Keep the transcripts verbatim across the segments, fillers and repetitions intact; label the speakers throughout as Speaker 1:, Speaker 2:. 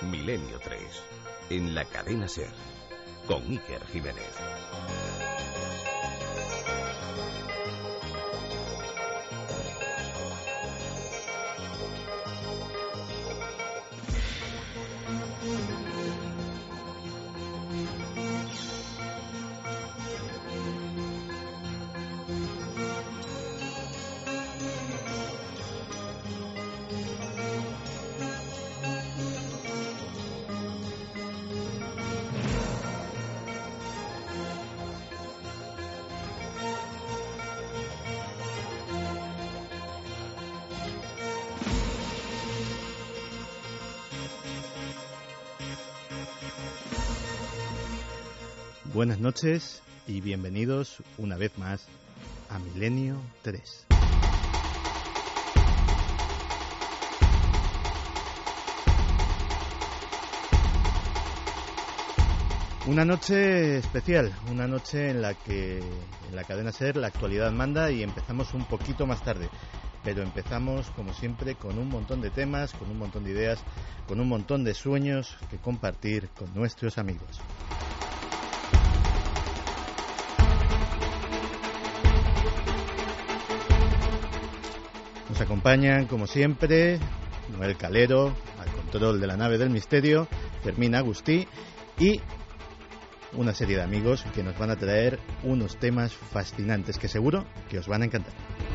Speaker 1: Milenio tres, en la cadena SER, con Iker Jiménez.
Speaker 2: Buenas noches y bienvenidos una vez más a Milenio tres. Una noche especial, una noche en la que en la cadena SER la actualidad manda y empezamos un poquito más tarde. Pero empezamos, como siempre, con un montón de temas, con un montón de ideas, con un montón de sueños que compartir con nuestros amigos. Nos acompañan, como siempre, Noel Calero, al control de la nave del misterio, Fermín Agustí y una serie de amigos que nos van a traer unos temas fascinantes que seguro que os van a encantar.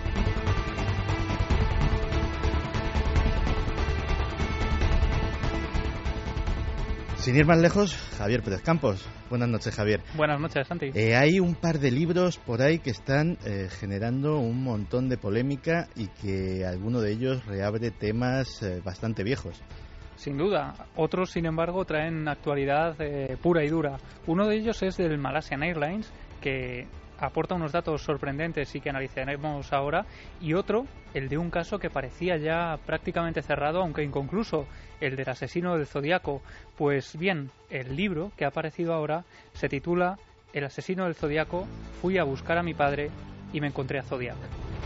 Speaker 2: Sin ir más lejos, Javier Pérez Campos. Buenas noches, Javier.
Speaker 3: Buenas noches, Santi.
Speaker 2: Eh, hay un par de libros por ahí que están eh, generando un montón de polémica y que alguno de ellos reabre temas eh, bastante viejos.
Speaker 3: Sin duda. Otros, sin embargo, traen actualidad eh, pura y dura. Uno de ellos es del Malaysian Airlines, que aporta unos datos sorprendentes y que analizaremos ahora, y otro, el de un caso que parecía ya prácticamente cerrado, aunque inconcluso, el del asesino del Zodíaco. Pues bien, el libro que ha aparecido ahora se titula El asesino del Zodíaco, fui a buscar a mi padre y me encontré a Zodiac.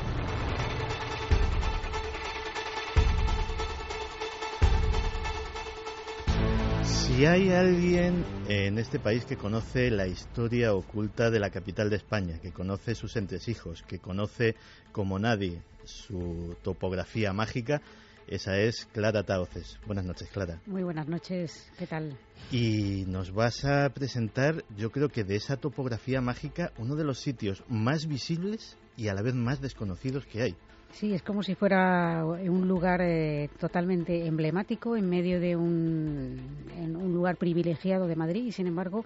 Speaker 2: Si hay alguien en este país que conoce la historia oculta de la capital de España, que conoce sus entresijos, que conoce como nadie su topografía mágica, esa es Clara Tahoces. Buenas noches, Clara.
Speaker 4: Muy buenas noches, ¿qué tal?
Speaker 2: Y nos vas a presentar, yo creo que de esa topografía mágica, uno de los sitios más visibles y a la vez más desconocidos que hay.
Speaker 4: Sí, es como si fuera un lugar eh, totalmente emblemático en medio de un, en un lugar privilegiado de Madrid y, sin embargo,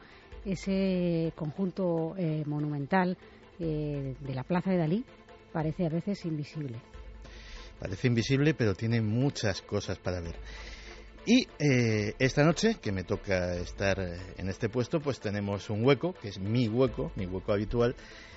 Speaker 4: ese conjunto eh, monumental eh, de la Plaza de Dalí parece a veces invisible.
Speaker 2: Parece invisible, pero tiene muchas cosas para ver. Y eh, esta noche, que me toca estar en este puesto, pues tenemos un hueco, que es mi hueco, mi hueco habitual.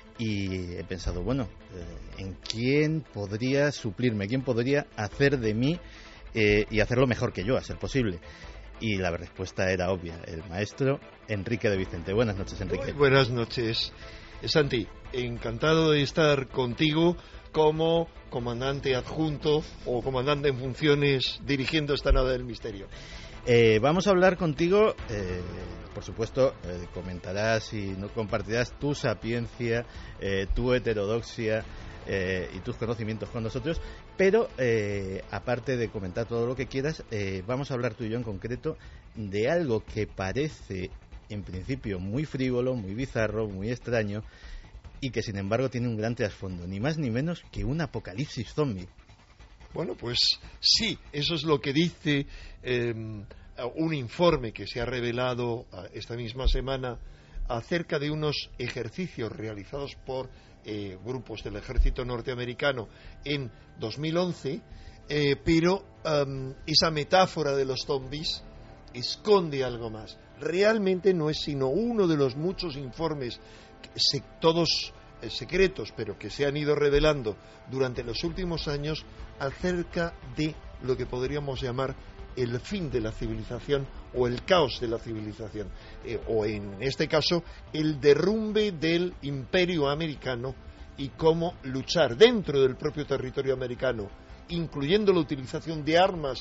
Speaker 2: Y he pensado, bueno, eh, ¿en quién podría suplirme? ¿Quién podría hacer de mí eh, y hacerlo mejor que yo, a ser posible? Y la respuesta era obvia, el maestro Enrique de Vicente. Buenas noches, Enrique.
Speaker 5: Muy buenas noches, Santi. Encantado de estar contigo como comandante adjunto o comandante en funciones dirigiendo esta nave del misterio.
Speaker 2: Eh, vamos a hablar contigo, eh, por supuesto, eh, comentarás y no compartirás tu sapiencia, eh, tu heterodoxia eh, y tus conocimientos con nosotros, pero eh, aparte de comentar todo lo que quieras, eh, vamos a hablar tú y yo en concreto de algo que parece en principio muy frívolo, muy bizarro, muy extraño y que sin embargo tiene un gran trasfondo, ni más ni menos que un apocalipsis zombie.
Speaker 5: Bueno, pues sí, eso es lo que dice eh, un informe que se ha revelado esta misma semana acerca de unos ejercicios realizados por eh, grupos del ejército norteamericano en dos mil once, eh, pero um, esa metáfora de los zombies esconde algo más. Realmente no es sino uno de los muchos informes, se, todos eh, secretos, pero que se han ido revelando durante los últimos años acerca de lo que podríamos llamar el fin de la civilización o el caos de la civilización, eh, o en este caso el derrumbe del imperio americano y cómo luchar dentro del propio territorio americano, incluyendo la utilización de armas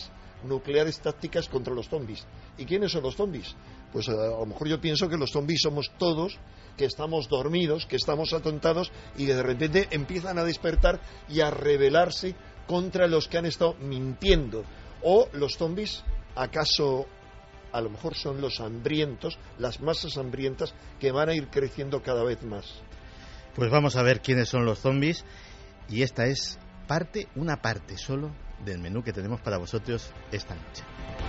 Speaker 5: nucleares tácticas contra los zombies. ¿Y quiénes son los zombies? Pues a, a lo mejor yo pienso que los zombies somos todos, que estamos dormidos, que estamos atontados y que de repente empiezan a despertar y a rebelarse contra los que han estado mintiendo. O los zombies, acaso a lo mejor son los hambrientos, las masas hambrientas que van a ir creciendo cada vez más.
Speaker 2: Pues vamos a ver quiénes son los zombies, y esta es parte, una parte solo del menú que tenemos para vosotros esta noche.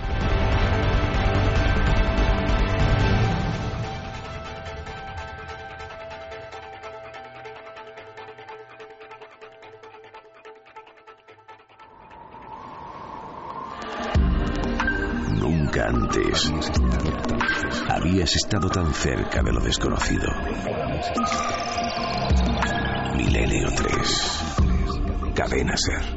Speaker 1: Nunca antes habías estado tan cerca de lo desconocido. Milenio tres. Cadena Ser.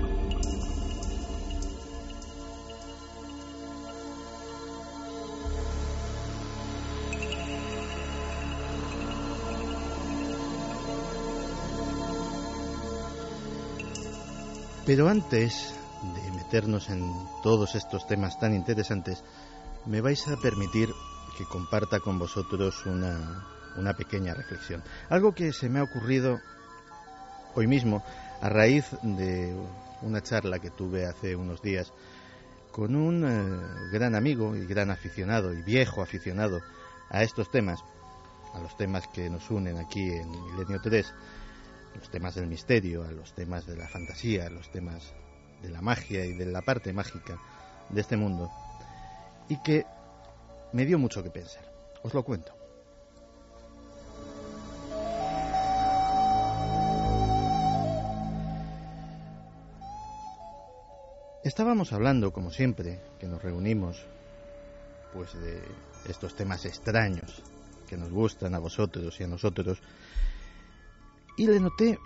Speaker 2: Pero antes de meternos en todos estos temas tan interesantes, me vais a permitir que comparta con vosotros una, una pequeña reflexión. Algo que se me ha ocurrido hoy mismo a raíz de una charla que tuve hace unos días con un eh, gran amigo y gran aficionado y viejo aficionado a estos temas, a los temas que nos unen aquí en Milenio tres, los temas del misterio, a los temas de la fantasía, a los temas de la magia y de la parte mágica de este mundo, y que me dio mucho que pensar. Os lo cuento. Estábamos hablando, como siempre, que nos reunimos, pues de estos temas extraños que nos gustan a vosotros y a nosotros, y le noté,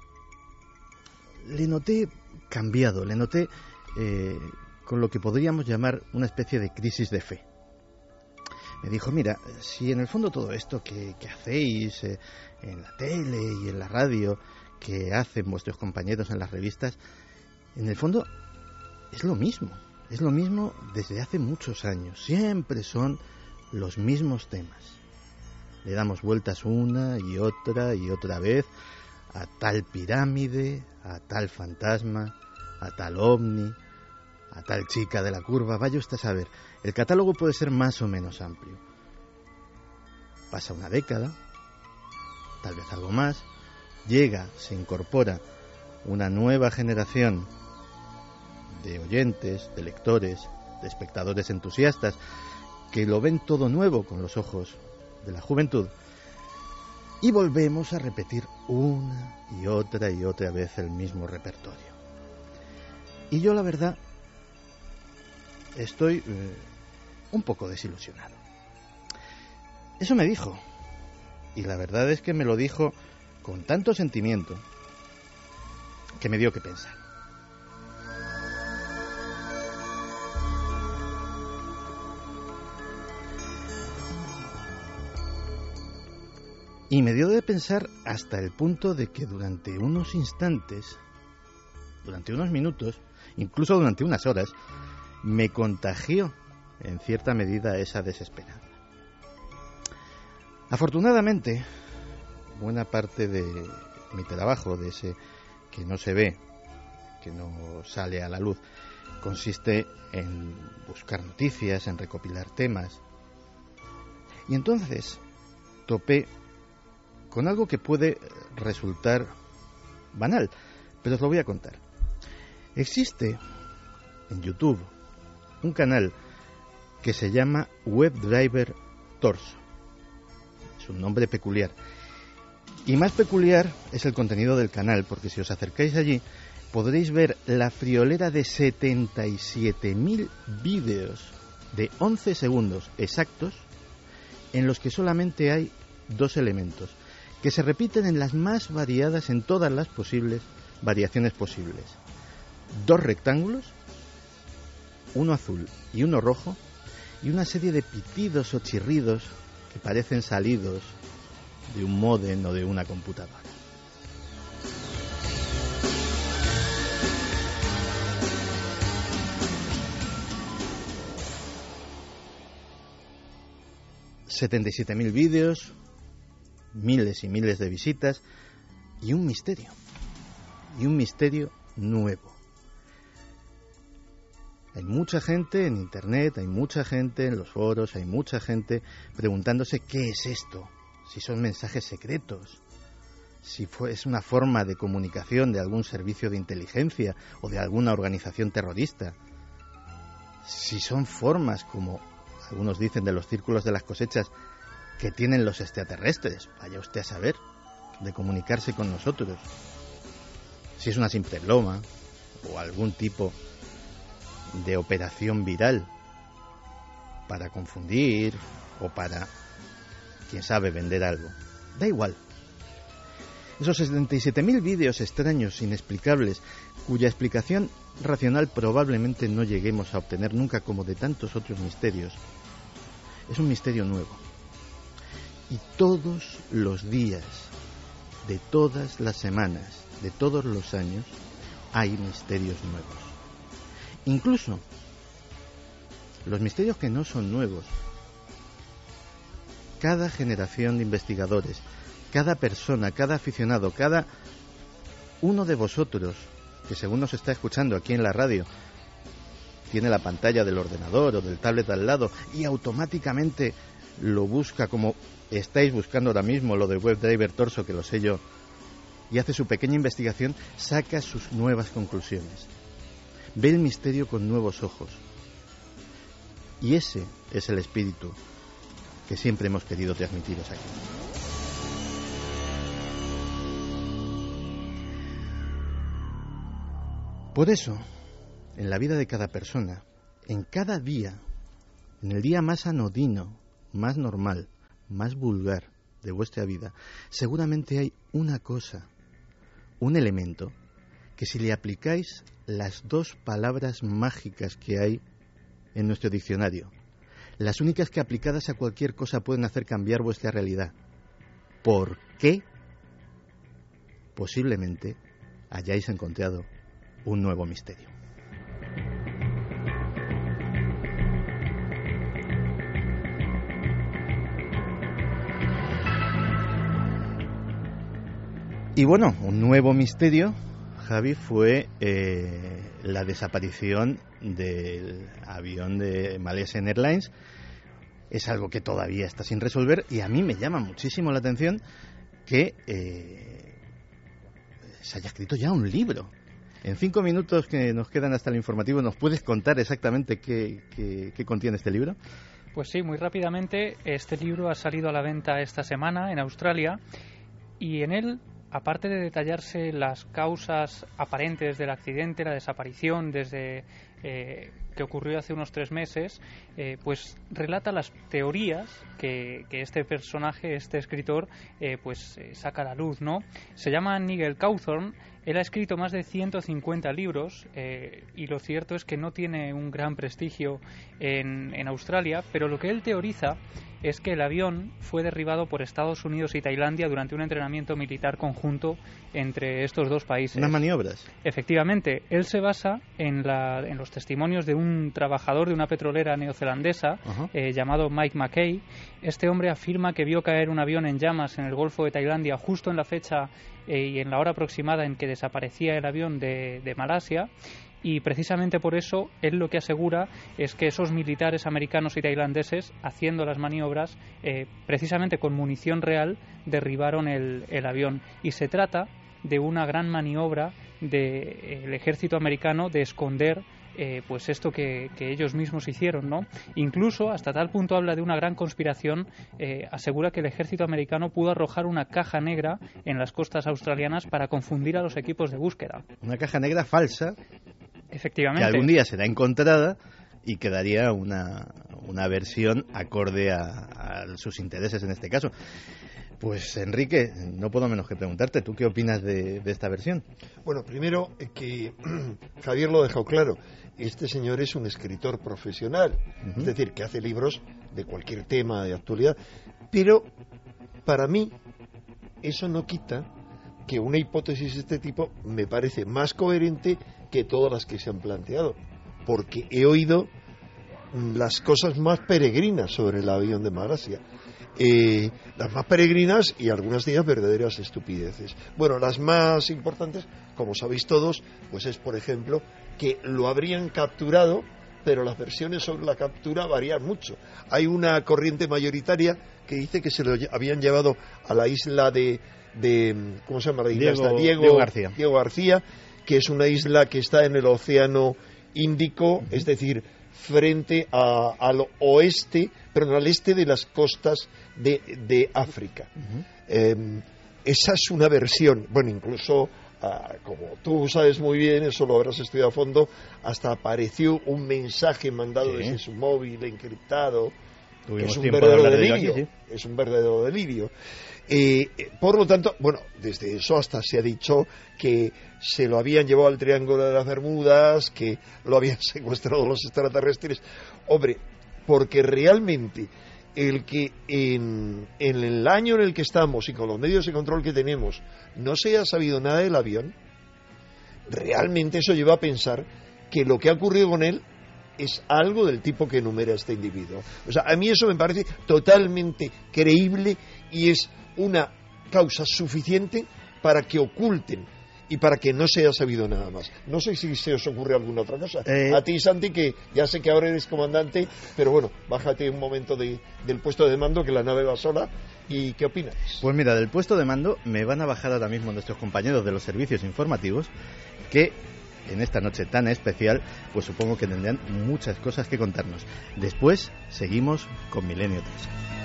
Speaker 2: le noté cambiado, le noté eh, con lo que podríamos llamar una especie de crisis de fe. Me dijo, mira, si en el fondo todo esto que, que hacéis eh, en la tele y en la radio, que hacen vuestros compañeros en las revistas, en el fondo es lo mismo, es lo mismo desde hace muchos años, siempre son los mismos temas. Le damos vueltas una y otra y otra vez a tal pirámide, a tal fantasma, a tal ovni, a tal chica de la curva. Vaya usted a saber, el catálogo puede ser más o menos amplio. Pasa una década, tal vez algo más, llega, se incorpora una nueva generación de oyentes, de lectores, de espectadores entusiastas, que lo ven todo nuevo con los ojos de la juventud, y volvemos a repetir una y otra y otra vez el mismo repertorio. Y yo, la verdad, estoy eh, un poco desilusionado. Eso me dijo, y la verdad es que me lo dijo con tanto sentimiento que me dio que pensar. Y me dio de pensar hasta el punto de que durante unos instantes, durante unos minutos, incluso durante unas horas, me contagió en cierta medida esa desesperanza. Afortunadamente, buena parte de mi trabajo, de ese que no se ve, que no sale a la luz, consiste en buscar noticias, en recopilar temas. Y entonces topé con algo que puede resultar banal, pero os lo voy a contar. Existe en YouTube un canal que se llama WebDriver Torso. Es un nombre peculiar. Y más peculiar es el contenido del canal, porque si os acercáis allí podréis ver la friolera de setenta y siete mil vídeos de once segundos exactos en los que solamente hay dos elementos que se repiten en las más variadas, en todas las posibles variaciones posibles. Dos rectángulos, uno azul y uno rojo, y una serie de pitidos o chirridos que parecen salidos de un módem o de una computadora. setenta y siete mil vídeos, miles y miles de visitas y un misterio. Y un misterio nuevo. Hay mucha gente en internet, hay mucha gente en los foros, hay mucha gente preguntándose qué es esto, si son mensajes secretos, si fue, es una forma de comunicación de algún servicio de inteligencia o de alguna organización terrorista, si son formas, como algunos dicen, de los círculos de las cosechas que tienen los extraterrestres, vaya usted a saber, de comunicarse con nosotros, si es una simple broma o algún tipo de operación viral para confundir o para, quién sabe, vender algo. Da igual. Esos setenta y siete mil vídeos extraños, inexplicables, cuya explicación racional probablemente no lleguemos a obtener nunca, como de tantos otros misterios, es un misterio nuevo. Y todos los días, de todas las semanas, de todos los años, hay misterios nuevos. Incluso los misterios que no son nuevos. Cada generación de investigadores, cada persona, cada aficionado, cada uno de vosotros que según nos está escuchando aquí en la radio tiene la pantalla del ordenador o del tablet al lado y automáticamente lo busca, como estáis buscando ahora mismo lo de WebDriver Torso, que lo sé yo, y hace su pequeña investigación, saca sus nuevas conclusiones. Ve el misterio con nuevos ojos. Y ese es el espíritu que siempre hemos querido transmitiros aquí. Por eso, en la vida de cada persona, en cada día, en el día más anodino, más normal, más vulgar de vuestra vida, seguramente hay una cosa, un elemento, que si le aplicáis las dos palabras mágicas que hay en nuestro diccionario, las únicas que aplicadas a cualquier cosa pueden hacer cambiar vuestra realidad, ¿por qué? Posiblemente hayáis encontrado un nuevo misterio. Y bueno, un nuevo misterio, Javi, fue eh, la desaparición del avión de Malaysian Airlines. Es algo que todavía está sin resolver y a mí me llama muchísimo la atención que eh, se haya escrito ya un libro. En cinco minutos que nos quedan hasta el informativo, ¿nos puedes contar exactamente qué, qué, qué contiene este libro?
Speaker 3: Pues sí, muy rápidamente. Este libro ha salido a la venta esta semana en Australia y en él, aparte de detallarse las causas aparentes del accidente, la desaparición desde eh, que ocurrió hace unos tres meses, eh, pues relata las teorías que, que este personaje, este escritor, eh, pues eh, saca a la luz, ¿no? Se llama Nigel Cawthorne. Él ha escrito más de ciento cincuenta libros eh, y lo cierto es que no tiene un gran prestigio en, en Australia, pero lo que él teoriza es que el avión fue derribado por Estados Unidos y Tailandia durante un entrenamiento militar conjunto entre estos dos países.
Speaker 2: ¿Unas maniobras?
Speaker 3: Efectivamente, él se basa en, la, en los testimonios de un trabajador de una petrolera neozelandesa uh-huh. eh, llamado Mike McKay. Este hombre afirma que vio caer un avión en llamas en el Golfo de Tailandia justo en la fecha eh, y en la hora aproximada en que desaparecía el avión de, de Malasia. Y precisamente por eso él lo que asegura es que esos militares americanos y tailandeses, haciendo las maniobras, eh, precisamente con munición real, derribaron el, el avión. Y se trata de una gran maniobra del de, eh, ejército americano de esconder eh, pues esto que, que ellos mismos hicieron, ¿no? Incluso, hasta tal punto habla de una gran conspiración, eh, asegura que el ejército americano pudo arrojar una caja negra en las costas australianas para confundir a los equipos de búsqueda.
Speaker 2: Una caja negra falsa.
Speaker 3: Efectivamente.
Speaker 2: Que algún día será encontrada y quedaría una, una versión acorde a, a sus intereses en este caso. Pues Enrique, no puedo menos que preguntarte, ¿tú qué opinas de, de esta versión?
Speaker 5: Bueno, primero que Javier lo ha dejado claro, este señor es un escritor profesional, uh-huh. es decir, que hace libros de cualquier tema de actualidad, pero para mí eso no quita que una hipótesis de este tipo me parece más coherente que todas las que se han planteado, porque he oído las cosas más peregrinas sobre el avión de Malasia. eh, las más peregrinas y algunas de ellas verdaderas estupideces. Bueno, las más importantes, como sabéis todos, pues es, por ejemplo, que lo habrían capturado, pero las versiones sobre la captura varían mucho. Hay una corriente mayoritaria que dice que se lo habían llevado a la isla de, de ¿cómo se llama la isla?
Speaker 2: Diego,
Speaker 5: Diego,
Speaker 2: Diego García.
Speaker 5: Diego García, que es una isla que está en el Océano Índico, uh-huh. es decir, frente a, al oeste, pero al este de las costas de, de África. Uh-huh. Eh, esa es una versión, bueno, incluso, ah, como tú sabes muy bien, eso lo habrás estudiado a fondo, hasta apareció un mensaje mandado sí. desde su móvil encriptado, que es un verdadero de delirio, aquí, sí. es un verdadero delirio. Eh, por lo tanto, bueno, desde eso hasta se ha dicho que se lo habían llevado al Triángulo de las Bermudas, que lo habían secuestrado los extraterrestres. Hombre, porque realmente el que en, en el año en el que estamos y con los medios de control que tenemos no se haya sabido nada del avión, realmente eso lleva a pensar que lo que ha ocurrido con él es algo del tipo que enumera este individuo. O sea, a mí eso me parece totalmente creíble y es una causa suficiente para que oculten y para que no se haya sabido nada más. No sé si se os ocurre alguna otra cosa. Eh... A ti, Santi, que ya sé que ahora eres comandante, pero bueno, bájate un momento de, del puesto de mando, que la nave va sola. ¿Y qué opinas?
Speaker 2: Pues mira, del puesto de mando me van a bajar ahora mismo nuestros compañeros de los servicios informativos, que en esta noche tan especial, pues supongo que tendrán muchas cosas que contarnos. Después seguimos con Milenio tres.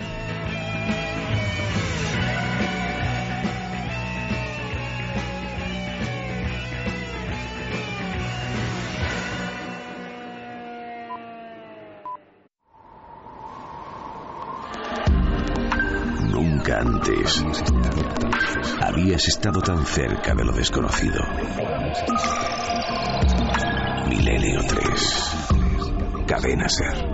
Speaker 1: Nunca antes habías estado tan cerca de lo desconocido. Milenio tres. Cadena Ser.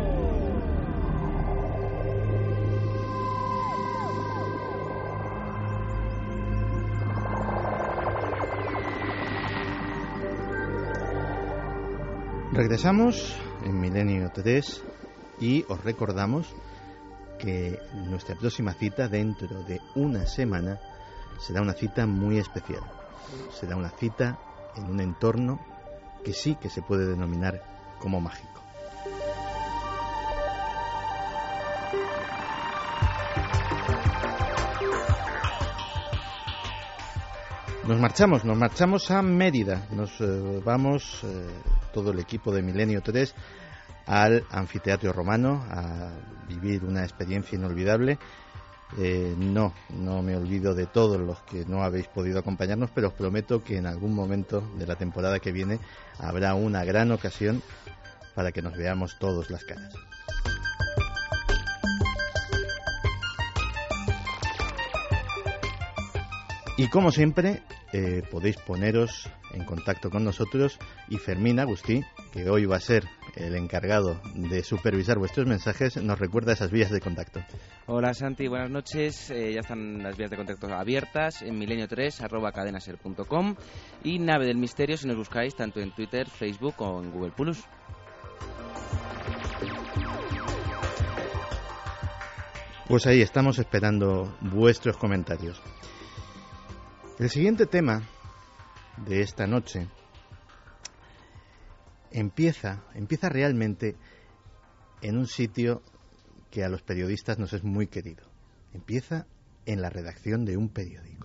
Speaker 2: Regresamos en Milenio tres y os recordamos que nuestra próxima cita dentro de una semana será una cita muy especial. Será una cita en un entorno que sí que se puede denominar como mágico. Nos marchamos, nos marchamos a Mérida. Nos eh, vamos, eh, todo el equipo de Milenio tres, al Anfiteatro Romano a vivir una experiencia inolvidable. Eh, no, no me olvido de todos los que no habéis podido acompañarnos, pero os prometo que en algún momento de la temporada que viene habrá una gran ocasión para que nos veamos todos las caras. Y como siempre, eh, podéis poneros en contacto con nosotros, y Fermín Agustí, que hoy va a ser el encargado de supervisar vuestros mensajes, nos recuerda esas vías de contacto.
Speaker 6: Hola Santi, buenas noches. Eh, ya están las vías de contacto abiertas en milenio tres arroba cadenaser punto com y Nave del Misterio si nos buscáis tanto en Twitter, Facebook o en Google Plus.
Speaker 2: Pues ahí estamos esperando vuestros comentarios. El siguiente tema de esta noche empieza, empieza realmente en un sitio que a los periodistas nos es muy querido. Empieza en la redacción de un periódico.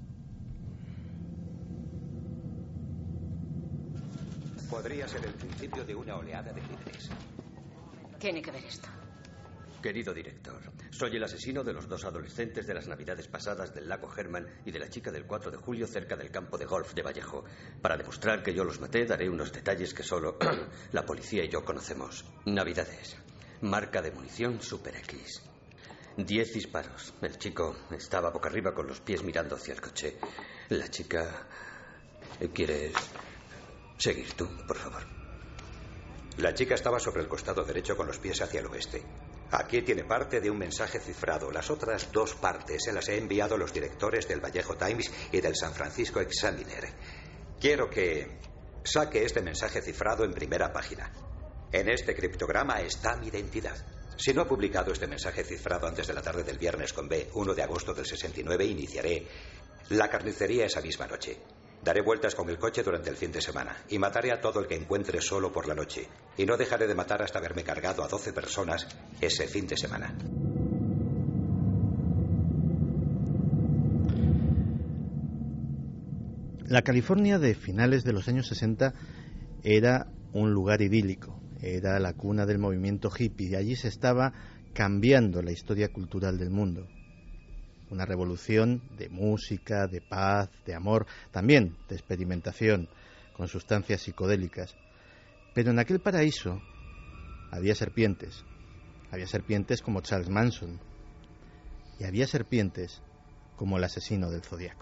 Speaker 7: Podría ser el principio de una oleada de crímenes.
Speaker 8: Tiene que ver esto.
Speaker 7: Querido director, soy el asesino de los dos adolescentes de las navidades pasadas del lago Herman y de la chica del cuatro de julio cerca del campo de golf de Vallejo. Para demostrar que yo los maté, daré unos detalles que solo la policía y yo conocemos. Navidades. Marca de munición Super X. Diez disparos. El chico estaba boca arriba con los pies mirando hacia el coche. La chica... ¿Quieres seguir tú, por favor?
Speaker 9: La chica estaba sobre el costado derecho con los pies hacia el oeste. Aquí tiene parte de un mensaje cifrado. Las otras dos partes se las he enviado a los directores del Vallejo Times y del San Francisco Examiner. Quiero que saque este mensaje cifrado en primera página. En este criptograma está mi identidad. Si no ha publicado este mensaje cifrado antes de la tarde del viernes con B, uno de agosto del sesenta y nueve, iniciaré la carnicería esa misma noche. Daré vueltas con el coche durante el fin de semana y mataré a todo el que encuentre solo por la noche. Y no dejaré de matar hasta haberme cargado a doce personas ese fin de semana.
Speaker 2: La California de finales de los años sesenta era un lugar idílico, era la cuna del movimiento hippie y allí se estaba cambiando la historia cultural del mundo. Una revolución de música, de paz, de amor, también de experimentación con sustancias psicodélicas. Pero en aquel paraíso había serpientes, había serpientes como Charles Manson y había serpientes como el asesino del Zodíaco.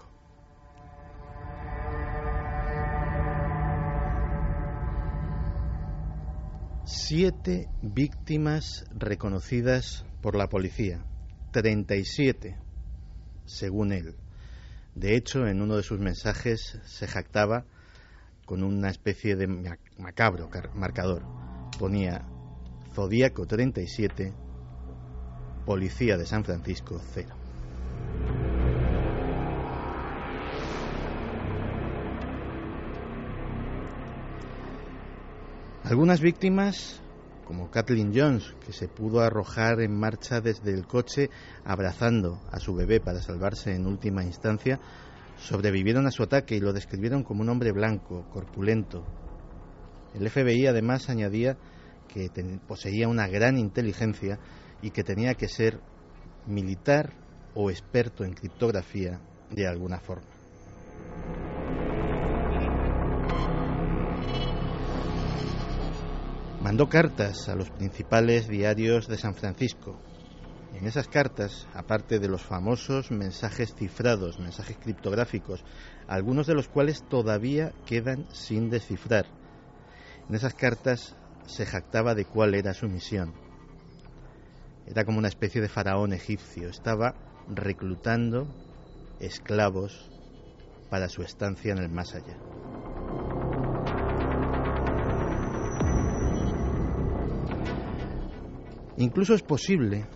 Speaker 2: Siete víctimas reconocidas por la policía, treinta y siete según él. De hecho, en uno de sus mensajes se jactaba con una especie de macabro marcador. Ponía Zodíaco treinta y siete, Policía de San Francisco cero. Algunas víctimas, como Kathleen Jones, que se pudo arrojar en marcha desde el coche abrazando a su bebé para salvarse en última instancia, sobrevivieron a su ataque y lo describieron como un hombre blanco, corpulento. El F B I además añadía que ten- poseía una gran inteligencia y que tenía que ser militar o experto en criptografía de alguna forma. Mandó cartas a los principales diarios de San Francisco. En esas cartas, aparte de los famosos mensajes cifrados, mensajes criptográficos, algunos de los cuales todavía quedan sin descifrar, en esas cartas se jactaba de cuál era su misión. Era como una especie de faraón egipcio. Estaba reclutando esclavos para su estancia en el más allá. Incluso es posible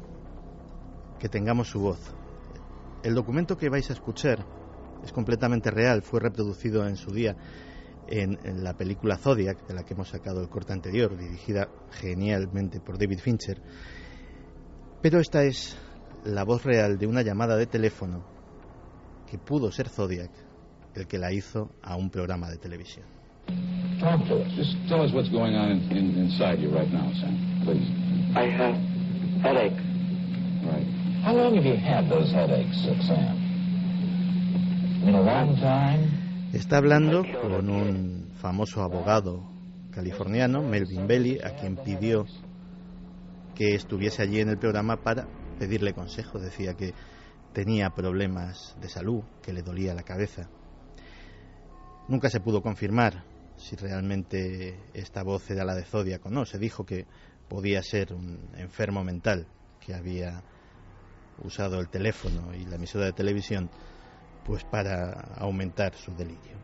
Speaker 2: que tengamos su voz. El documento que vais a escuchar es completamente real, fue reproducido en su día en, en la película Zodiac, de la que hemos sacado el corte anterior, dirigida genialmente por David Fincher. Pero esta es la voz real de una llamada de teléfono que pudo ser Zodiac el que la hizo a un programa de televisión.
Speaker 10: Talk to us. Just tell us what's going on in, in, inside you right now, Sam, please.
Speaker 11: I have headache.
Speaker 10: Right. How long have you had those headaches, Sam? In a long time?
Speaker 2: Está hablando con un famoso abogado californiano, Melvin Belli, a quien pidió que estuviese allí en el programa para pedirle consejo. Decía que tenía problemas de salud, que le dolía la cabeza. Nunca se pudo confirmar si realmente esta voz era la de Zodiac o no. Se dijo que podía ser un enfermo mental que había usado el teléfono y la emisora de televisión pues para aumentar su delirio.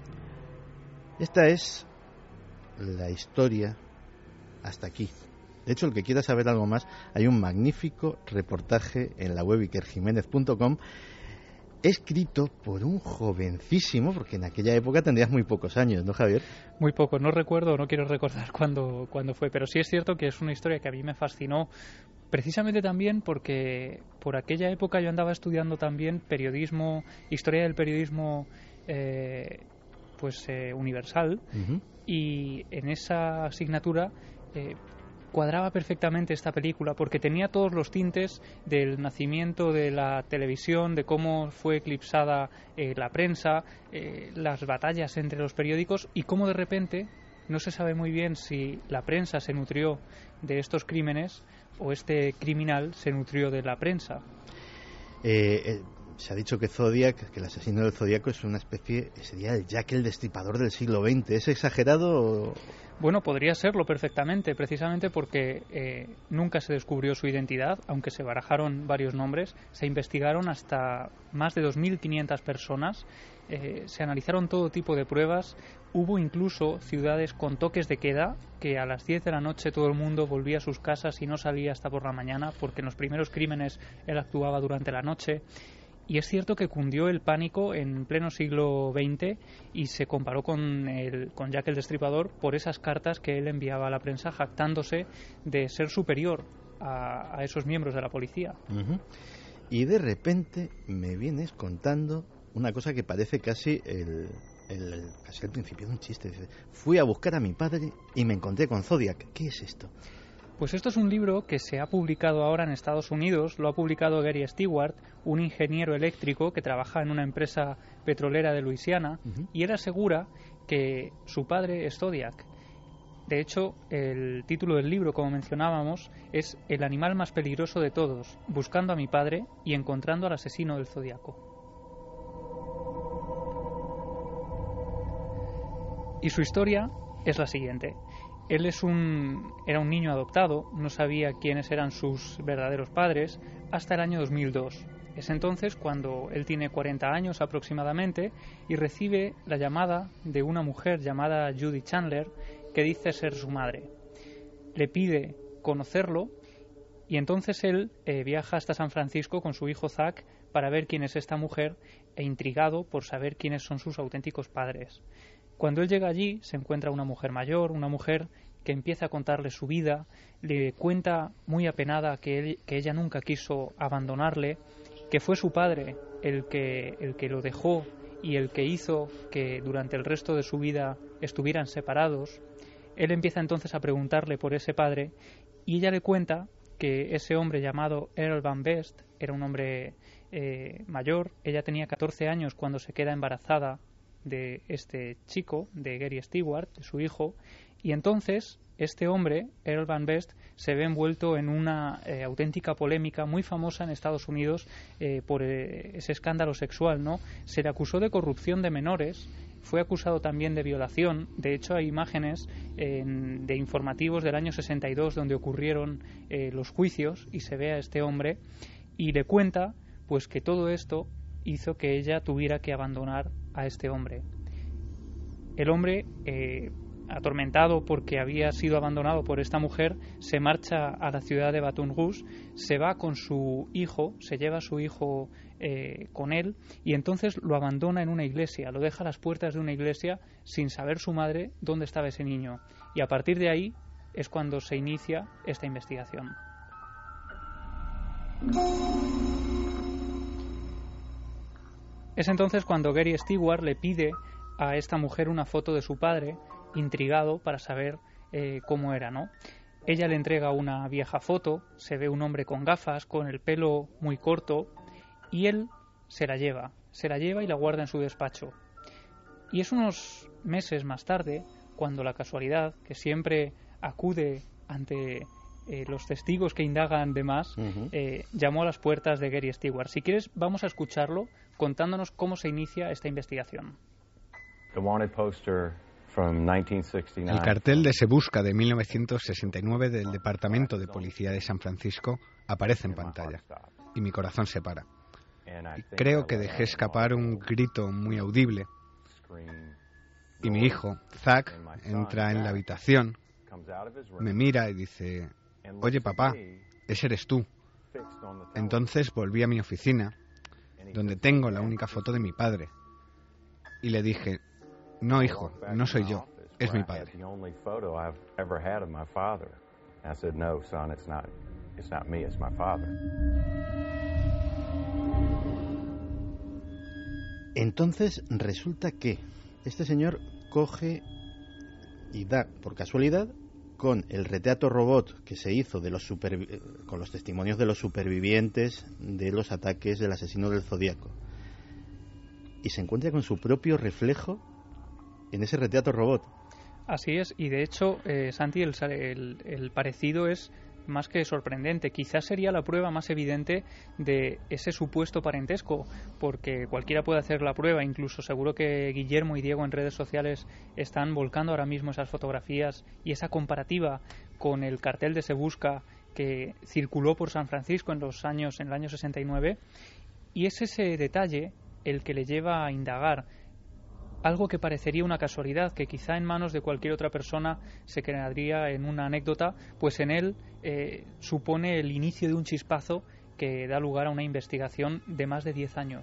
Speaker 2: Esta es la historia hasta aquí. De hecho, el que quiera saber algo más, hay un magnífico reportaje en la web iker jiménez punto com escrito por un jovencísimo, porque en aquella época tendrías muy pocos años, ¿no, Javier?
Speaker 3: Muy pocos, no recuerdo, no quiero recordar cuándo, cuándo fue, pero sí es cierto que es una historia que a mí me fascinó, precisamente también porque por aquella época yo andaba estudiando también periodismo, historia del periodismo eh, pues eh, universal, uh-huh. Y en esa asignatura eh, cuadraba perfectamente esta película porque tenía todos los tintes del nacimiento de la televisión, de cómo fue eclipsada eh, la prensa, eh, las batallas entre los periódicos y cómo de repente no se sabe muy bien si la prensa se nutrió de estos crímenes o este criminal se nutrió de la prensa.
Speaker 2: Eh, eh, se ha dicho que Zodiac, que el asesino del Zodíaco es una especie, sería el Jack el Destripador del siglo veinte. ¿Es exagerado o...?
Speaker 3: Bueno, podría serlo perfectamente, precisamente porque eh, nunca se descubrió su identidad, aunque se barajaron varios nombres, se investigaron hasta más de dos mil quinientas personas, eh, se analizaron todo tipo de pruebas, hubo incluso ciudades con toques de queda, que a las diez de la noche todo el mundo volvía a sus casas y no salía hasta por la mañana, porque en los primeros crímenes él actuaba durante la noche. Y es cierto que cundió el pánico en pleno siglo veinte y se comparó con, el, con Jack el Destripador por esas cartas que él enviaba a la prensa jactándose de ser superior a, a esos miembros de la policía.
Speaker 2: Uh-huh. Y de repente me vienes contando una cosa que parece casi el, el, casi el principio de un chiste. Fui a buscar a mi padre y me encontré con Zodiac. ¿Qué es esto?
Speaker 3: Pues esto es un libro que se ha publicado ahora en Estados Unidos, lo ha publicado Gary Stewart, un ingeniero eléctrico que trabaja en una empresa petrolera de Luisiana, uh-huh. y él asegura que su padre es Zodiac. De hecho, el título del libro, como mencionábamos, es El animal más peligroso de todos, buscando a mi padre y encontrando al asesino del Zodíaco. Y su historia es la siguiente. Él es un, era un niño adoptado, no sabía quiénes eran sus verdaderos padres hasta el año dos mil dos. Es entonces cuando él tiene cuarenta años aproximadamente y recibe la llamada de una mujer llamada Judy Chandler que dice ser su madre. Le pide conocerlo y entonces él eh, viaja hasta San Francisco con su hijo Zack para ver quién es esta mujer e intrigado por saber quiénes son sus auténticos padres. Cuando él llega allí se encuentra una mujer mayor, una mujer que empieza a contarle su vida, le cuenta muy apenada que, él, que ella nunca quiso abandonarle, que fue su padre el que, el que lo dejó y el que hizo que durante el resto de su vida estuvieran separados. Él empieza entonces a preguntarle por ese padre y ella le cuenta que ese hombre llamado Earl Van Best era un hombre eh, mayor. Ella tenía catorce años cuando se queda embarazada de este chico, de Gary Stewart, de su hijo, y entonces este hombre, Earl Van Best, se ve envuelto en una eh, auténtica polémica muy famosa en Estados Unidos eh, por eh, ese escándalo sexual, ¿no? Se le acusó de corrupción de menores, fue acusado también de violación. De hecho, hay imágenes eh, de informativos del año sesenta y dos donde ocurrieron eh, los juicios y se ve a este hombre y le cuenta pues que todo esto hizo que ella tuviera que abandonar a este hombre. El hombre, eh, atormentado porque había sido abandonado por esta mujer, se marcha a la ciudad de Baton Rouge, se va con su hijo, se lleva a su hijo eh, con él y entonces lo abandona en una iglesia, lo deja a las puertas de una iglesia sin saber su madre dónde estaba ese niño. Y a partir de ahí es cuando se inicia esta investigación. Es entonces cuando Gary Stewart le pide a esta mujer una foto de su padre, intrigado para saber eh, cómo era, ¿no? Ella le entrega una vieja foto, se ve un hombre con gafas, con el pelo muy corto, y él se la lleva, se la lleva y la guarda en su despacho. Y es unos meses más tarde, cuando la casualidad, que siempre acude ante eh, los testigos que indagan de más, uh-huh. eh, llamó a las puertas de Gary Stewart. Si quieres, vamos a escucharlo contándonos cómo se inicia esta investigación.
Speaker 12: El cartel de Se Busca de mil novecientos sesenta y nueve del Departamento de Policía de San Francisco aparece en pantalla y mi corazón se para. Y creo que dejé escapar un grito muy audible y mi hijo, Zack, entra en la habitación, me mira y dice: «Oye, papá, ese eres tú». Entonces volví a mi oficina, donde tengo la única foto de mi padre, y le dije: «No, hijo, no soy yo, es mi padre».
Speaker 2: Entonces resulta que este señor coge y da, por casualidad, con el retrato robot que se hizo de los super, con los testimonios de los supervivientes de los ataques del asesino del Zodíaco, y se encuentra con su propio reflejo en ese retrato robot.
Speaker 3: Así es, y de hecho, eh, Santi, el, el, el parecido es más que sorprendente. Quizás sería la prueba más evidente de ese supuesto parentesco, porque cualquiera puede hacer la prueba, incluso seguro que Guillermo y Diego en redes sociales están volcando ahora mismo esas fotografías y esa comparativa con el cartel de Se Busca que circuló por San Francisco en los años en el año sesenta y nueve, y es ese detalle el que le lleva a indagar algo que parecería una casualidad, que quizá en manos de cualquier otra persona se quedaría en una anécdota, pues en él eh, supone el inicio de un chispazo que da lugar a una investigación de más de diez años.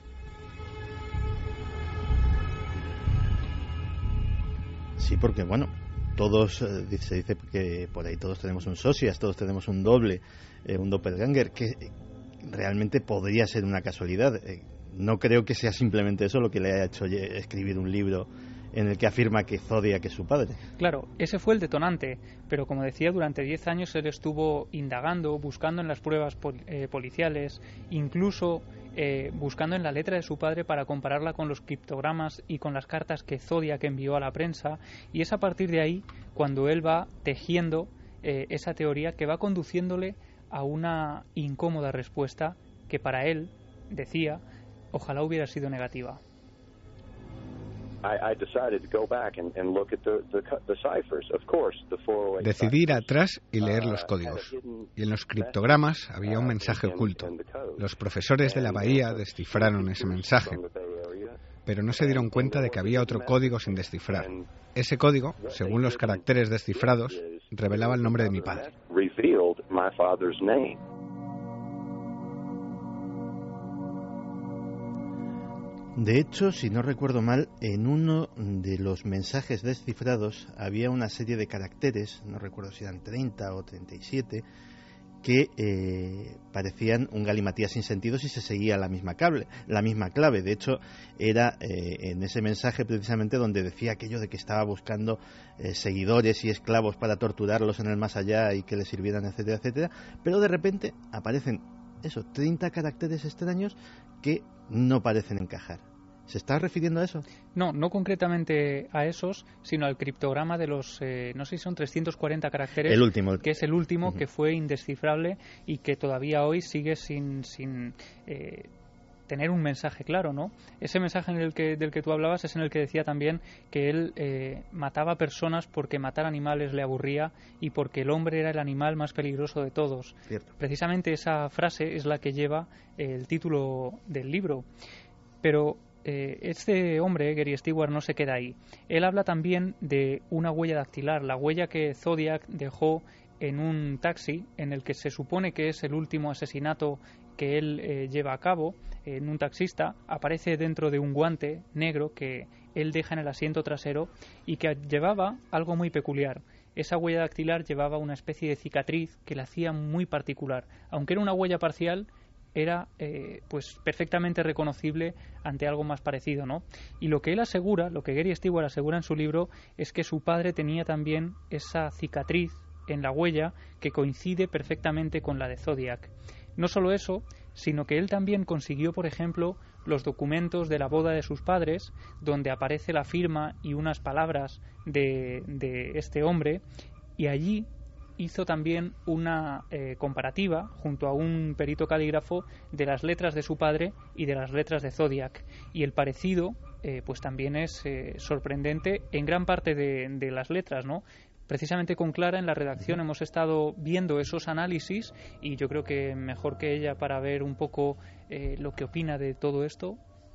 Speaker 2: Sí, porque bueno, todos, eh, se dice que por ahí todos tenemos un socias, todos tenemos un doble, eh, un doppelganger, que realmente podría ser una casualidad. Eh, no creo que sea simplemente eso lo que le haya hecho escribir un libro en el que afirma que Zodiac es su padre.
Speaker 3: Claro, ese fue el detonante, pero como decía, durante diez años él estuvo indagando, buscando en las pruebas pol- eh, policiales, incluso eh, buscando en la letra de su padre para compararla con los criptogramas y con las cartas que Zodiac envió a la prensa, y es a partir de ahí cuando él va tejiendo eh, esa teoría que va conduciéndole a una incómoda respuesta que para él, decía, ojalá hubiera sido negativa.
Speaker 12: Decidí ir atrás y leer los códigos. Y en los criptogramas había un mensaje oculto. Los profesores de la Bahía descifraron ese mensaje, pero no se dieron cuenta de que había otro código sin descifrar. Ese código, según los caracteres descifrados, revelaba el nombre de mi padre.
Speaker 2: De hecho, si no recuerdo mal, en uno de los mensajes descifrados había una serie de caracteres, no recuerdo si eran treinta o treinta y siete, que eh, parecían un galimatías sin sentido si se seguía la misma, cable, la misma clave. De hecho, era eh, en ese mensaje precisamente donde decía aquello de que estaba buscando eh, seguidores y esclavos para torturarlos en el más allá y que les sirvieran, etcétera, etcétera. Pero de repente aparecen eso, treinta caracteres extraños que no parecen encajar. ¿Se está refiriendo a eso?
Speaker 3: No, no concretamente a esos, sino al criptograma de los, eh, no sé si son trescientos cuarenta caracteres,
Speaker 2: el último, el...
Speaker 3: que es el último,
Speaker 2: uh-huh.
Speaker 3: que fue indescifrable y que todavía hoy sigue sin, sin eh, tener un mensaje claro, ¿no? Ese mensaje en el que, del que tú hablabas es en el que decía también que él eh, mataba personas porque matar animales le aburría y porque el hombre era el animal más peligroso de todos.
Speaker 2: Cierto.
Speaker 3: Precisamente esa frase es la que lleva eh, el título del libro. Pero Eh, este hombre, Gary Stewart, no se queda ahí. Él habla también de una huella dactilar, la huella que Zodiac dejó en un taxi en el que se supone que es el último asesinato que él eh, lleva a cabo, en un taxista. Aparece dentro de un guante negro que él deja en el asiento trasero y que llevaba algo muy peculiar. Esa huella dactilar llevaba una especie de cicatriz que la hacía muy particular. Aunque era una huella parcial, era eh, pues perfectamente reconocible ante algo más parecido, ¿no? Y lo que él asegura, lo que Gary Stewart asegura en su libro, es que su padre tenía también esa cicatriz en la huella que coincide perfectamente con la de Zodiac. No solo eso, sino que él también consiguió, por ejemplo, los documentos de la boda de sus padres, donde aparece la firma y unas palabras de, de este hombre, y allí hizo también una eh, comparativa junto a un perito calígrafo de las letras de su padre y de las letras de Zodiac, y el parecido eh, pues también es eh, sorprendente en gran parte de, de las letras, ¿no? Precisamente con Clara en la redacción hemos estado viendo esos análisis y yo creo que mejor que ella para ver un poco eh, lo que opina de todo esto.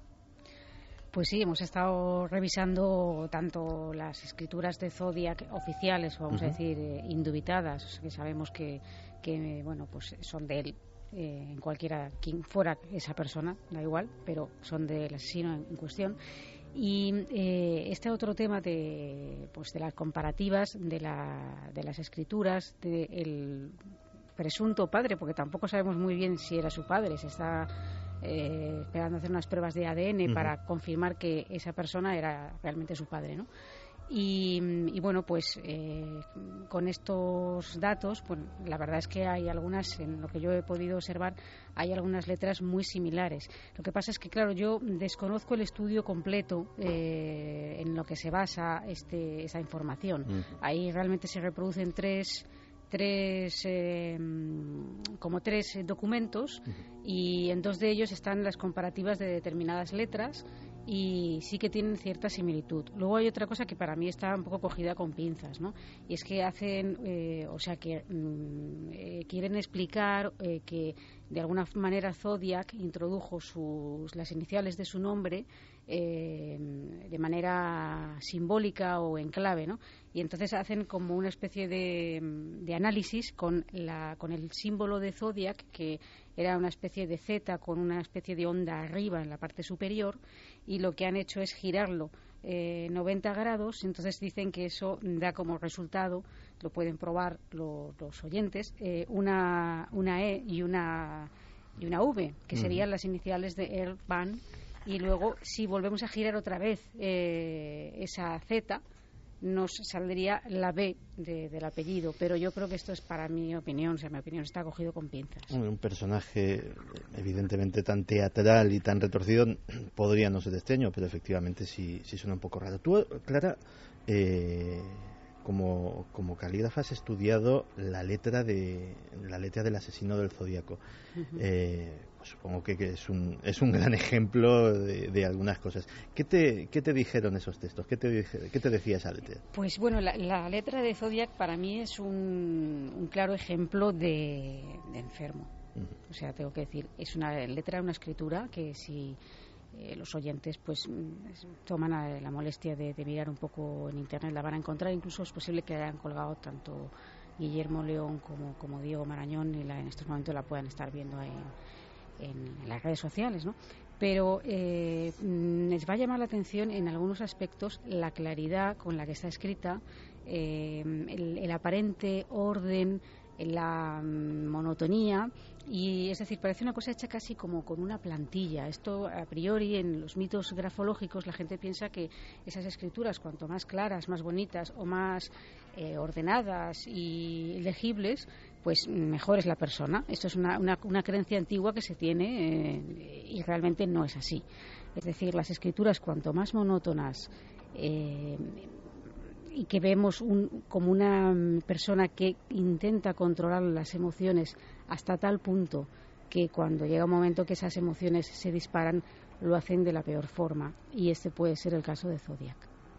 Speaker 4: Pues sí, hemos estado revisando tanto las escrituras de Zodiac oficiales, vamos uh-huh. a decir, eh, indubitadas, que sabemos que, que bueno, pues son de él, eh, en cualquiera, quien fuera esa persona, da igual, pero son del asesino en, en cuestión. Y eh, este otro tema de, pues de las comparativas de, la, de las escrituras del presunto padre, porque tampoco sabemos muy bien si era su padre, se está Eh, esperando hacer unas pruebas de A D N uh-huh. para confirmar que esa persona era realmente su padre, ¿no? Y, y bueno, pues eh, con estos datos, pues la verdad es que hay algunas, en lo que yo he podido observar, hay algunas letras muy similares. Lo que pasa es que, claro, yo desconozco el estudio completo eh, en lo que se basa este, esa información. Uh-huh. Ahí realmente se reproducen tres tres eh, como tres documentos y en dos de ellos están las comparativas de determinadas letras y sí que tienen cierta similitud. Luego hay otra cosa que para mí está un poco cogida con pinzas, ¿no? Y es que hacen, eh, o sea, que mm, eh, quieren explicar eh, que de alguna manera Zodiac introdujo sus, las iniciales de su nombre eh, de manera simbólica o en clave, ¿no? Y entonces hacen como una especie de, de análisis con, la, con el símbolo de Zodiac, que era una especie de Z con una especie de onda arriba en la parte superior, y lo que han hecho es girarlo eh, noventa grados. Entonces dicen que eso da como resultado, lo pueden probar lo, los oyentes, eh, una, una E y una, y una V, que serían uh-huh. las iniciales de Earl Van. Y luego, si volvemos a girar otra vez eh, esa Z, nos saldría la B de, del apellido. Pero yo creo que esto es, para mi opinión, o sea, mi opinión está cogido con pinzas.
Speaker 2: Un personaje evidentemente tan teatral y tan retorcido podría no ser extraño, pero efectivamente sí, sí suena un poco raro. Tú, Clara, eh, como, como calígrafa has estudiado la letra de la letra del asesino del Zodíaco. Uh-huh. eh, pues supongo que, que es un es un gran ejemplo de, de algunas cosas. ¿Qué te qué te dijeron esos textos? ¿Qué te dije, qué te decía esa letra?
Speaker 4: Pues bueno, la, la letra de Zodiac para mí es un, un claro ejemplo de, de enfermo. Uh-huh. O sea, tengo que decir, es una letra, una escritura que si Eh, los oyentes pues toman a la molestia de, de mirar un poco en internet la van a encontrar. Incluso es posible que hayan colgado tanto Guillermo León como, como Diego Marañón y la, en estos momentos la puedan estar viendo en, en, en las redes sociales, ¿no? Pero eh, les va a llamar la atención en algunos aspectos la claridad con la que está escrita, eh, el, el aparente orden, la monotonía, y es decir, parece una cosa hecha casi como con una plantilla. Esto a priori en los mitos grafológicos la gente piensa que esas escrituras cuanto más claras, más bonitas o más eh, ordenadas y legibles, pues mejor es la persona. Esto es una, una, una creencia antigua que se tiene eh, y realmente no es así. Es decir, las escrituras cuanto más monótonas eh, y que vemos un, como una persona que intenta controlar las emociones hasta tal punto que cuando llega un momento que esas emociones se disparan, lo hacen de la peor forma. Y este puede ser el caso de Zodiac.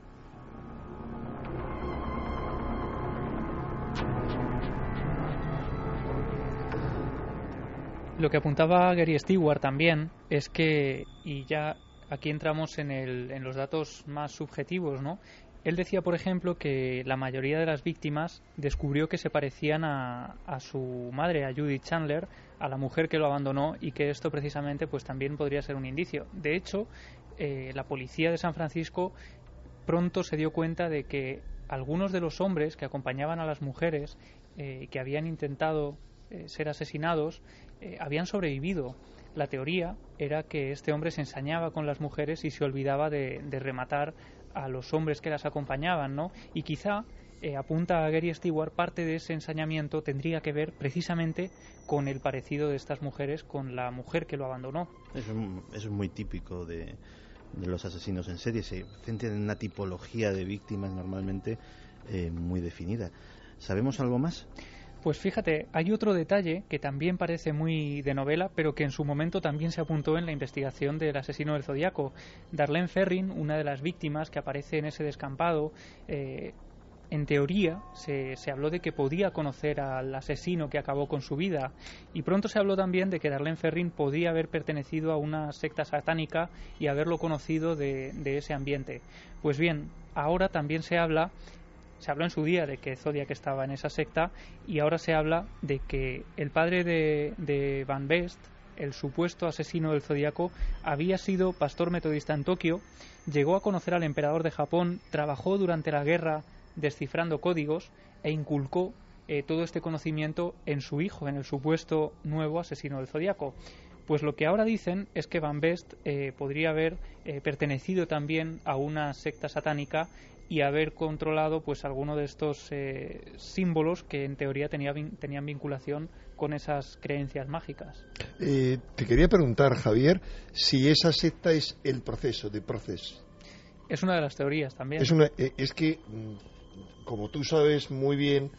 Speaker 3: Lo que apuntaba Gary Stewart también es que, y ya aquí entramos en, el, en los datos más subjetivos, ¿no? Él decía, por ejemplo, que la mayoría de las víctimas descubrió que se parecían a, a su madre, a Judith Chandler, a la mujer que lo abandonó, y que esto precisamente pues también podría ser un indicio. De hecho, eh, la policía de San Francisco pronto se dio cuenta de que algunos de los hombres que acompañaban a las mujeres eh, que habían intentado eh, ser asesinados eh, habían sobrevivido. La teoría era que este hombre se ensañaba con las mujeres y se olvidaba de, de rematar a los hombres que las acompañaban, ¿no? Y quizá, eh, apunta a Gary Stewart, parte de ese ensañamiento tendría que ver precisamente con el parecido de estas mujeres con la mujer que lo abandonó.
Speaker 2: Eso, eso es muy típico de, de los asesinos en serie. Se centran en una tipología de víctimas normalmente eh, muy definida. ¿Sabemos algo más?
Speaker 3: Pues fíjate, hay otro detalle que también parece muy de novela, pero que en su momento también se apuntó en la investigación del asesino del Zodíaco. Darlene Ferrin, una de las víctimas que aparece en ese descampado, eh, en teoría se, se habló de que podía conocer al asesino que acabó con su vida, y pronto se habló también de que Darlene Ferrin podía haber pertenecido a una secta satánica y haberlo conocido de, de ese ambiente. Pues bien, ahora también se habla Se habló en su día de que Zodiac estaba en esa secta, y ahora se habla de que el padre de, de Van Best, el supuesto asesino del Zodíaco, había sido pastor metodista en Tokio, llegó a conocer al emperador de Japón, trabajó durante la guerra descifrando códigos e inculcó eh, todo este conocimiento en su hijo, en el supuesto nuevo asesino del Zodíaco. Pues lo que ahora dicen es que Van Best eh, podría haber eh, pertenecido también a una secta satánica y haber controlado pues alguno de estos eh, símbolos que en teoría tenía, tenían vinculación con esas creencias mágicas.
Speaker 5: Eh, te quería preguntar, Javier, si esa secta es el proceso, de proceso.
Speaker 3: Es una de las teorías también.
Speaker 5: Es, una, eh, es que, como tú sabes muy bien,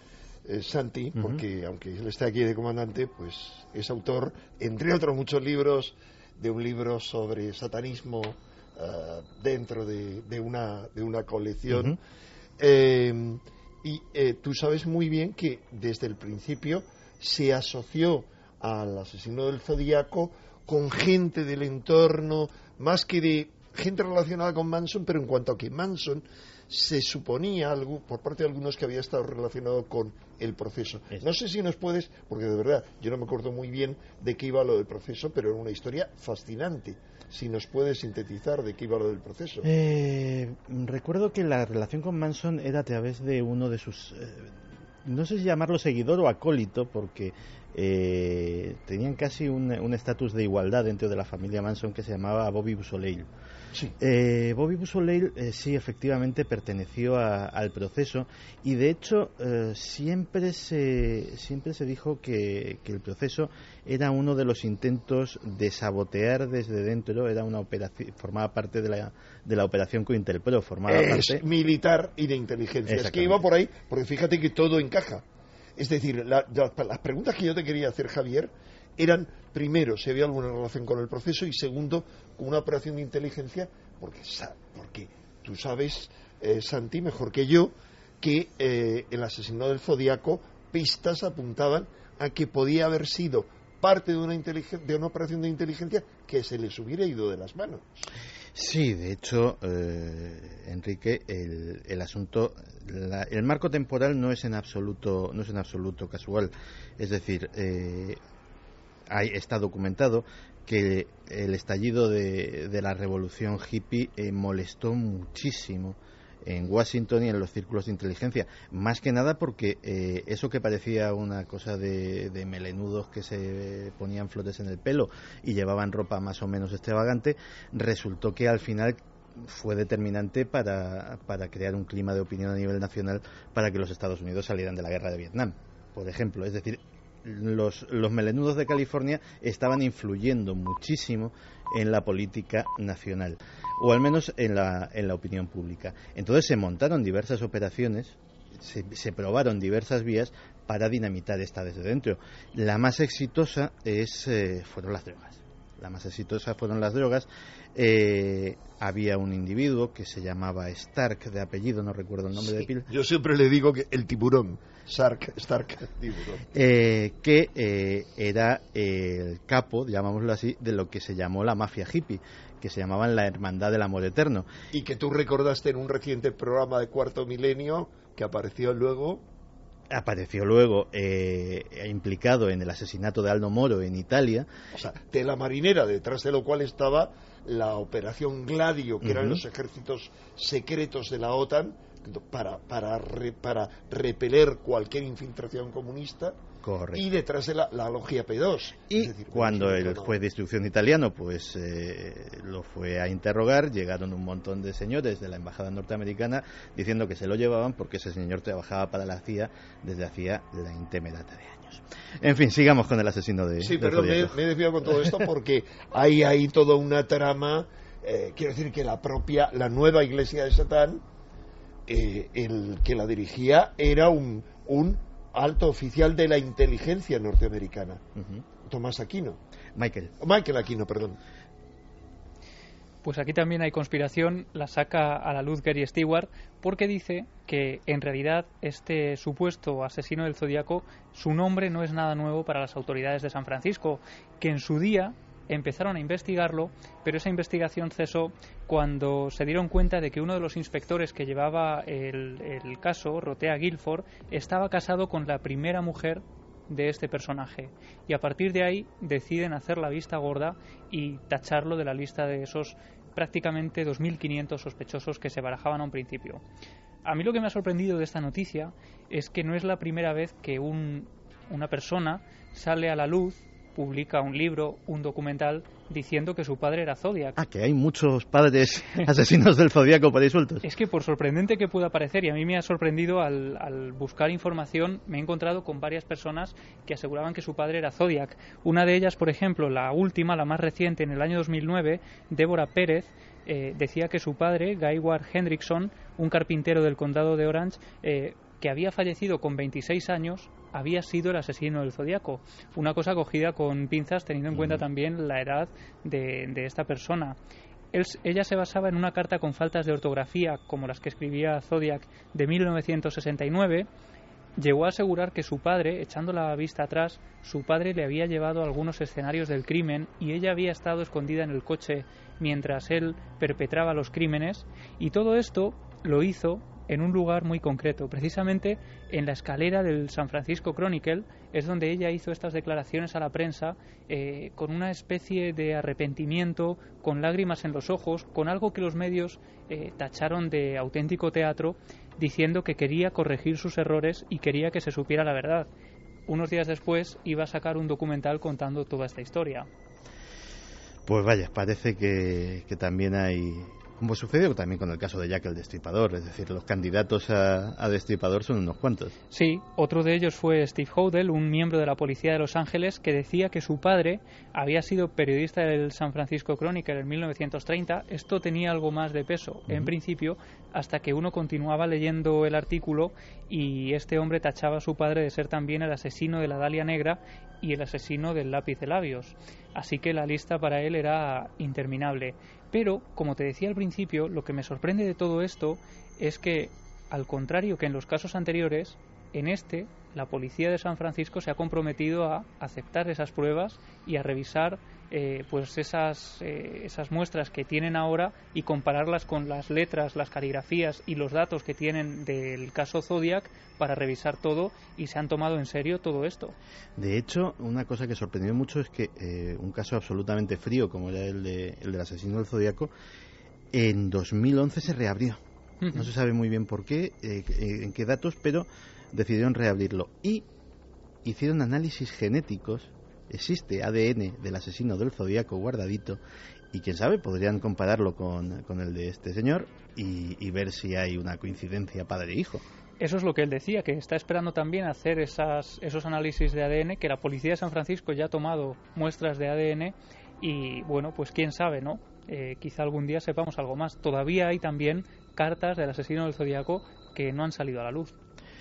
Speaker 5: eh, Santi, uh-huh. porque aunque él esté aquí de comandante, pues es autor, entre otros muchos libros, de un libro sobre satanismo uh, dentro de, de, una, de una colección. Uh-huh. eh, y eh, tú sabes muy bien que desde el principio se asoció al asesino del Zodíaco con gente del entorno, más que de gente relacionada con Manson, pero en cuanto a que Manson se suponía algo por parte de algunos que había estado relacionado con el proceso. No sé si nos puedes, porque de verdad yo no me acuerdo muy bien de qué iba lo del proceso, pero era una historia fascinante. Si nos puedes sintetizar de qué iba lo del proceso.
Speaker 2: Eh, recuerdo que la relación con Manson era a través de uno de sus... Eh, no sé si llamarlo seguidor o acólito, porque eh, tenían casi un estatus de igualdad dentro de la familia Manson, que se llamaba Bobby Beausoleil.
Speaker 5: Sí.
Speaker 2: Eh, Bobby Beausoleil eh, sí, efectivamente perteneció a, al proceso, y de hecho eh, siempre se siempre se dijo que, que el proceso era uno de los intentos de sabotear desde dentro, era una operación, formaba parte de la de la operación Cointelpro, formaba
Speaker 5: es
Speaker 2: parte
Speaker 5: militar y de inteligencia. Es que iba por ahí, porque fíjate que todo encaja. Es decir, la, la, las preguntas que yo te quería hacer, Javier, eran, primero, si había alguna relación con el proceso, y segundo, con una operación de inteligencia, porque, porque tú sabes, eh, Santi, mejor que yo, que eh, el asesino del Zodíaco, pistas apuntaban a que podía haber sido parte de una, de una operación de inteligencia que se les hubiera ido de las manos.
Speaker 2: Sí, de hecho, eh, Enrique, el, el asunto, la, el marco temporal no es en absoluto, no es en absoluto casual. Es decir, eh, hay, está documentado que el estallido de, de la revolución hippie eh, molestó muchísimo en Washington y en los círculos de inteligencia, más que nada porque eh, eso que parecía una cosa de, de melenudos que se ponían flores en el pelo y llevaban ropa más o menos extravagante, resultó que al final fue determinante para, para crear un clima de opinión a nivel nacional para que los Estados Unidos salieran de la guerra de Vietnam, por ejemplo. Es decir, los, los melenudos de California estaban influyendo muchísimo en la política nacional, o al menos en la, en la opinión pública. Entonces se montaron diversas operaciones, se, se probaron diversas vías para dinamitar esta desde dentro. La más exitosa es, eh, fueron las drogas. La más exitosa fueron las drogas. Eh, había un individuo que se llamaba Stark, de apellido, no recuerdo el nombre
Speaker 5: sí,
Speaker 2: de pila.
Speaker 5: Yo siempre le digo que el tiburón, Stark, Stark tiburón.
Speaker 2: Eh, que eh, era el capo, llamámoslo así, de lo que se llamó la mafia hippie, que se llamaban la Hermandad del Amor Eterno.
Speaker 5: Y que tú recordaste en un reciente programa de Cuarto Milenio, que apareció luego...
Speaker 2: Apareció luego eh, implicado en el asesinato de Aldo Moro en Italia.
Speaker 5: O sea, de la marinera, detrás de lo cual estaba la operación Gladio, que uh-huh. eran los ejércitos secretos de la OTAN para, para, re, para repeler cualquier infiltración comunista.
Speaker 2: Correcto.
Speaker 5: Y detrás de la, la logia P dos.
Speaker 2: Y
Speaker 5: es decir,
Speaker 2: cuando el juez de instrucción italiano pues eh, lo fue a interrogar, llegaron un montón de señores de la embajada norteamericana diciendo que se lo llevaban porque ese señor trabajaba para la C I A desde hacía la intemerata de años. En fin, sigamos con el asesino de...
Speaker 5: Sí, perdón, me, me he desviado con todo esto porque hay ahí toda una trama, eh, quiero decir que la propia, la nueva iglesia de Satán, eh, el que la dirigía era un... un alto oficial de la inteligencia norteamericana, uh-huh. Tomás Aquino.
Speaker 2: Michael.
Speaker 5: Michael Aquino, perdón.
Speaker 3: Pues aquí también hay conspiración, la saca a la luz Gary Stewart, porque dice que en realidad este supuesto asesino del Zodíaco, su nombre no es nada nuevo para las autoridades de San Francisco, que en su día empezaron a investigarlo, pero esa investigación cesó cuando se dieron cuenta de que uno de los inspectores que llevaba el, el caso, Rotea Guilford, estaba casado con la primera mujer de este personaje, y a partir de ahí deciden hacer la vista gorda y tacharlo de la lista de esos prácticamente dos mil quinientos sospechosos que se barajaban a un principio. A mí lo que me ha sorprendido de esta noticia es que no es la primera vez que un, una persona sale a la luz, publica un libro, un documental, diciendo que su padre era Zodiac.
Speaker 2: Ah, que hay muchos padres asesinos del Zodíaco por ahí sueltos.
Speaker 3: Es que por sorprendente que pueda parecer, y a mí me ha sorprendido al, al buscar información, me he encontrado con varias personas que aseguraban que su padre era Zodiac. Una de ellas, por ejemplo, la última, la más reciente, en el año dos mil nueve, Débora Pérez, eh, decía que su padre, Guy Ward Hendrickson, un carpintero del condado de Orange, eh, que había fallecido con veintiséis años había sido el asesino del Zodíaco. Una cosa cogida con pinzas teniendo en cuenta también la edad de, de esta persona. Él, ella se basaba en una carta con faltas de ortografía como las que escribía Zodiac de mil novecientos sesenta y nueve. Llegó a asegurar que su padre, echando la vista atrás, su padre le había llevado a algunos escenarios del crimen y ella había estado escondida en el coche mientras él perpetraba los crímenes, y todo esto lo hizo en un lugar muy concreto, precisamente en la escalera del San Francisco Chronicle. Es donde ella hizo estas declaraciones a la prensa eh, con una especie de arrepentimiento, con lágrimas en los ojos, con algo que los medios eh, tacharon de auténtico teatro, diciendo que quería corregir sus errores y quería que se supiera la verdad. Unos días después iba a sacar un documental contando toda esta historia.
Speaker 2: Pues vaya, parece que, que también hay, como sucedió también con el caso de Jack el Destripador, es decir, los candidatos a, a Destripador son unos cuantos.
Speaker 3: Sí, otro de ellos fue Steve Hodel, un miembro de la policía de Los Ángeles, que decía que su padre había sido periodista del San Francisco Chronicle en mil novecientos treinta. Esto tenía algo más de peso, uh-huh. en principio, hasta que uno continuaba leyendo el artículo y este hombre tachaba a su padre de ser también el asesino de la Dalia Negra y el asesino del lápiz de labios. Así que la lista para él era interminable. Pero, como te decía al principio, lo que me sorprende de todo esto es que, al contrario que en los casos anteriores, en este, la policía de San Francisco se ha comprometido a aceptar esas pruebas y a revisar eh, pues esas, eh, esas muestras que tienen ahora y compararlas con las letras, las caligrafías y los datos que tienen del caso Zodiac para revisar todo, y se han tomado en serio todo esto.
Speaker 2: De hecho, una cosa que sorprendió mucho es que eh, un caso absolutamente frío como era el, de, el del asesino del Zodiaco, en dos mil once se reabrió. Uh-huh. No se sabe muy bien por qué, eh, en qué datos, pero decidieron reabrirlo y hicieron análisis genéticos. Existe A D N del asesino del Zodíaco guardadito y quién sabe, podrían compararlo con, con el de este señor y, y ver si hay una coincidencia padre-hijo.
Speaker 3: Eso es lo que él decía, que está esperando también hacer esas, esos análisis de A D N, que la policía de San Francisco ya ha tomado muestras de A D N y bueno, pues quién sabe, ¿no? Eh, quizá algún día sepamos algo más. Todavía hay también cartas del asesino del Zodíaco que no han salido a la luz.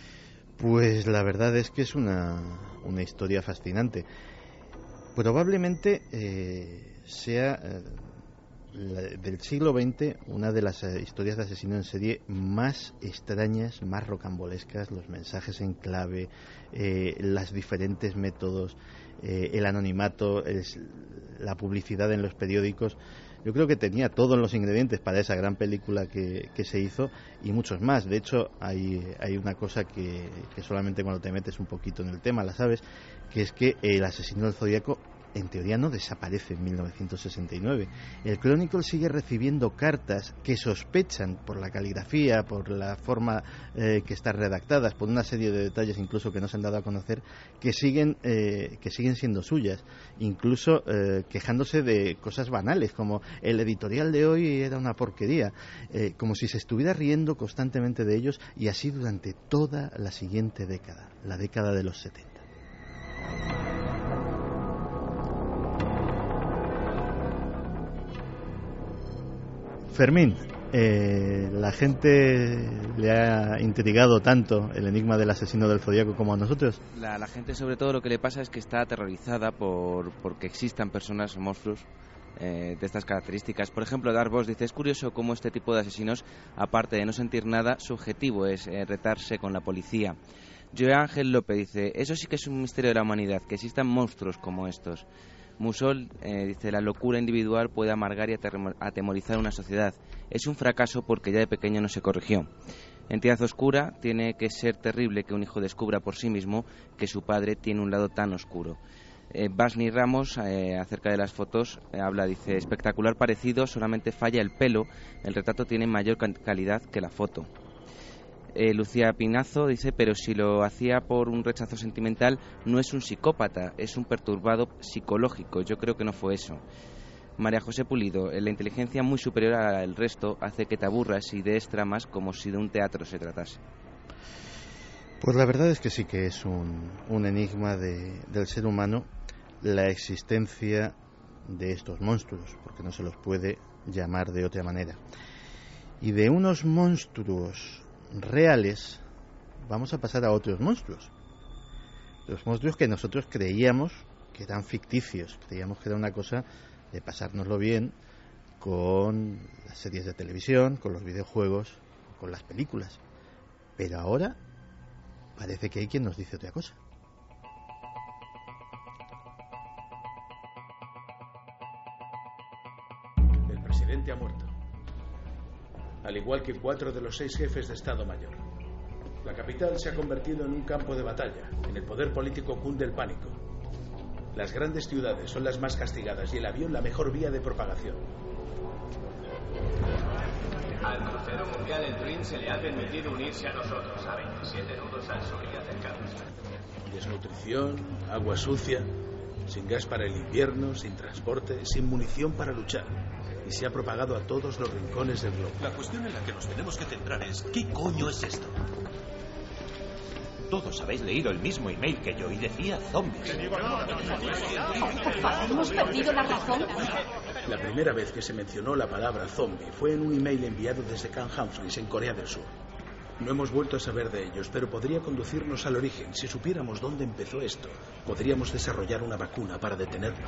Speaker 2: Pues la verdad es que es una, una historia fascinante. Probablemente eh, sea eh, la, del siglo veinte una de las eh, historias de asesino en serie más extrañas, más rocambolescas, los mensajes en clave, eh, los diferentes métodos, eh, el anonimato, el, la publicidad en los periódicos. Yo creo que tenía todos los ingredientes para esa gran película que, que se hizo y muchos más. De hecho, hay, hay una cosa que, que solamente cuando te metes un poquito en el tema la sabes, que es que el asesino del Zodíaco en teoría no desaparece en mil novecientos sesenta y nueve. El Chronicle sigue recibiendo cartas que sospechan por la caligrafía, por la forma eh, que están redactadas, por una serie de detalles incluso que no se han dado a conocer, que siguen eh, que siguen siendo suyas, incluso eh, quejándose de cosas banales como el editorial de hoy era una porquería, eh, como si se estuviera riendo constantemente de ellos, y así durante toda la siguiente década, la década de los setenta. Fermín, eh, la gente le ha intrigado tanto el enigma del asesino del Zodíaco como a nosotros.
Speaker 6: La, la gente, sobre todo, lo que le pasa es que está aterrorizada por porque existan personas o monstruos eh, de estas características. Por ejemplo, Darvos dice: es curioso cómo este tipo de asesinos, aparte de no sentir nada, su objetivo es eh, retarse con la policía. Joe Ángel López dice: eso sí que es un misterio de la humanidad, que existan monstruos como estos. Musol eh, dice: la locura individual puede amargar y atemorizar una sociedad. Es un fracaso porque ya de pequeño no se corrigió. Entidad oscura: tiene que ser terrible que un hijo descubra por sí mismo que su padre tiene un lado tan oscuro. Eh, Basni Ramos, eh, acerca de las fotos, eh, habla, dice: espectacular parecido, solamente falla el pelo, el retrato tiene mayor calidad que la foto. Eh, Lucía Pinazo dice: pero si lo hacía por un rechazo sentimental, no es un psicópata, es un perturbado psicológico. Yo creo que no fue eso. María José Pulido: la inteligencia muy superior al resto hace que te aburras y des tramas como si de un teatro se tratase.
Speaker 2: Pues la verdad es que sí que es un, un enigma de, del ser humano la existencia de estos monstruos, porque no se los puede llamar de otra manera. Y de unos monstruos reales vamos a pasar a otros monstruos. Los monstruos que nosotros creíamos que eran ficticios, creíamos que era una cosa de pasárnoslo bien con las series de televisión, con los videojuegos, con las películas. Pero ahora parece que hay quien nos dice otra cosa.
Speaker 13: El presidente ha muerto, al igual que cuatro de los seis jefes de Estado Mayor. La capital se ha convertido en un campo de batalla. En el poder político cunde el pánico. Las grandes ciudades son las más castigadas y el avión la mejor vía de propagación.
Speaker 14: Al crucero mundial el Dream se le ha permitido unirse a nosotros a veintisiete nudos al sur y acercarnos.
Speaker 13: Desnutrición, agua sucia, sin gas para el invierno, sin transporte, sin munición para luchar. Y se ha propagado a todos los rincones del globo.
Speaker 15: La cuestión en la que nos tenemos que centrar es ¿qué coño es esto? Todos habéis leído el mismo email que yo y decía zombies.
Speaker 8: ¿Hemos perdido la razón?
Speaker 13: La primera vez que se mencionó la palabra zombie fue en un email enviado desde Camp Humphreys en Corea del Sur. No hemos vuelto a saber de ellos, pero podría conducirnos al origen. Si supiéramos dónde empezó esto, podríamos desarrollar una vacuna para detenerlo.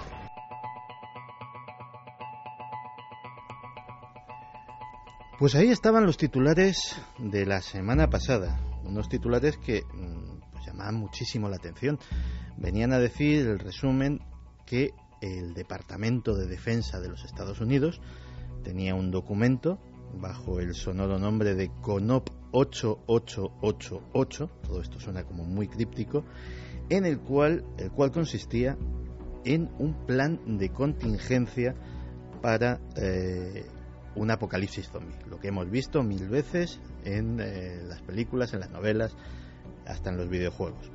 Speaker 2: Pues ahí estaban los titulares de la semana pasada, unos titulares que pues, llamaban muchísimo la atención. Venían a decir el resumen que el Departamento de Defensa de los Estados Unidos tenía un documento bajo el sonoro nombre de CONOP ocho ocho ocho ocho, todo esto suena como muy críptico, en el cual, el cual consistía en un plan de contingencia para eh, un apocalipsis zombie, lo que hemos visto mil veces en eh, las películas, en las novelas, hasta en los videojuegos.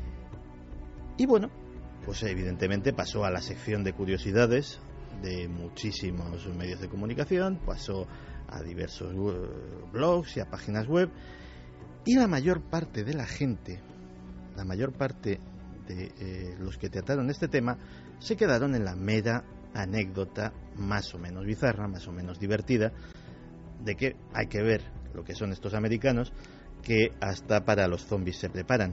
Speaker 2: Y bueno, pues evidentemente pasó a la sección de curiosidades de muchísimos medios de comunicación, pasó a diversos blogs y a páginas web, y la mayor parte de la gente, la mayor parte de eh, los que trataron este tema, se quedaron en la mera anécdota más o menos bizarra, más o menos divertida, de que hay que ver lo que son estos americanos, que hasta para los zombies se preparan.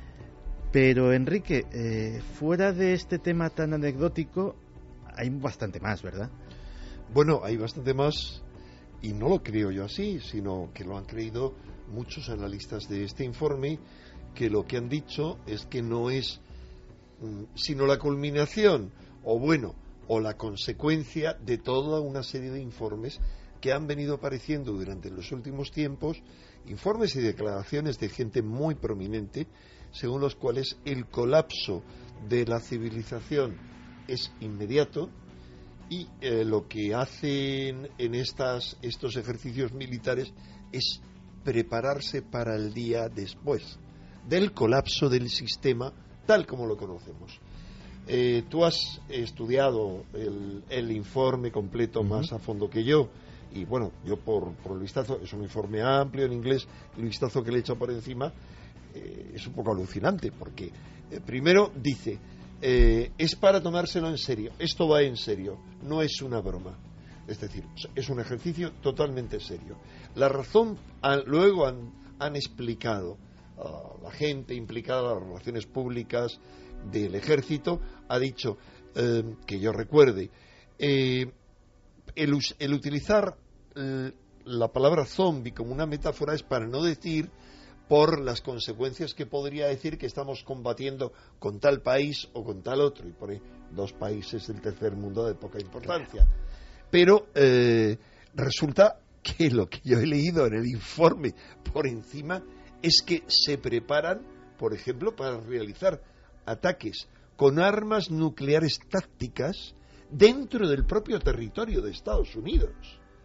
Speaker 2: Pero Enrique, eh, fuera de este tema tan anecdótico, hay bastante más, ¿verdad?
Speaker 5: Bueno, hay bastante más, y no lo creo yo así, sino que lo han creído muchos analistas de este informe, que lo que han dicho es que no es mm, sino la culminación, o bueno, o la consecuencia de toda una serie de informes que han venido apareciendo durante los últimos tiempos, informes y declaraciones de gente muy prominente, según los cuales el colapso de la civilización es inmediato y eh, lo que hacen en estas, estos ejercicios militares es prepararse para el día después del colapso del sistema tal como lo conocemos. Eh, tú has estudiado el, el informe completo uh-huh. más a fondo que yo, y bueno, yo por, por el vistazo, es un informe amplio en inglés, el vistazo que le he hecho por encima eh, es un poco alucinante, porque eh, primero dice, eh, es para tomárselo en serio, esto va en serio, no es una broma, es decir, es un ejercicio totalmente serio. La razón, a, luego han, han explicado a la gente implicada en las relaciones públicas del ejército, ha dicho eh, que yo recuerde eh, el, el utilizar eh, la palabra zombie como una metáfora es para no decir por las consecuencias que podría decir que estamos combatiendo con tal país o con tal otro, y por ahí dos países del tercer mundo de poca importancia. Pero eh, resulta que lo que yo he leído en el informe por encima es que se preparan, por ejemplo, para realizar ataques con armas nucleares tácticas dentro del propio territorio de Estados Unidos.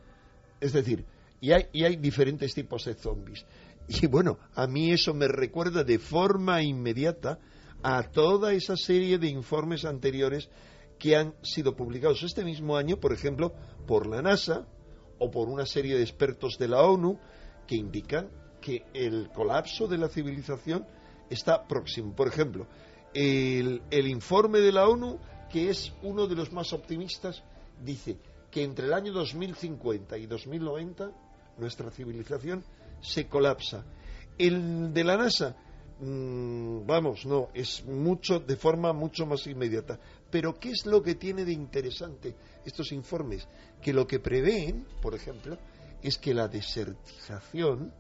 Speaker 5: Es decir, y hay, y hay diferentes tipos de zombies. Y bueno, a mí eso me recuerda de forma inmediata a toda esa serie de informes anteriores que han sido publicados este mismo año, por ejemplo, por la NASA o por una serie de expertos de la ONU que indican que el colapso de la civilización está próximo. Por ejemplo, el, el informe de la ONU, que es uno de los más optimistas, dice que entre el año dos mil cincuenta y dos mil noventa nuestra civilización se colapsa. El de la NASA, mmm, vamos, no, es mucho, de forma mucho más inmediata. Pero ¿qué es lo que tiene de interesante estos informes? Que lo que prevén, por ejemplo, es que la desertización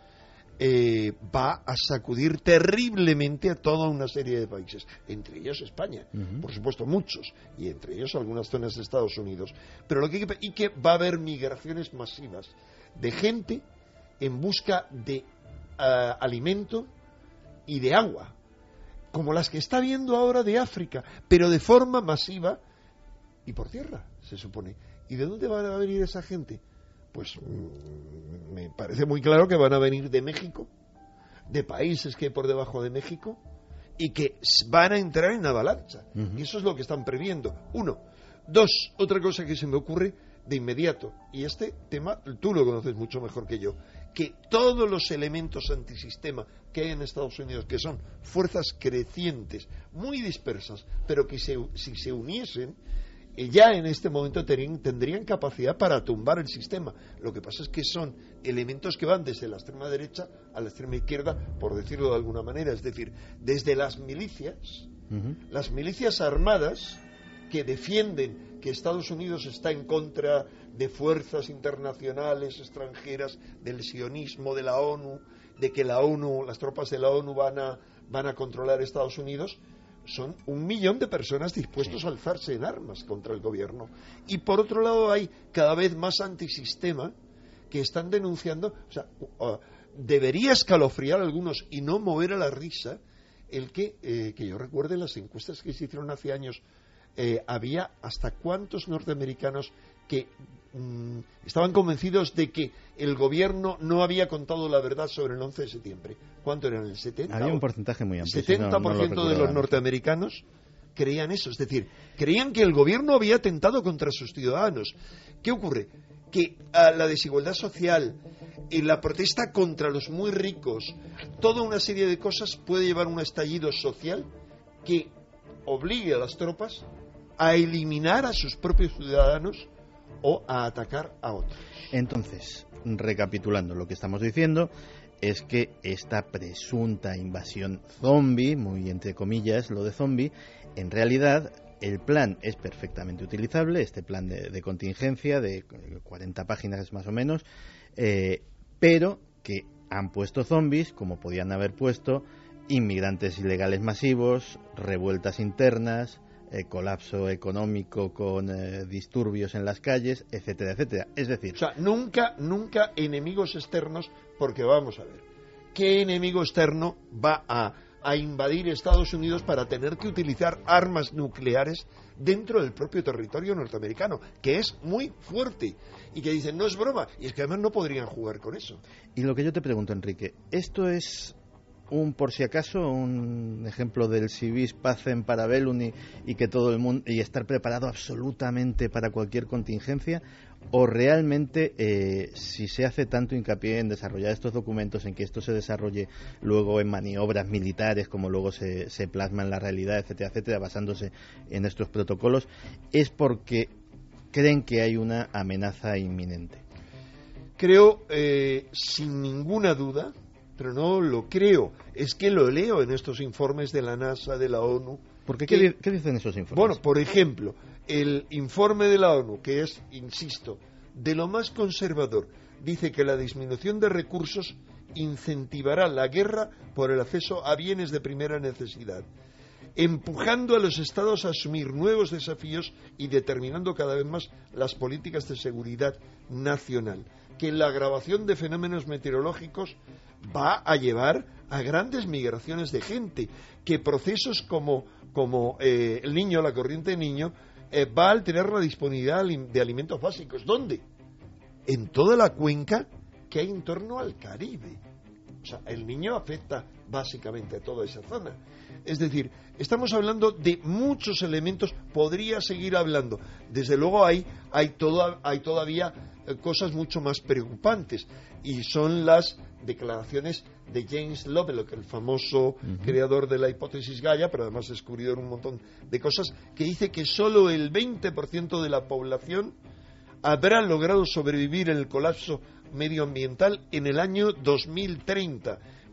Speaker 5: eh, va a sacudir terriblemente a toda una serie de países, entre ellos España, uh-huh. por supuesto muchos, y entre ellos algunas zonas de Estados Unidos. Pero lo que hay que, y que va a haber migraciones masivas de gente en busca de uh, alimento y de agua, como las que está viendo ahora de África, pero de forma masiva y por tierra, se supone. ¿Y de dónde van a venir esa gente? Pues mmm, me parece muy claro que van a venir de México, de países que hay por debajo de México, y que van a entrar en avalancha. Uh-huh. Y eso es lo que están previendo. Uno. Dos, otra cosa que se me ocurre de inmediato, y este tema tú lo conoces mucho mejor que yo, que todos los elementos antisistema que hay en Estados Unidos, que son fuerzas crecientes, muy dispersas, pero que se, si se uniesen, eh, ya en este momento tendrían, tendrían capacidad para tumbar el sistema. Lo que pasa es que son elementos que van desde la extrema derecha a la extrema izquierda, por decirlo de alguna manera, es decir, desde las milicias, uh-huh. las milicias armadas que defienden que Estados Unidos está en contra de fuerzas internacionales extranjeras, del sionismo, de la ONU, de que la ONU, las tropas de la ONU van a, van a controlar Estados Unidos, son un millón de personas dispuestos sí. a alzarse en armas contra el gobierno. Y por otro lado hay cada vez más antisistema que están denunciando, o sea, uh, debería escalofriar a algunos y no mover a la risa el que, eh, que yo recuerde las encuestas que se hicieron hace años. Eh, había hasta cuántos norteamericanos que mmm, estaban convencidos de que el gobierno no había contado la verdad sobre el once de septiembre. ¿Cuánto eran? ¿El setenta?
Speaker 2: Había un porcentaje muy amplio.
Speaker 5: setenta por ciento no, no de los norteamericanos creían eso. Es decir, creían que el gobierno había atentado contra sus ciudadanos. ¿Qué ocurre? Que a la desigualdad social y la protesta contra los muy ricos, toda una serie de cosas puede llevar a un estallido social que obligue a las tropas a eliminar a sus propios ciudadanos o a atacar a otros.
Speaker 2: Entonces, recapitulando, lo que estamos diciendo es que esta presunta invasión zombie, muy entre comillas lo de zombie, en realidad el plan es perfectamente utilizable, este plan de, de contingencia de cuarenta páginas más o menos, eh, pero que han puesto zombies como podían haber puesto inmigrantes ilegales masivos, revueltas internas, eh, colapso económico con eh, disturbios en las calles, etcétera, etcétera. Es decir,
Speaker 5: o sea, nunca, nunca enemigos externos, porque vamos a ver, ¿qué enemigo externo va a, a invadir Estados Unidos para tener que utilizar armas nucleares dentro del propio territorio norteamericano, que es muy fuerte y que dicen no es broma, y es que además no podrían jugar con eso?
Speaker 2: Y lo que yo te pregunto, Enrique, ¿esto es un por si acaso, un ejemplo del si vis pacem para bellum y, y que todo el mundo y estar preparado absolutamente para cualquier contingencia, o realmente eh, si se hace tanto hincapié en desarrollar estos documentos, en que esto se desarrolle luego en maniobras militares como luego se, se plasma en la realidad, etcétera, etcétera, basándose en estos protocolos, es porque creen que hay una amenaza inminente?
Speaker 5: Creo, eh, sin ninguna duda, pero no lo creo, es que lo leo en estos informes de la NASA, de la ONU.
Speaker 2: ¿Por qué? ¿Qué, ¿Qué dicen esos informes?
Speaker 5: Bueno, por ejemplo, el informe de la ONU, que es, insisto, de lo más conservador, dice que la disminución de recursos incentivará la guerra por el acceso a bienes de primera necesidad, empujando a los estados a asumir nuevos desafíos y determinando cada vez más las políticas de seguridad nacional, que la agravación de fenómenos meteorológicos va a llevar a grandes migraciones de gente, que procesos como, como eh, el niño, la corriente de niño, eh, va a alterar la disponibilidad de alimentos básicos. ¿Dónde? En toda la cuenca que hay en torno al Caribe. O sea, el niño afecta básicamente a toda esa zona. Es decir, estamos hablando de muchos elementos, podría seguir hablando. Desde luego hay, hay, toda, hay todavía eh, cosas mucho más preocupantes, y son las declaraciones de James Lovelock, el famoso uh-huh. creador de la hipótesis Gaia, pero además descubridor un montón de cosas, que dice que solo el veinte por ciento de la población habrá logrado sobrevivir en el colapso medioambiental en el año dos mil treinta,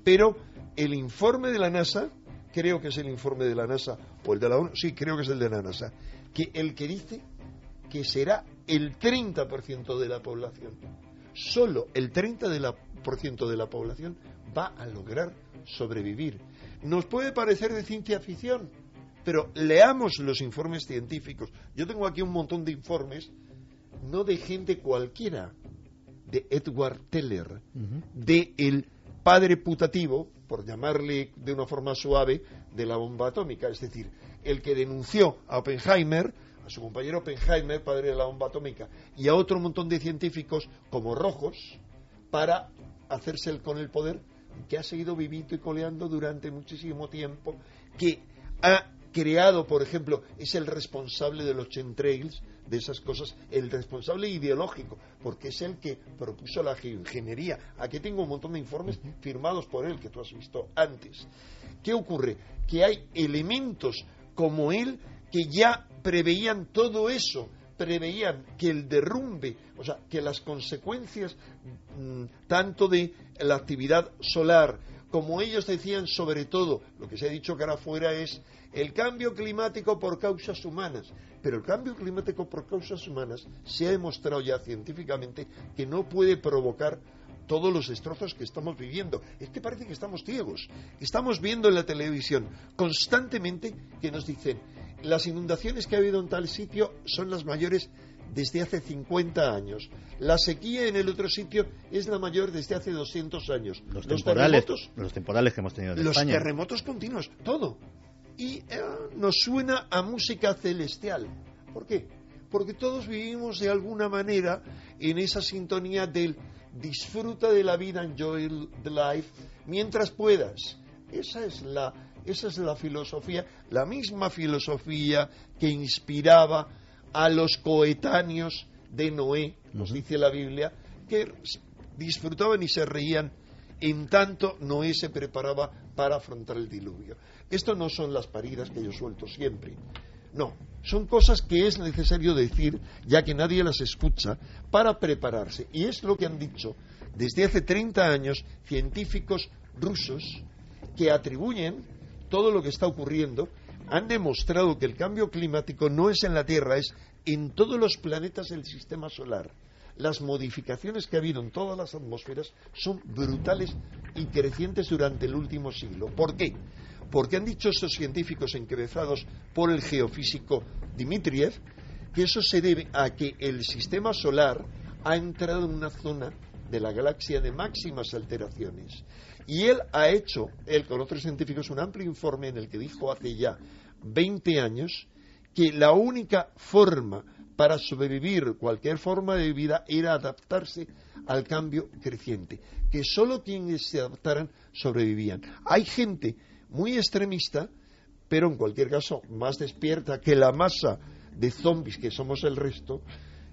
Speaker 5: Pero el informe de la NASA, creo que es el informe de la NASA, o el de la ONU, sí, creo que es el de la NASA, que el que dice que será el treinta por ciento de la población, solo el treinta por ciento de la población va a lograr sobrevivir. Nos puede parecer de ciencia ficción, pero leamos los informes científicos. Yo tengo aquí un montón de informes, no de gente cualquiera, de Edward Teller, uh-huh. de el padre putativo, por llamarle de una forma suave, de la bomba atómica, es decir, el que denunció a Oppenheimer, a su compañero Oppenheimer, padre de la bomba atómica, y a otro montón de científicos como Rojos, para hacerse el, con el poder, que ha seguido vivito y coleando durante muchísimo tiempo, que ha creado, por ejemplo, es el responsable de los chemtrails, de esas cosas, el responsable ideológico, porque es el que propuso la geoingeniería. Aquí tengo un montón de informes firmados por él, que tú has visto antes. ¿Qué ocurre? Que hay elementos como él que ya preveían todo eso, preveían que el derrumbe, o sea, que las consecuencias mmm, tanto de la actividad solar, como ellos decían, sobre todo, lo que se ha dicho cara afuera es el cambio climático por causas humanas. Pero el cambio climático por causas humanas se ha demostrado ya científicamente que no puede provocar todos los destrozos que estamos viviendo. Es que parece que estamos ciegos. Estamos viendo en la televisión constantemente que nos dicen las inundaciones que ha habido en tal sitio son las mayores desde hace cincuenta años. La sequía en el otro sitio es la mayor desde hace doscientos años.
Speaker 2: Los, los temporales, los temporales que hemos tenido en
Speaker 5: los
Speaker 2: España.
Speaker 5: Los terremotos continuos, todo. Y eh, nos suena a música celestial. ¿Por qué? Porque todos vivimos de alguna manera en esa sintonía del disfruta de la vida, enjoy the life, mientras puedas. Esa es la, esa es la filosofía, la misma filosofía que inspiraba a los coetáneos de Noé, nos dice la Biblia, que disfrutaban y se reían en tanto Noé se preparaba para afrontar el diluvio. Esto no son las paridas que yo suelto siempre, no, son cosas que es necesario decir, ya que nadie las escucha, para prepararse. Y es lo que han dicho desde hace treinta años científicos rusos que atribuyen todo lo que está ocurriendo. Han demostrado que el cambio climático no es en la Tierra, es en todos los planetas del sistema solar. Las modificaciones que ha habido en todas las atmósferas son brutales y crecientes durante el último siglo. ¿Por qué? Porque han dicho estos científicos encabezados por el geofísico Dmitriev que eso se debe a que el sistema solar ha entrado en una zona de la galaxia de máximas alteraciones. Y él ha hecho, él con otros científicos, un amplio informe en el que dijo hace ya veinte años que la única forma para sobrevivir cualquier forma de vida era adaptarse al cambio creciente, que solo quienes se adaptaran sobrevivían. Hay gente muy extremista, pero en cualquier caso más despierta que la masa de zombies que somos el resto.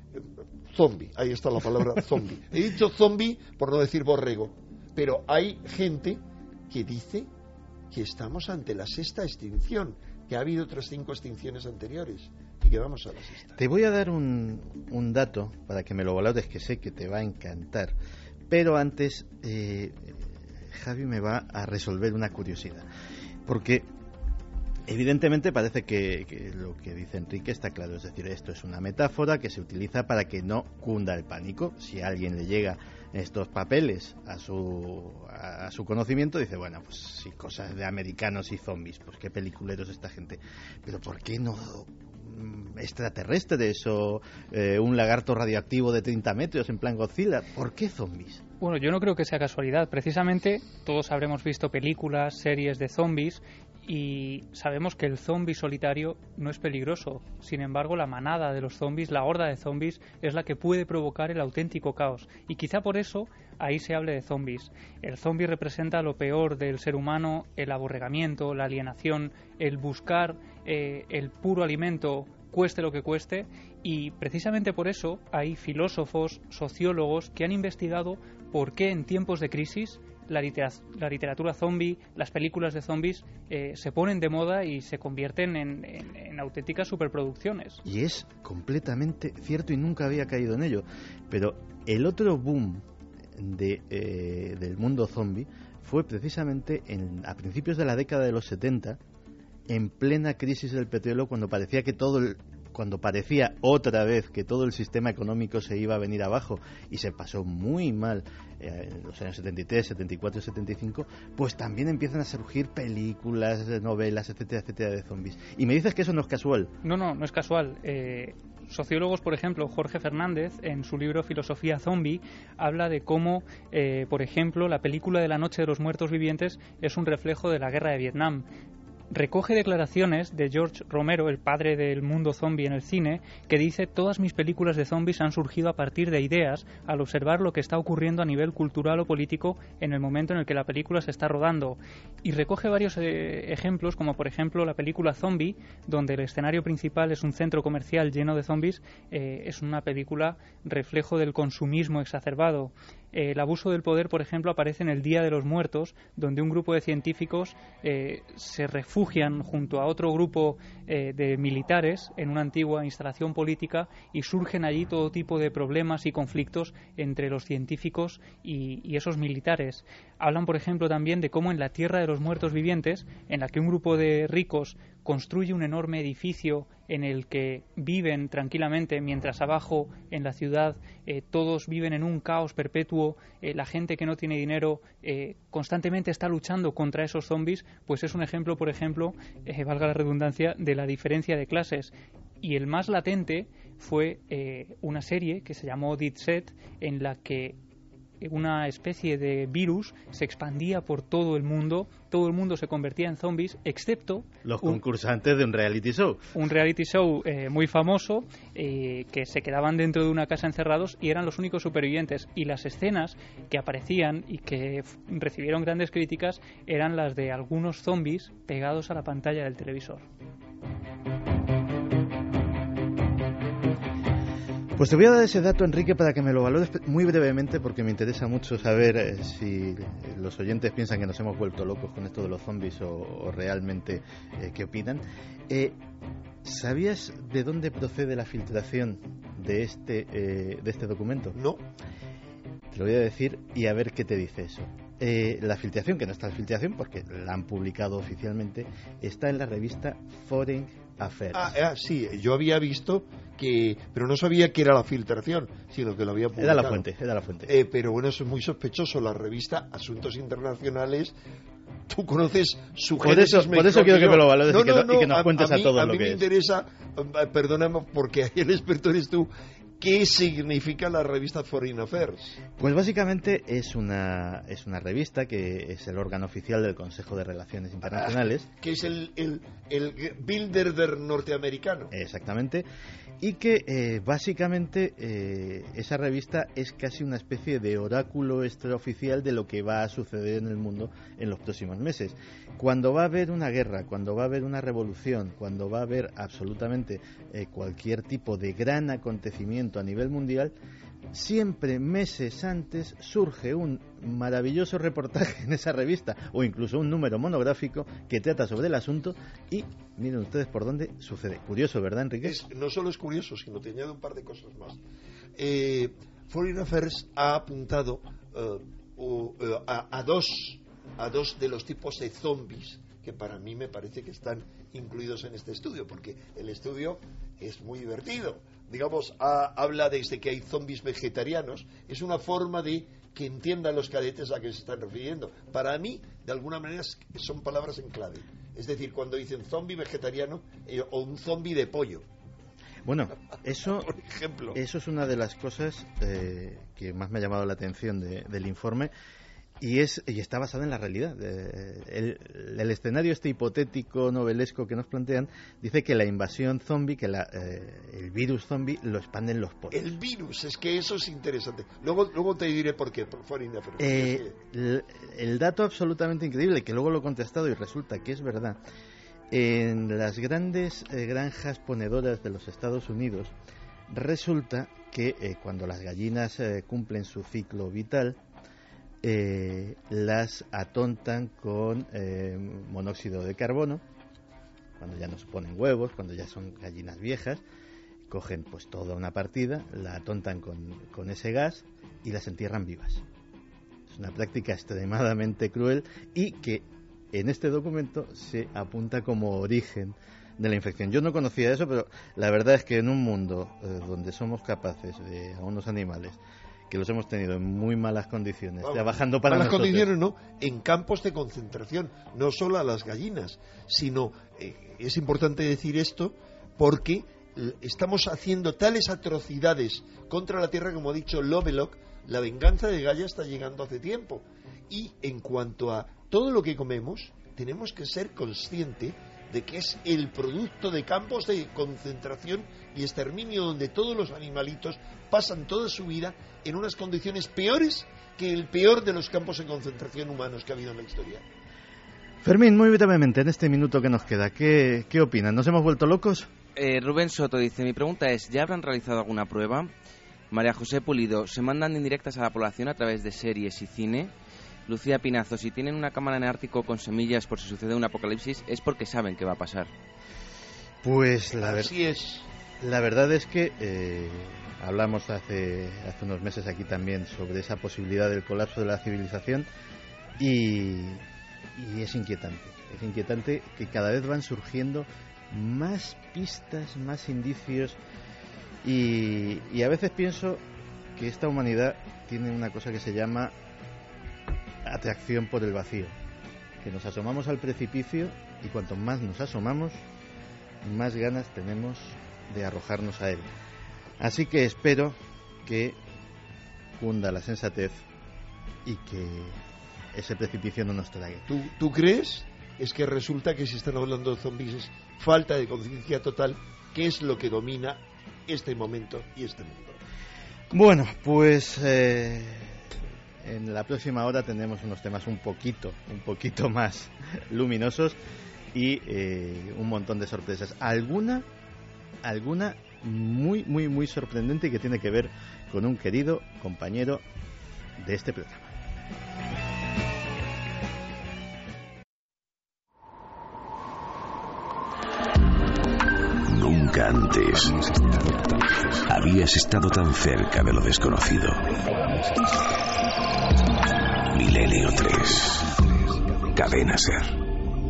Speaker 5: Zombie, ahí está la palabra zombie. He dicho zombie por no decir borrego, pero hay gente que dice que estamos ante la sexta extinción, que ha habido otras cinco extinciones anteriores y que vamos a la sexta.
Speaker 2: Te voy a dar un, un dato para que me lo valores, que sé que te va a encantar, pero antes eh, Javi me va a resolver una curiosidad, porque evidentemente parece que, que lo que dice Enrique está claro, es decir, esto es una metáfora que se utiliza para que no cunda el pánico. Si a alguien le llega estos papeles a su a su conocimiento, dice, bueno, pues sí, cosas de americanos y zombies, pues qué peliculeros esta gente, pero ¿por qué no extraterrestres o eh, un lagarto radioactivo de treinta metros en plan Godzilla? ¿Por qué zombies?
Speaker 3: Bueno, yo no creo que sea casualidad. Precisamente todos habremos visto películas, series de zombies y sabemos que el zombi solitario no es peligroso. Sin embargo, la manada de los zombies, la horda de zombies, es la que puede provocar el auténtico caos. Y quizá por eso ahí se hable de zombies. El zombi representa lo peor del ser humano, el aborregamiento, la alienación, el buscar eh, el puro alimento, cueste lo que cueste, y precisamente por eso hay filósofos, sociólogos que han investigado por qué en tiempos de crisis la, litera- la literatura zombie, las películas de zombies eh, se ponen de moda y se convierten en, en, en auténticas superproducciones.
Speaker 2: Y es completamente cierto y nunca había caído en ello. Pero el otro boom de, eh, del mundo zombie fue precisamente en, a principios de la década de los setenta, en plena crisis del petróleo, cuando parecía que todo el, cuando parecía otra vez que todo el sistema económico se iba a venir abajo y se pasó muy mal eh, en los años setenta y tres, setenta y cuatro y setenta y cinco, pues también empiezan a surgir películas, novelas, etcétera, etcétera, de zombies. Y me dices que eso no es casual.
Speaker 3: No, no, no es casual. Eh, sociólogos, por ejemplo, Jorge Fernández, en su libro Filosofía Zombie, habla de cómo, eh, por ejemplo, la película de La Noche de los Muertos Vivientes es un reflejo de la guerra de Vietnam. Recoge declaraciones de George Romero, el padre del mundo zombie en el cine, que dice: todas mis películas de zombies han surgido a partir de ideas al observar lo que está ocurriendo a nivel cultural o político en el momento en el que la película se está rodando. Y recoge varios eh, ejemplos, como por ejemplo la película Zombie, donde el escenario principal es un centro comercial lleno de zombies. Eh, es una película reflejo del consumismo exacerbado. Eh, el abuso del poder, por ejemplo, aparece en El Día de los Muertos, donde un grupo de científicos eh, se refugian junto a otro grupo eh, de militares en una antigua instalación política, y surgen allí todo tipo de problemas y conflictos entre los científicos y, y esos militares. Hablan, por ejemplo, también de cómo en la Tierra de los Muertos Vivientes, en la que un grupo de ricos construye un enorme edificio en el que viven tranquilamente, mientras abajo en la ciudad eh, todos viven en un caos perpetuo, eh, la gente que no tiene dinero eh, constantemente está luchando contra esos zombies, pues es un ejemplo, por ejemplo, eh, valga la redundancia, de la diferencia de clases. Y el más latente fue eh, una serie que se llamó Dead Set, en la que una especie de virus se expandía por todo el mundo, todo el mundo se convertía en zombies, excepto
Speaker 2: los concursantes un, de un reality show.
Speaker 3: Un reality show eh, muy famoso, eh, que se quedaban dentro de una casa encerrados y eran los únicos supervivientes. Y las escenas que aparecían y que f- recibieron grandes críticas eran las de algunos zombies pegados a la pantalla del televisor.
Speaker 2: Pues te voy a dar ese dato, Enrique, para que me lo valores muy brevemente, porque me interesa mucho saber eh, si los oyentes piensan que nos hemos vuelto locos con esto de los zombies o, o realmente eh, qué opinan. Eh, ¿Sabías de dónde procede la filtración de este, eh, de este documento?
Speaker 5: No.
Speaker 2: Te lo voy a decir y a ver qué te dice eso. Eh, la filtración, que no está en filtración porque la han publicado oficialmente, está en la revista Foreign Affairs.
Speaker 5: Ah, ah, sí, yo había visto que, pero no sabía que era la filtración, sino que lo había publicado.
Speaker 2: Era la fuente, era la fuente.
Speaker 5: Eh, pero bueno, eso es muy sospechoso. La revista Asuntos Internacionales, tú conoces su
Speaker 2: Por eso, por eso quiero que, que me lo valores
Speaker 5: no,
Speaker 2: y, que,
Speaker 5: no,
Speaker 2: no, y que nos
Speaker 5: a,
Speaker 2: cuentes
Speaker 5: a,
Speaker 2: a,
Speaker 5: mí,
Speaker 2: todos
Speaker 5: a
Speaker 2: lo
Speaker 5: mí
Speaker 2: que
Speaker 5: me
Speaker 2: es.
Speaker 5: interesa, perdóname, porque ahí el experto eres tú. ¿Qué significa la revista Foreign Affairs?
Speaker 2: Pues básicamente es una es una revista que es el órgano oficial del Consejo de Relaciones Internacionales.
Speaker 5: Ah, que es el, el, el Bilderberg norteamericano.
Speaker 2: Exactamente. Y que eh, básicamente eh, esa revista es casi una especie de oráculo extraoficial de lo que va a suceder en el mundo en los próximos meses. Cuando va a haber una guerra, cuando va a haber una revolución, cuando va a haber absolutamente eh, cualquier tipo de gran acontecimiento a nivel mundial, siempre meses antes surge un maravilloso reportaje en esa revista o incluso un número monográfico que trata sobre el asunto y miren ustedes por dónde sucede. Curioso, ¿verdad, Enrique?
Speaker 5: Es, no solo es curioso, sino te añado un par de cosas más. Eh, Foreign Affairs ha apuntado uh, uh, a, a dos a dos de los tipos de zombies que para mí me parece que están incluidos en este estudio, porque el estudio es muy divertido. Digamos, ha, habla desde que hay zombies vegetarianos. Es una forma de que entiendan los cadetes a qué se están refiriendo. Para mí, de alguna manera, son palabras en clave. Es decir, cuando dicen zombie vegetariano eh, o un zombie de pollo.
Speaker 2: Bueno, eso,
Speaker 5: por ejemplo.
Speaker 2: Eso es una de las cosas eh, que más me ha llamado la atención de, del informe. Y es y está basada en la realidad. Eh, el, el escenario este hipotético novelesco que nos plantean dice que la invasión zombie, que la, eh, el virus zombie lo expanden los poros.
Speaker 5: El virus, es que eso es interesante. Luego luego te diré por qué. Por Foreign Affairs.
Speaker 2: Eh, el, el dato absolutamente increíble, que luego lo he contestado y resulta que es verdad. En las grandes eh, granjas ponedoras de los Estados Unidos resulta que eh, cuando las gallinas eh, cumplen su ciclo vital, Eh, las atontan con eh, monóxido de carbono cuando ya nos ponen huevos, cuando ya son gallinas viejas, cogen pues toda una partida, la atontan con, con ese gas y las entierran vivas. Es Es una práctica extremadamente cruel y que en este documento se apunta como origen de la infección. Yo no conocía eso, pero la verdad es que en un mundo eh, donde somos capaces de a unos animales que los hemos tenido en muy malas condiciones, Vamos, trabajando para
Speaker 5: malas
Speaker 2: nosotros.
Speaker 5: condiciones, no, en campos de concentración, no solo a las gallinas, sino, eh, es importante decir esto, porque eh, estamos haciendo tales atrocidades contra la tierra, como ha dicho Lovelock, la venganza de Gaia está llegando hace tiempo. Y en cuanto a todo lo que comemos, tenemos que ser conscientes de que es el producto de campos de concentración y exterminio donde todos los animalitos pasan toda su vida en unas condiciones peores que el peor de los campos de concentración humanos que ha habido en la historia.
Speaker 2: Fermín, muy brevemente, en este minuto que nos queda, ¿qué, qué opinan? ¿Nos hemos vuelto locos?
Speaker 6: Eh, Rubén Soto dice, mi pregunta es, ¿ya habrán realizado alguna prueba? María José Pulido, ¿se mandan indirectas a la población a través de series y cine? Lucía Pinazo, si tienen una cámara en el Ártico con semillas por si sucede un apocalipsis, es porque saben que va a pasar.
Speaker 2: Pues la, ver-
Speaker 5: Así es.
Speaker 2: la verdad es que eh, hablamos hace, hace unos meses aquí también sobre esa posibilidad del colapso de la civilización y, y es inquietante. Es inquietante que cada vez van surgiendo más pistas, más indicios y, y a veces pienso que esta humanidad tiene una cosa que se llama atracción por el vacío, que nos asomamos al precipicio y cuanto más nos asomamos, más ganas tenemos de arrojarnos a él. Así que espero que cunda la sensatez y que ese precipicio no nos trague.
Speaker 5: ¿Tú, ¿Tú crees? Es que resulta que si están hablando de zombies es falta de conciencia total, que es lo que domina este momento y este mundo.
Speaker 2: Bueno, pues eh, en la próxima hora tendremos unos temas un poquito, un poquito más luminosos y eh, un montón de sorpresas. Alguna, alguna muy, muy, muy sorprendente que tiene que ver con un querido compañero de este programa.
Speaker 1: Nunca antes habías estado tan cerca de lo desconocido. Milenio tres. Cadena Ser.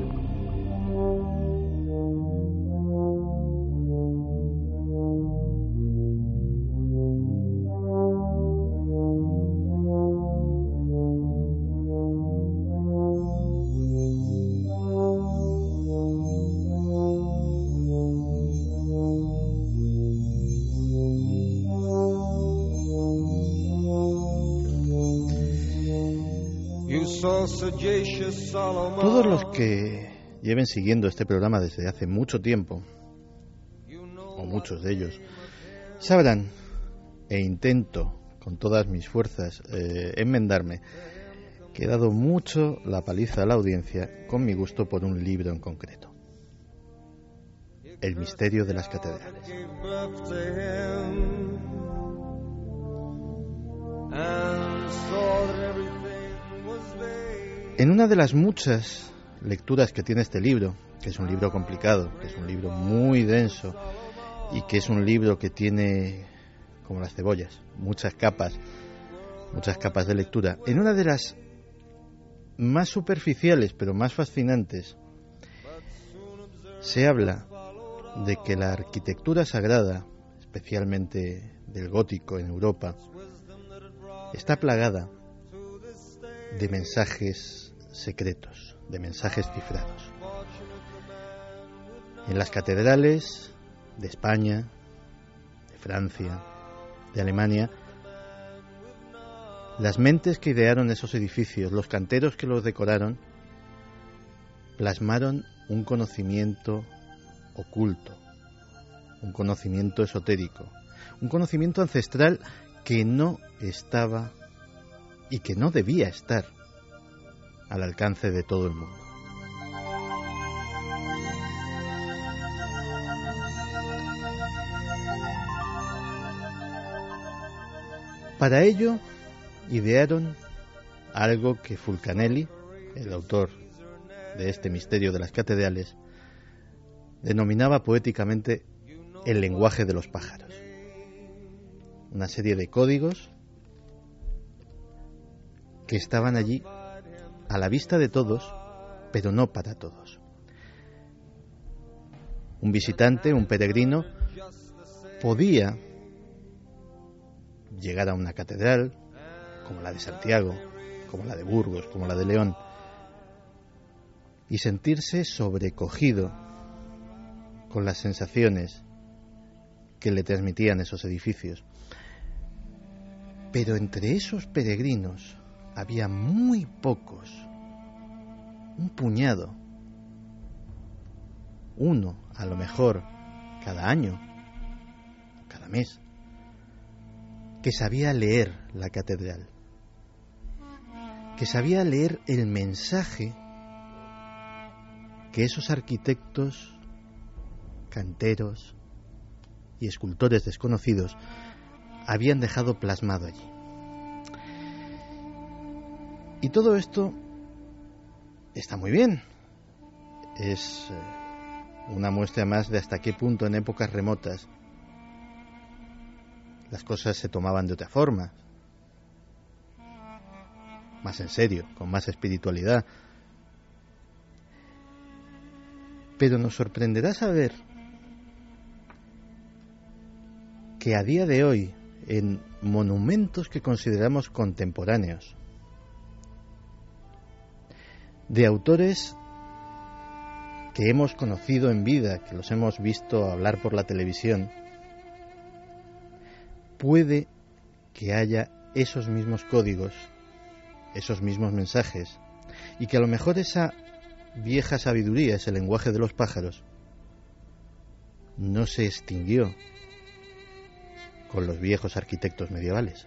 Speaker 2: Todos los que lleven siguiendo este programa desde hace mucho tiempo, o muchos de ellos, sabrán, e intento con todas mis fuerzas eh, enmendarme, que he dado mucho la paliza a la audiencia con mi gusto por un libro en concreto: El misterio de las catedrales. En una de las muchas lecturas que tiene este libro, que es un libro complicado, que es un libro muy denso y que es un libro que tiene, como las cebollas, muchas capas, muchas capas de lectura, en una de las más superficiales pero más fascinantes se habla de que la arquitectura sagrada, especialmente del gótico en Europa, está plagada de mensajes secretos, de mensajes cifrados. En las catedrales de España, de Francia, de Alemania, las mentes que idearon esos edificios, los canteros que los decoraron, plasmaron un conocimiento oculto, un conocimiento esotérico, un conocimiento ancestral que no estaba y que no debía estar al alcance de todo el mundo. Para ello idearon algo que Fulcanelli, el autor de este misterio de las catedrales, denominaba poéticamente el lenguaje de los pájaros. Una serie de códigos que estaban allí a la vista de todos, pero no para todos. Un visitante, un peregrino, podía llegar a una catedral, como la de Santiago, como la de Burgos, como la de León, y sentirse sobrecogido con las sensaciones que le transmitían esos edificios. Pero entre esos peregrinos había muy pocos, un puñado, uno a lo mejor cada año, cada mes, que sabía leer la catedral, que sabía leer el mensaje que esos arquitectos, canteros y escultores desconocidos habían dejado plasmado allí. Y todo esto está muy bien. Es una muestra más de hasta qué punto en épocas remotas las cosas se tomaban de otra forma, más en serio, con más espiritualidad. Pero nos sorprenderá saber que a día de hoy, en monumentos que consideramos contemporáneos, de autores que hemos conocido en vida, que los hemos visto hablar por la televisión, puede que haya esos mismos códigos, esos mismos mensajes, y que a lo mejor esa vieja sabiduría, ese lenguaje de los pájaros, no se extinguió con los viejos arquitectos medievales.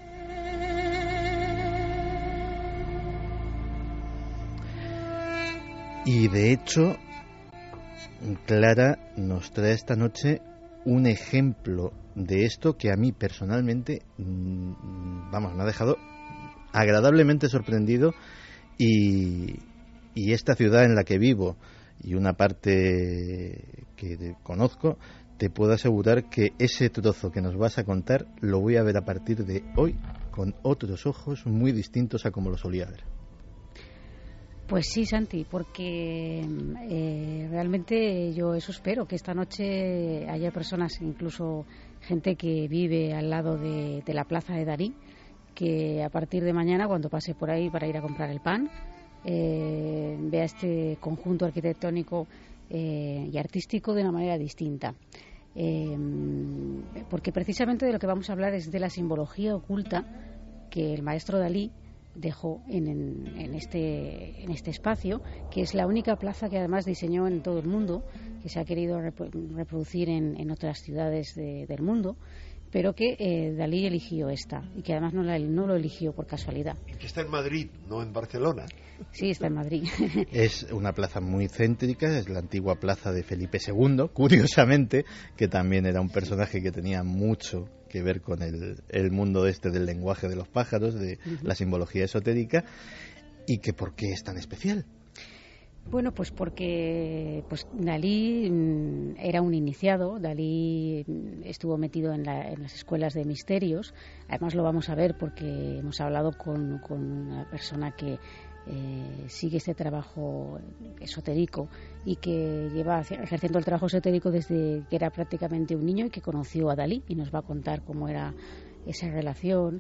Speaker 2: Y de hecho, Clara nos trae esta noche un ejemplo de esto que a mí personalmente, vamos, me ha dejado agradablemente sorprendido, y, y esta ciudad en la que vivo y una parte que conozco, te puedo asegurar que ese trozo que nos vas a contar lo voy a ver a partir de hoy con otros ojos muy distintos a como lo solía ver.
Speaker 4: Pues sí, Santi, porque eh, realmente yo eso espero, que esta noche haya personas, incluso gente que vive al lado de, de la plaza de Dalí, que a partir de mañana, cuando pase por ahí para ir a comprar el pan, eh, vea este conjunto arquitectónico eh, y artístico de una manera distinta. Eh, porque precisamente de lo que vamos a hablar es de la simbología oculta que el maestro Dalí dejó en, en, en, este, en este espacio, que es la única plaza que además diseñó en todo el mundo, que se ha querido reproducir en, en otras ciudades de, del mundo, pero que eh, Dalí eligió esta, y que además no, la, no lo eligió por casualidad.
Speaker 5: Y que está en Madrid, no en Barcelona.
Speaker 4: Sí, está en Madrid.
Speaker 2: Es una plaza muy céntrica, es la antigua plaza de Felipe segundo, curiosamente, que también era un personaje que tenía mucho que ver con el, el mundo este del lenguaje de los pájaros, de uh-huh. la simbología esotérica. ¿Y que por qué es tan especial?
Speaker 4: Bueno, pues porque pues Dalí era un iniciado. Dalí estuvo metido en, la, en las escuelas de misterios. Además lo vamos a ver porque hemos hablado con, con una persona que eh, sigue este trabajo esotérico y que lleva ejerciendo el trabajo esotérico desde que era prácticamente un niño y que conoció a Dalí, y nos va a contar cómo era esa relación.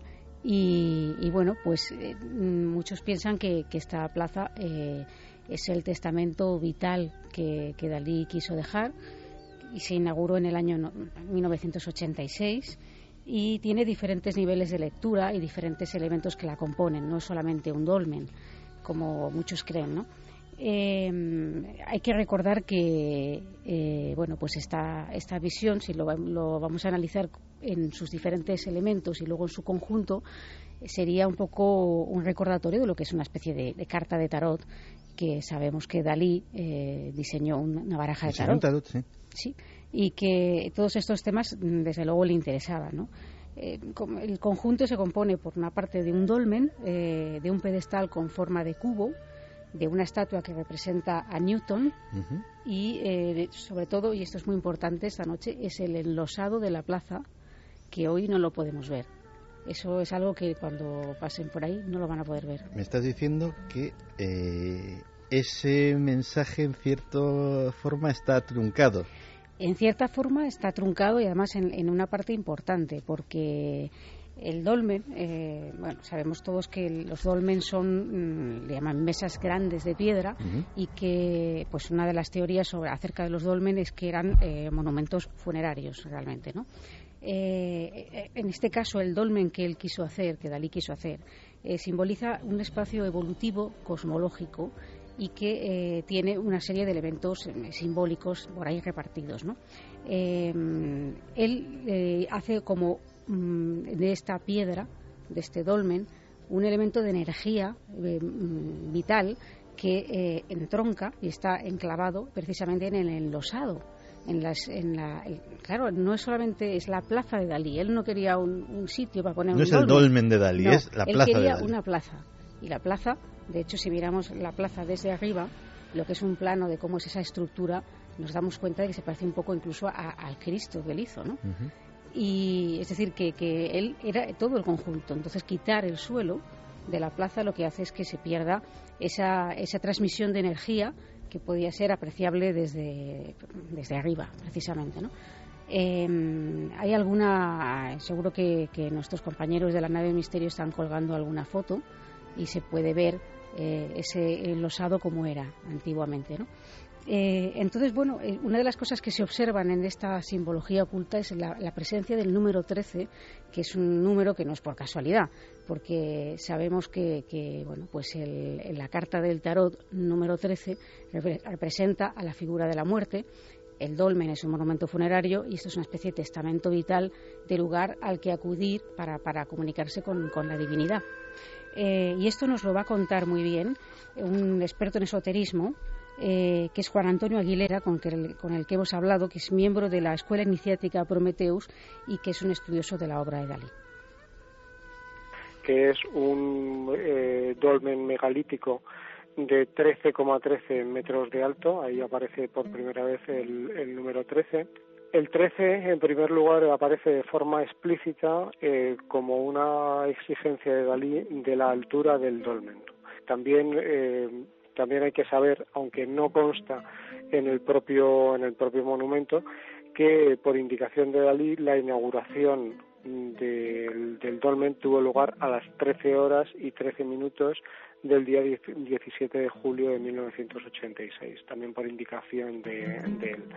Speaker 4: Y, y bueno, pues eh, muchos piensan que, que esta plaza eh, es el testamento vital que, que Dalí quiso dejar, y se inauguró en el año mil novecientos ochenta y seis, y tiene diferentes niveles de lectura y diferentes elementos que la componen, no es solamente un dolmen, como muchos creen, ¿no? Eh, hay que recordar que eh, bueno, pues esta, esta visión, si lo, lo vamos a analizar en sus diferentes elementos y luego en su conjunto, sería un poco un recordatorio de lo que es una especie de, de carta de tarot, que sabemos que Dalí eh, diseñó una baraja de tarot,
Speaker 2: tarot sí.
Speaker 4: sí, y que todos estos temas desde luego le interesaban, ¿no? Eh, el conjunto se compone por una parte de un dolmen, eh, de un pedestal con forma de cubo, de una estatua que representa a Newton, uh-huh. y eh, sobre todo, y esto es muy importante esta noche, es el enlosado de la plaza, que hoy no lo podemos ver. Eso es algo que cuando pasen por ahí no lo van a poder ver.
Speaker 2: Me estás diciendo que eh, ese mensaje en cierta forma está truncado.
Speaker 4: En cierta forma está truncado y además en, en una parte importante, porque el dolmen, eh, bueno, sabemos todos que los dolmen son, mmm, le llaman mesas grandes de piedra, uh-huh. y que pues una de las teorías sobre, acerca de los dolmen es que eran eh, monumentos funerarios realmente, ¿no? Eh, en este caso el dolmen que él quiso hacer, que Dalí quiso hacer, eh, simboliza un espacio evolutivo cosmológico y que eh, tiene una serie de elementos eh, simbólicos por ahí repartidos, ¿no? Eh, él eh, hace como mm, de esta piedra, de este dolmen, un elemento de energía eh, vital que eh, entronca y está enclavado precisamente en el enlosado. En las, en la, el, claro, no es solamente es la plaza de Dalí. Él no quería un, un sitio para poner
Speaker 2: no
Speaker 4: un
Speaker 2: es
Speaker 4: dolmen.
Speaker 2: el dolmen de Dalí,
Speaker 4: no,
Speaker 2: es la plaza de Dalí.
Speaker 4: Él quería una plaza. Y la plaza, de hecho, si miramos la plaza desde arriba, lo que es un plano de cómo es esa estructura, nos damos cuenta de que se parece un poco incluso a, al Cristo que él hizo, ¿no? Uh-huh. Y es decir, que, que él era todo el conjunto. Entonces, quitar el suelo de la plaza lo que hace es que se pierda esa, esa transmisión de energía que podía ser apreciable desde, desde arriba, precisamente, ¿no? Eh, hay alguna, seguro que, que nuestros compañeros de la nave Misterio están colgando alguna foto y se puede ver eh, ese enlosado como era antiguamente, ¿no? Eh, entonces, bueno, eh, una de las cosas que se observan en esta simbología oculta es la, la presencia del número trece, que es un número que no es por casualidad, porque sabemos que, que bueno, pues el, en la carta del tarot número trece repre- representa a la figura de la muerte. El dolmen es un monumento funerario y esto es una especie de testamento vital de lugar al que acudir para, para comunicarse con, con la divinidad. Eh, y esto nos lo va a contar muy bien un experto en esoterismo, Eh, que es Juan Antonio Aguilera, con, que, con el que hemos hablado, que es miembro de la Escuela Iniciática Prometheus y que es un estudioso de la obra de Dalí.
Speaker 16: Que es un eh, dolmen megalítico de trece coma trece metros de alto, ahí aparece por primera vez el, el número trece. El trece, en primer lugar, aparece de forma explícita eh, como una exigencia de Dalí de la altura del dolmen. También eh, También hay que saber, aunque no consta en el propio en el propio monumento, que por indicación de Dalí la inauguración del, del dolmen tuvo lugar a las trece horas y trece minutos del día diecisiete de julio de mil novecientos ochenta y seis, también por indicación de, de él.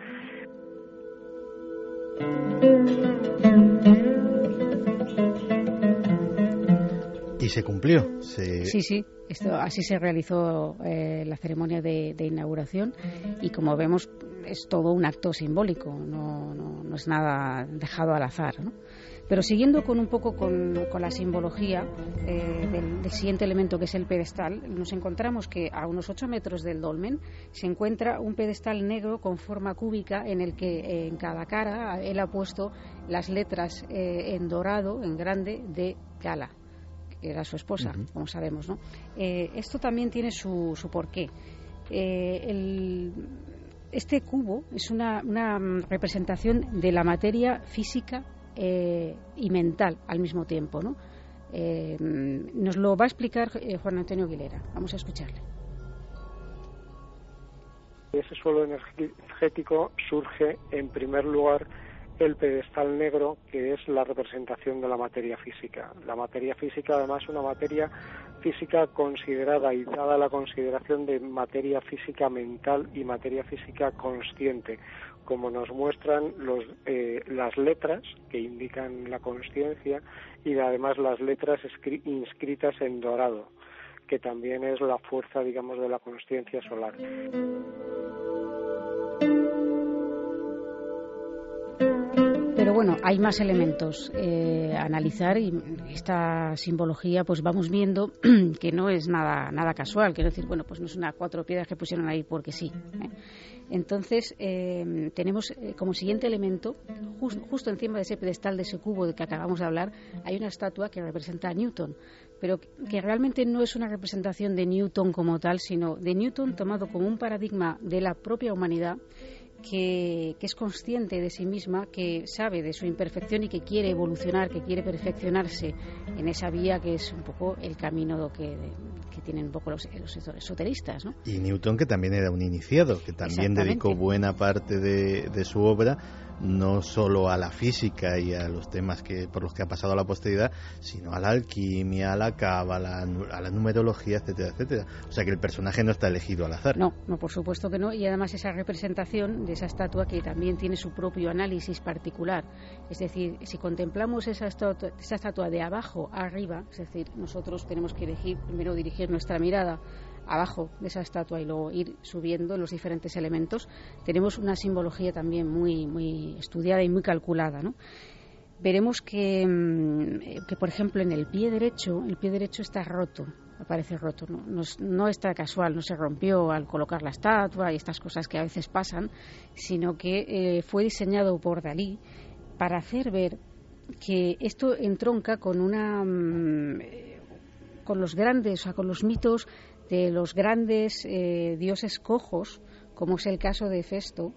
Speaker 2: Y se cumplió. Se...
Speaker 4: Sí, sí. Esto, así se realizó eh, la ceremonia de, de inauguración y como vemos es todo un acto simbólico, no, no, no es nada dejado al azar, ¿no? Pero siguiendo con un poco con, con la simbología eh, del, del siguiente elemento, que es el pedestal, nos encontramos que a unos ocho metros del dolmen se encuentra un pedestal negro con forma cúbica en el que eh, en cada cara él ha puesto las letras eh, en dorado, en grande, de Gala, que era su esposa, uh-huh. como sabemos, ¿no? Eh, esto también tiene su, su porqué. Eh, el, este cubo es una, una representación de la materia física eh, y mental al mismo tiempo, ¿no? Eh, nos lo va a explicar eh, Juan Antonio Aguilera. Vamos a escucharle.
Speaker 16: Ese suelo energético surge, en primer lugar, el pedestal negro, que es la representación de la materia física. La materia física, además, es una materia física considerada y dada la consideración de materia física mental y materia física consciente, como nos muestran los, eh, las letras que indican la consciencia y además las letras escri- inscritas en dorado, que también es la fuerza, digamos, de la consciencia solar.
Speaker 4: Pero bueno, hay más elementos eh, a analizar y esta simbología pues vamos viendo que no es nada nada casual, quiero decir, bueno, pues no es una cuatro piedras que pusieron ahí porque sí, ¿eh? Entonces eh, tenemos eh, como siguiente elemento, just, justo encima de ese pedestal, de ese cubo del que acabamos de hablar, hay una estatua que representa a Newton, pero que realmente no es una representación de Newton como tal, sino de Newton tomado como un paradigma de la propia humanidad, que, que es consciente de sí misma, que sabe de su imperfección y que quiere evolucionar, que quiere perfeccionarse en esa vía que es un poco el camino que, que tienen un poco los, los esoteristas, ¿no?
Speaker 2: Y Newton, que también era un iniciado, que también dedicó buena parte de, de su obra no solo a la física y a los temas que por los que ha pasado a la posteridad, sino a la alquimia, a la cábala, a la numerología, etcétera, etcétera. O sea que el personaje no está elegido al azar.
Speaker 4: No, no, por supuesto que no. Y además esa representación de esa estatua que también tiene su propio análisis particular. Es decir, si contemplamos esa estatua, esa estatua de abajo a arriba, es decir, nosotros tenemos que elegir, primero dirigir nuestra mirada abajo de esa estatua y luego ir subiendo los diferentes elementos, tenemos una simbología también muy muy estudiada y muy calculada, ¿no? Veremos que, que por ejemplo, en el pie derecho, el pie derecho está roto, aparece roto, ¿no? No, no está casual, no se rompió al colocar la estatua y estas cosas que a veces pasan, sino que eh, fue diseñado por Dalí para hacer ver que esto entronca con una con los grandes, o sea, con los mitos de los grandes eh, dioses cojos, como es el caso de Hefesto,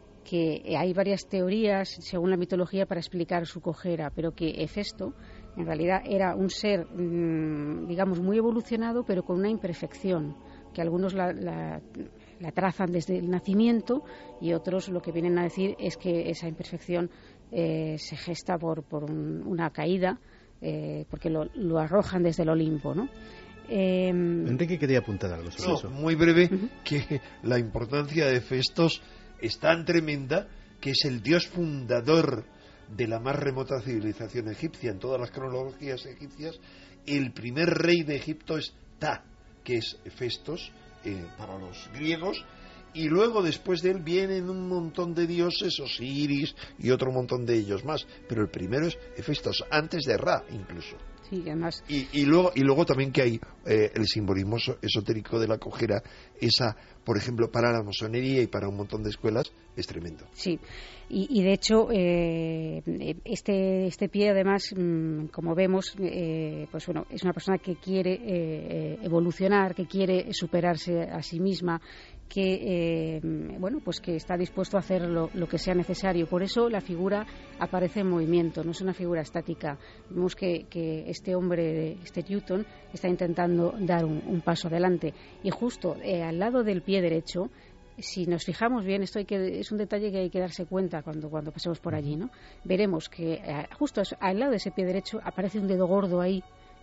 Speaker 4: que hay varias teorías según la mitología para explicar su cojera, pero que Hefesto en realidad era un ser, mmm, digamos, muy evolucionado, pero con una imperfección, que algunos la, la, la trazan desde el nacimiento y otros lo que vienen a decir es que esa imperfección eh, se gesta por, por un, una caída, eh, porque lo, lo arrojan desde el Olimpo, ¿no?
Speaker 2: Eh, Enrique quería apuntar algo sobre
Speaker 5: no,
Speaker 2: eso.
Speaker 5: Muy breve, uh-huh. que la importancia de Hefestos es tan tremenda que es el dios fundador de la más remota civilización egipcia. En todas las cronologías egipcias, el primer rey de Egipto es Ta, que es Hefestos eh, para los griegos, y luego después de él vienen un montón de dioses, Osiris y otro montón de ellos más, pero el primero es Hefestos, antes de Ra incluso.
Speaker 4: Sí, además.
Speaker 5: Y, y, luego, y luego también que hay eh, el simbolismo esotérico de la cojera, esa, por ejemplo, para la masonería y para un montón de escuelas, es tremendo.
Speaker 4: Sí, y, y de hecho, eh, este, este pie, además, mmm, como vemos, eh, pues bueno, es una persona que quiere eh, evolucionar, que quiere superarse a sí misma, que eh, bueno, pues que está dispuesto a hacer lo, lo que sea necesario. Por eso la figura aparece en movimiento, no es una figura estática. Vemos que, que este hombre, este Newton, está intentando dar un, un paso adelante, y justo eh, al lado del pie derecho, si nos fijamos bien, esto hay que, es un detalle que hay que darse cuenta cuando, cuando pasemos por allí, ¿no? Veremos que eh, justo al lado de ese pie derecho aparece un dedo gordo ahí,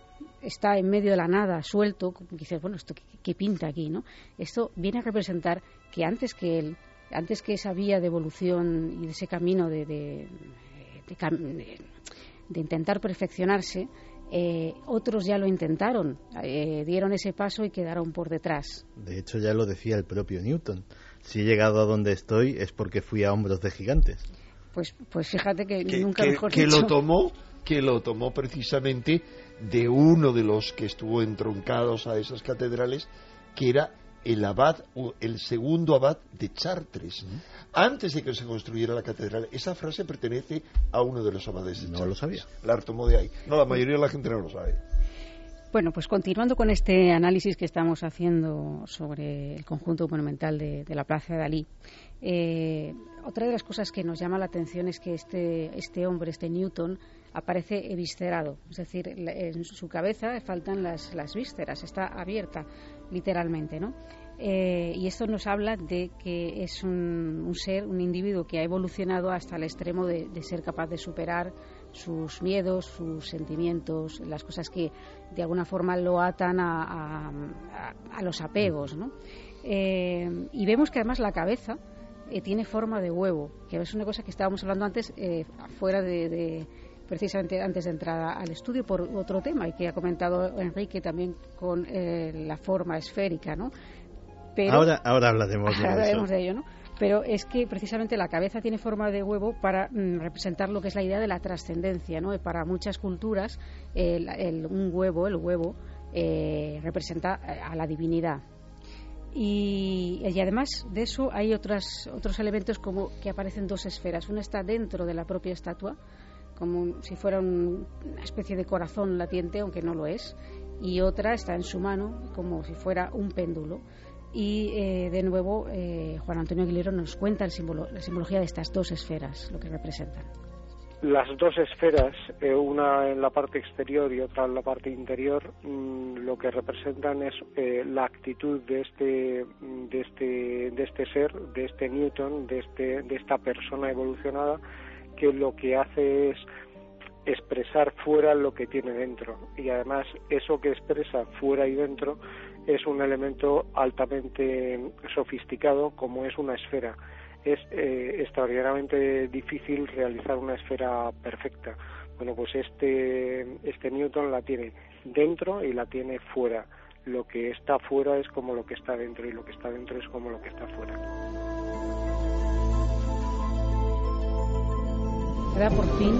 Speaker 4: está en medio de la nada, suelto, como que dices, bueno, ¿esto qué, qué pinta aquí, no? Esto viene a representar que antes que él, antes que esa vía de evolución y de ese camino de, de, de, de, de intentar perfeccionarse, eh, otros ya lo intentaron, eh, dieron ese paso y quedaron por detrás.
Speaker 2: De hecho, ya lo decía el propio Newton, si he llegado a donde estoy es porque fui a hombros de gigantes.
Speaker 4: Pues, pues fíjate que,
Speaker 5: que
Speaker 4: nunca
Speaker 5: que,
Speaker 4: mejor
Speaker 5: que
Speaker 4: dicho.
Speaker 5: lo tomó que lo tomó precisamente de uno de los que estuvo entroncados a esas catedrales, que era el abad, el segundo abad de Chartres. Uh-huh. Antes de que se construyera la catedral, esa frase pertenece a uno de los abades de
Speaker 2: no
Speaker 5: Chartres. No
Speaker 2: lo sabía.
Speaker 5: La tomó de ahí. No, la mayoría de la gente no lo sabe.
Speaker 4: Bueno, pues continuando con este análisis que estamos haciendo sobre el conjunto monumental de, de la Plaza de Dalí, eh, otra de las cosas que nos llama la atención es que este, este hombre, este Newton, aparece eviscerado, es decir, en su cabeza faltan las, las vísceras, está abierta literalmente, ¿no? Eh, y esto nos habla de que es un, un ser, un individuo que ha evolucionado hasta el extremo de, de ser capaz de superar sus miedos, sus sentimientos, las cosas que de alguna forma lo atan a, a, a, a los apegos, ¿no? Eh, y vemos que además la cabeza eh, tiene forma de huevo, que es una cosa que estábamos hablando antes eh, fuera de, de precisamente antes de entrar al estudio por otro tema y que ha comentado Enrique también con eh, la forma esférica, ¿no? Pero,
Speaker 2: ahora, ahora hablaremos de
Speaker 4: hablaremos
Speaker 2: eso.
Speaker 4: de ello, ¿no? Pero es que precisamente la cabeza tiene forma de huevo para mm, representar lo que es la idea de la trascendencia, ¿no? Para muchas culturas el, el, un huevo, el huevo eh, representa a la divinidad. Y, y además de eso hay otras, otros elementos como que aparecen dos esferas. Una está dentro de la propia estatua, como un, si fuera un, una especie de corazón latiente, aunque no lo es, y otra está en su mano como si fuera un péndulo. Y eh, de nuevo eh, Juan Antonio Aguilero nos cuenta el símbolo, la simbología de estas dos esferas, lo que representan.
Speaker 16: Las dos esferas, eh, una en la parte exterior y otra en la parte interior, mmm, lo que representan es eh, la actitud de este, de este, de este ser, de este Newton, de este, de esta persona evolucionada, que lo que hace es expresar fuera lo que tiene dentro, y además eso que expresa fuera y dentro es un elemento altamente sofisticado, como es una esfera. Es eh, extraordinariamente difícil realizar una esfera perfecta. Bueno, pues este este Newton la tiene dentro y la tiene fuera. Lo que está fuera es como lo que está dentro, y lo que está dentro es como lo que está fuera.
Speaker 4: Era por fin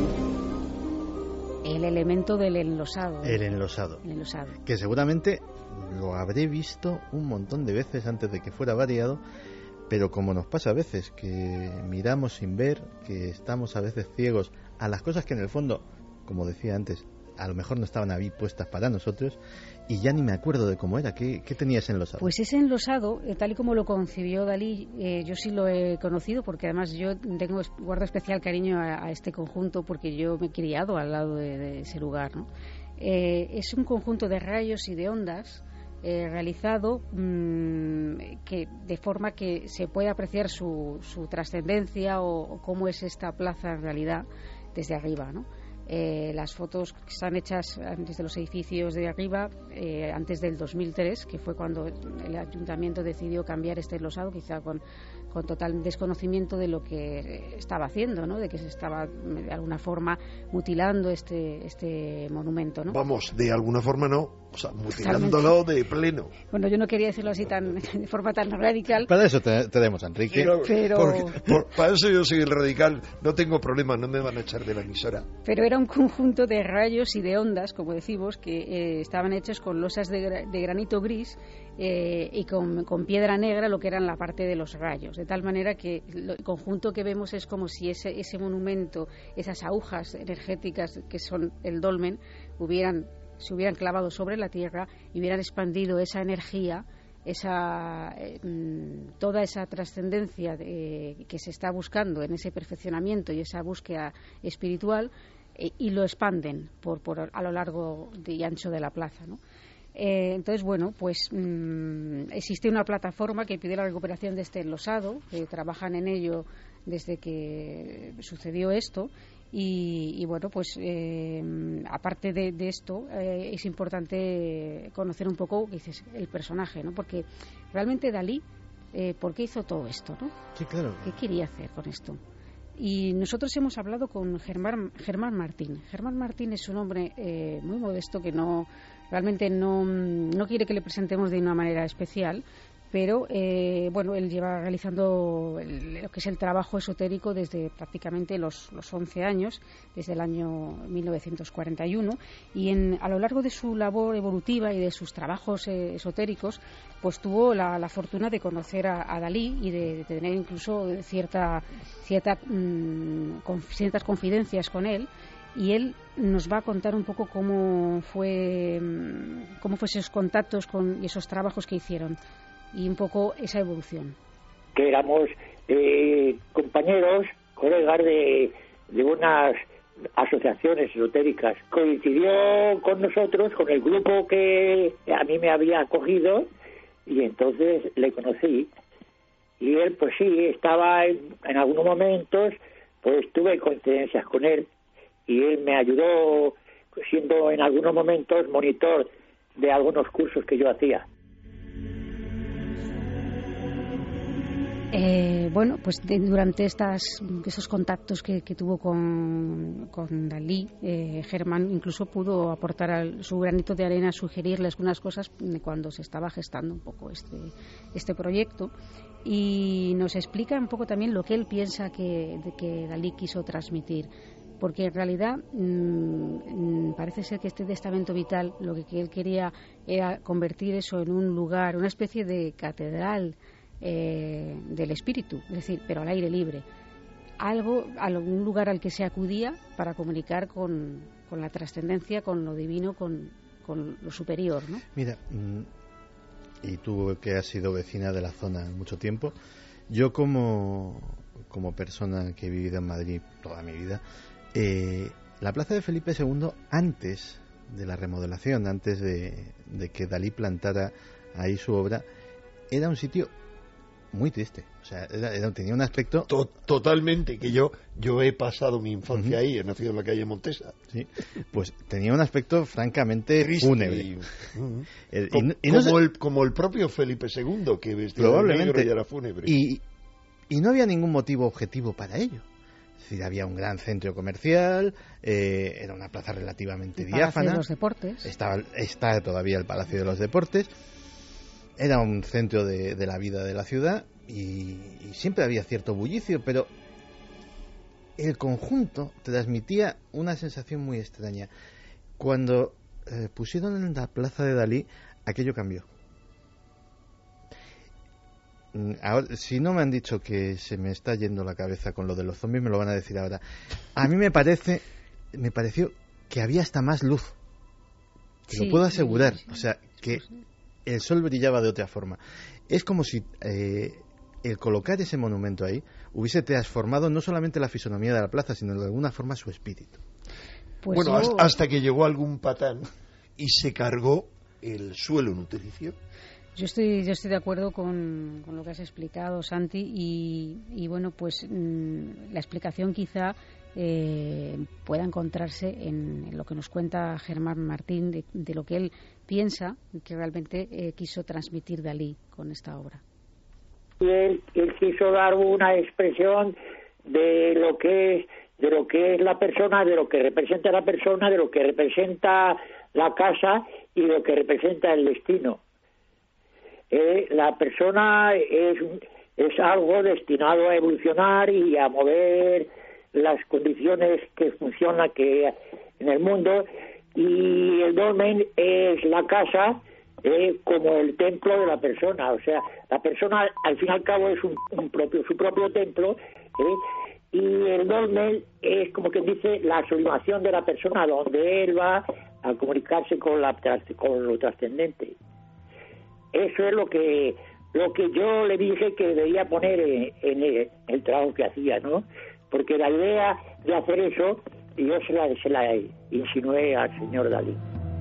Speaker 4: el elemento del enlosado.
Speaker 2: El enlosado.
Speaker 4: El enlosado.
Speaker 2: Que seguramente lo habré visto un montón de veces antes de que fuera variado, pero como nos pasa a veces, que miramos sin ver, que estamos a veces ciegos a las cosas que en el fondo, como decía antes, a lo mejor no estaban ahí puestas para nosotros, y ya ni me acuerdo de cómo era. ¿Qué, qué tenía ese enlosado?
Speaker 4: Pues ese enlosado, eh, tal y como lo concibió Dalí, eh, yo sí lo he conocido, porque además yo tengo guardo especial cariño a, a este conjunto, porque yo me he criado al lado de, de ese lugar, ¿no? Eh, es un conjunto de rayos y de ondas eh, realizado mmm, que de forma que se puede apreciar su, su trascendencia o, o cómo es esta plaza en realidad desde arriba, ¿no? Eh, las fotos que están hechas desde los edificios de arriba eh, antes del dos mil tres, que fue cuando el ayuntamiento decidió cambiar este enlosado, quizá con, con total desconocimiento de lo que estaba haciendo, ¿no? De que se estaba de alguna forma mutilando este este monumento, ¿no?
Speaker 5: Vamos, de alguna forma no, o sea, mutilándolo de pleno.
Speaker 4: Bueno, yo no quería decirlo así tan de forma tan radical.
Speaker 2: Para eso te, tenemos a Enrique.
Speaker 5: Pero,
Speaker 4: pero...
Speaker 5: Porque, por, para eso yo soy el radical, no tengo problema, no me van a echar de la emisora.
Speaker 4: Pero era un conjunto de rayos y de ondas, como decimos, que eh, estaban hechos con losas de, gra- de granito gris eh, y con, con piedra negra, lo que eran la parte de los rayos, de tal manera que lo, el conjunto que vemos es como si ese, ese monumento, esas agujas energéticas que son el dolmen, hubieran, se hubieran clavado sobre la tierra y hubieran expandido esa energía, esa eh, toda esa trascendencia de, que se está buscando en ese perfeccionamiento y esa búsqueda espiritual, eh, y lo expanden por, por a lo largo y ancho de la plaza, ¿no? Eh, entonces, bueno, pues mmm, existe una plataforma que pide la recuperación de este enlosado, que trabajan en ello desde que sucedió esto. Y, y bueno, pues eh, aparte de, de esto, eh, es importante conocer un poco, dices, el personaje, ¿no? Porque realmente Dalí, eh, ¿por qué hizo todo esto, no?
Speaker 2: Sí, claro.
Speaker 4: ¿Qué quería hacer con esto? Y nosotros hemos hablado con Germán, Germán Martín. Germán Martín es un hombre eh, muy modesto que no realmente no, no quiere que le presentemos de una manera especial, pero eh, bueno, él lleva realizando el, lo que es el trabajo esotérico desde prácticamente los, los once años, desde el año mil novecientos cuarenta y uno, y en, a lo largo de su labor evolutiva y de sus trabajos eh, esotéricos, pues tuvo la, la fortuna de conocer a, a Dalí y de, de tener incluso cierta, cierta, mmm, con, ciertas confidencias con él. Y él nos va a contar un poco cómo fue, cómo fue esos contactos con, y esos trabajos que hicieron, y un poco esa evolución.
Speaker 17: Que éramos eh, compañeros, colegas de, de unas asociaciones esotéricas. Coincidió con nosotros, con el grupo que a mí me había acogido, y entonces le conocí. Y él, pues sí, estaba en, en algunos momentos, pues tuve coincidencias con él, y él me ayudó siendo en algunos momentos monitor de algunos cursos que yo hacía.
Speaker 4: Eh, bueno, pues de, durante estas, esos contactos que, que tuvo con, con Dalí, eh, Germán incluso pudo aportar al, su granito de arena, sugerirle algunas cosas cuando se estaba gestando un poco este, este proyecto, y nos explica un poco también lo que él piensa que, de que Dalí quiso transmitir. Porque en realidad mmm, parece ser que este testamento vital lo que él quería era convertir eso en un lugar, una especie de catedral eh, del espíritu, es decir, pero al aire libre. Algo, algún lugar al que se acudía para comunicar con, con la trascendencia, con lo divino, con, con lo superior, ¿no?
Speaker 2: Mira, y tú que has sido vecina de la zona mucho tiempo, yo como, como persona que he vivido en Madrid toda mi vida, eh, la plaza de Felipe segundo, antes de la remodelación, antes de, de que Dalí plantara ahí su obra, era un sitio muy triste. O sea, era, era, tenía un aspecto...
Speaker 5: To- totalmente, que yo yo he pasado mi infancia uh-huh. ahí, he nacido en la calle Montesa.
Speaker 2: Sí, pues tenía un aspecto francamente
Speaker 5: triste
Speaker 2: fúnebre.
Speaker 5: Y, uh-huh.
Speaker 2: el,
Speaker 5: como,
Speaker 2: y, y no
Speaker 5: como,
Speaker 2: se...
Speaker 5: el, como el propio Felipe segundo, que vestía de negro y era fúnebre.
Speaker 2: Y, y no había ningún motivo objetivo para ello. Es decir, había un gran centro comercial, eh, era una plaza relativamente
Speaker 4: el
Speaker 2: diáfana.
Speaker 4: Palacio de los Deportes.
Speaker 2: Estaba, está todavía el Palacio de los Deportes. Era un centro de, de la vida de la ciudad y, y siempre había cierto bullicio, pero el conjunto transmitía una sensación muy extraña. Cuando eh, pusieron en la plaza de Dalí, aquello cambió. Ahora, si no me han dicho que se me está yendo la cabeza con lo de los zombies, me lo van a decir ahora. A mí me parece, me pareció que había hasta más luz. Te sí, lo puedo asegurar. Sí, sí. O sea, que el sol brillaba de otra forma. Es como si eh, el colocar ese monumento ahí hubiese transformado no solamente la fisonomía de la plaza, sino de alguna forma su espíritu.
Speaker 5: Pues bueno, yo... hasta que llegó algún patán y se cargó el suelo nutricio.
Speaker 4: Yo estoy, yo estoy de acuerdo con, con lo que has explicado, Santi, y, y bueno, pues mmm, la explicación quizá eh, pueda encontrarse en, en lo que nos cuenta Germán Martín de, de lo que él piensa que realmente eh, quiso transmitir Dalí con esta obra.
Speaker 17: Él, él quiso dar una expresión de lo que es de lo que es la persona, de lo que representa la persona, de lo que representa la casa y lo que representa el destino. Eh, la persona es, es algo destinado a evolucionar y a mover las condiciones que funcionan que en el mundo, y el dolmen es la casa eh, como el templo de la persona. O sea, la persona al fin y al cabo es un, un propio su propio templo, eh, y el dolmen es como que dice la sublimación de la persona, donde él va a comunicarse con, la, con lo trascendente. Eso es lo que lo que yo le dije que debía poner en, en el, el trabajo que hacía, ¿no? Porque la idea de hacer eso yo se la, se la insinué al señor Dalí.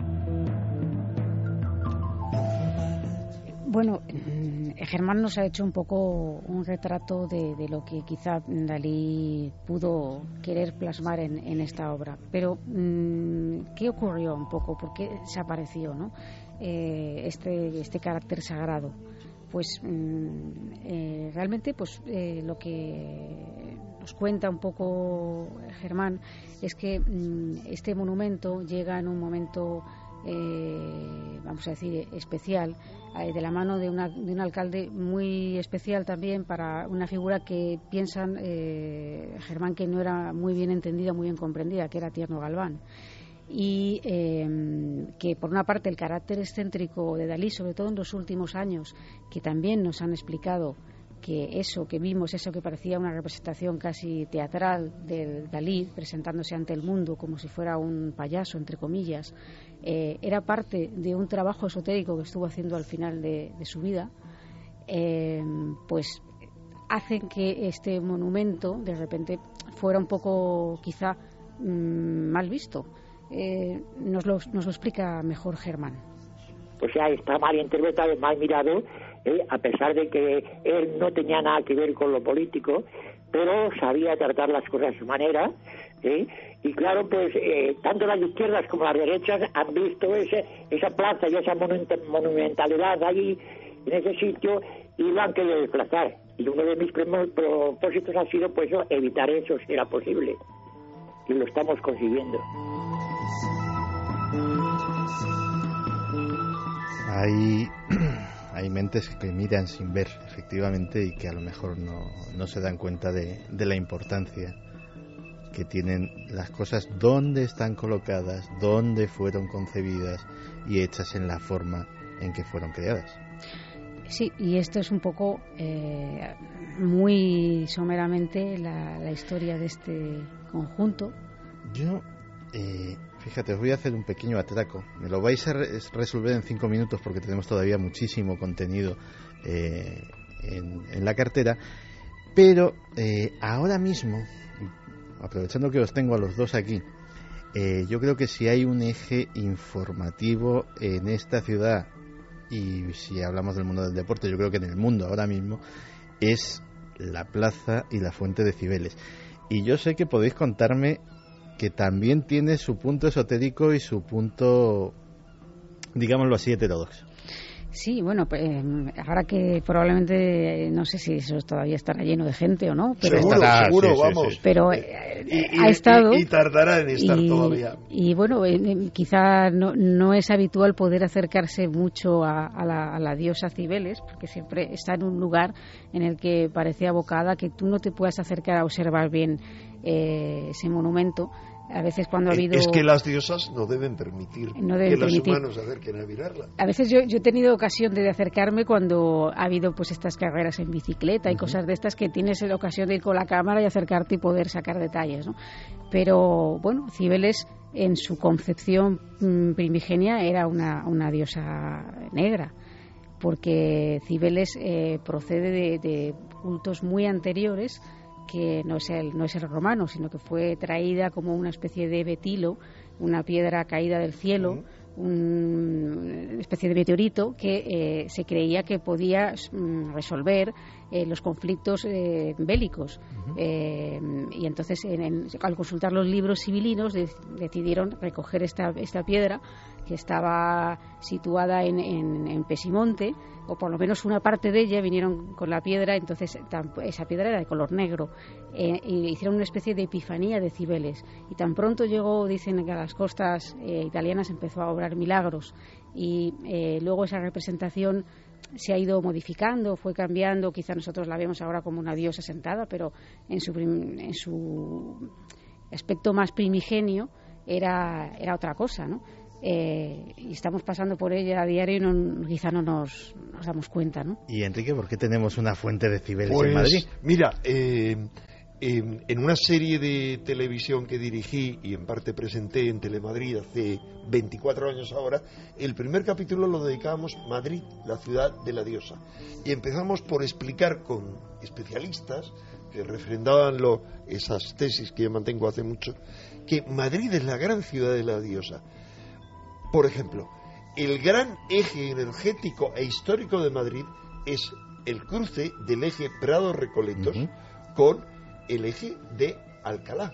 Speaker 4: Bueno, Germán nos ha hecho un poco un retrato de, de lo que quizá Dalí pudo querer plasmar en, en esta obra. Pero, ¿qué ocurrió un poco? ¿Por qué se apareció, no? Eh, este, este carácter sagrado. Pues eh, realmente pues eh, lo que nos cuenta un poco Germán es que mm, este monumento llega en un momento eh, vamos a decir especial, eh, de la mano de, una, de un alcalde muy especial también, para una figura que piensan eh, Germán que no era muy bien entendida, muy bien comprendida, que era Tierno Galván. Y eh, que por una parte el carácter excéntrico de Dalí, sobre todo en los últimos años, que también nos han explicado que eso que vimos, eso que parecía una representación casi teatral de Dalí presentándose ante el mundo como si fuera un payaso, entre comillas, eh, era parte de un trabajo esotérico que estuvo haciendo al final de, de su vida, eh, pues hacen que este monumento de repente fuera un poco quizá mmm, mal visto. Eh, nos, lo, nos lo explica mejor Germán.
Speaker 17: O sea, está mal interpretado, mal mirado, eh, a pesar de que él no tenía nada que ver con lo político, pero sabía tratar las cosas a su manera, eh, y claro, pues eh, tanto las izquierdas como las derechas han visto ese, esa plaza y esa monumentalidad allí, en ese sitio, y lo han querido desplazar. Y uno de mis propósitos ha sido, pues, evitar eso si era posible, y lo estamos consiguiendo.
Speaker 2: Hay, hay mentes que miran sin ver, efectivamente, y que a lo mejor no, no se dan cuenta de, de la importancia que tienen las cosas, dónde están colocadas, dónde fueron concebidas y hechas en la forma en que fueron creadas.
Speaker 4: Sí, y esto es un poco, eh, muy someramente, la, la historia de este conjunto.
Speaker 2: Yo, eh, Fíjate, os voy a hacer un pequeño atraco. Me lo vais a re- resolver en cinco minutos porque tenemos todavía muchísimo contenido eh, en, en la cartera. Pero eh, ahora mismo, aprovechando que os tengo a los dos aquí, eh, yo creo que si hay un eje informativo en esta ciudad, y si hablamos del mundo del deporte, yo creo que en el mundo ahora mismo, es la plaza y la fuente de Cibeles. Y yo sé que podéis contarme que también tiene su punto esotérico y su punto, digámoslo así, heterodoxo.
Speaker 4: Sí, bueno, pues, ahora que probablemente, no sé si eso todavía estará lleno de gente o no, pero
Speaker 5: seguro,
Speaker 2: estará,
Speaker 5: seguro,
Speaker 2: sí, sí,
Speaker 5: vamos.
Speaker 2: Sí.
Speaker 4: Pero
Speaker 5: eh, y,
Speaker 4: ha
Speaker 5: y,
Speaker 4: estado
Speaker 5: y, y tardará en estar
Speaker 4: y,
Speaker 5: todavía.
Speaker 4: Y bueno, eh, quizá no, no es habitual poder acercarse mucho a, a, la, a la diosa Cibeles, porque siempre está en un lugar en el que parece abocada, que tú no te puedas acercar a observar bien eh, ese monumento. A veces cuando ha habido...
Speaker 5: Es que las diosas no deben permitir
Speaker 4: no deben
Speaker 5: que
Speaker 4: permitir.
Speaker 5: los humanos se acerquen a mirarla.
Speaker 4: A veces yo, yo he tenido ocasión de acercarme cuando ha habido pues estas carreras en bicicleta y uh-huh. cosas de estas que tienes la ocasión de ir con la cámara y acercarte y poder sacar detalles, ¿no? Pero bueno, Cibeles en su concepción mmm, primigenia era una, una diosa negra, porque Cibeles eh, procede de, de cultos muy anteriores, que no es el no es el romano, sino que fue traída como una especie de betilo, una piedra caída del cielo, uh-huh. un, una especie de meteorito que eh, se creía que podía mm, resolver eh, los conflictos eh, bélicos. Uh-huh. Eh, y entonces, en, en, al consultar los libros civilinos, de, decidieron recoger esta, esta piedra, que estaba situada en, en, en Pesimonte, o por lo menos una parte de ella, vinieron con la piedra, entonces esa piedra era de color negro, eh, y hicieron una especie de epifanía de Cibeles, y tan pronto llegó, dicen que a las costas eh, italianas empezó a obrar milagros, y eh, luego esa representación se ha ido modificando, fue cambiando, quizá nosotros la vemos ahora como una diosa sentada, pero en su, prim, en su aspecto más primigenio era, era otra cosa, ¿no? Eh, y estamos pasando por ella a diario y no, quizá no nos, nos damos cuenta, ¿no?
Speaker 2: Y Enrique, ¿por qué tenemos una fuente de Cibeles
Speaker 5: pues,
Speaker 2: en Madrid?
Speaker 5: Mira, eh, eh, en una serie de televisión que dirigí y en parte presenté en Telemadrid hace veinticuatro años ahora, el primer capítulo lo dedicábamos a Madrid, la ciudad de la diosa, y empezamos por explicar con especialistas que refrendaban lo, esas tesis que yo mantengo hace mucho, que Madrid es la gran ciudad de la diosa. Por ejemplo, el gran eje energético e histórico de Madrid es el cruce del eje Prado-Recoletos uh-huh. con el eje de Alcalá.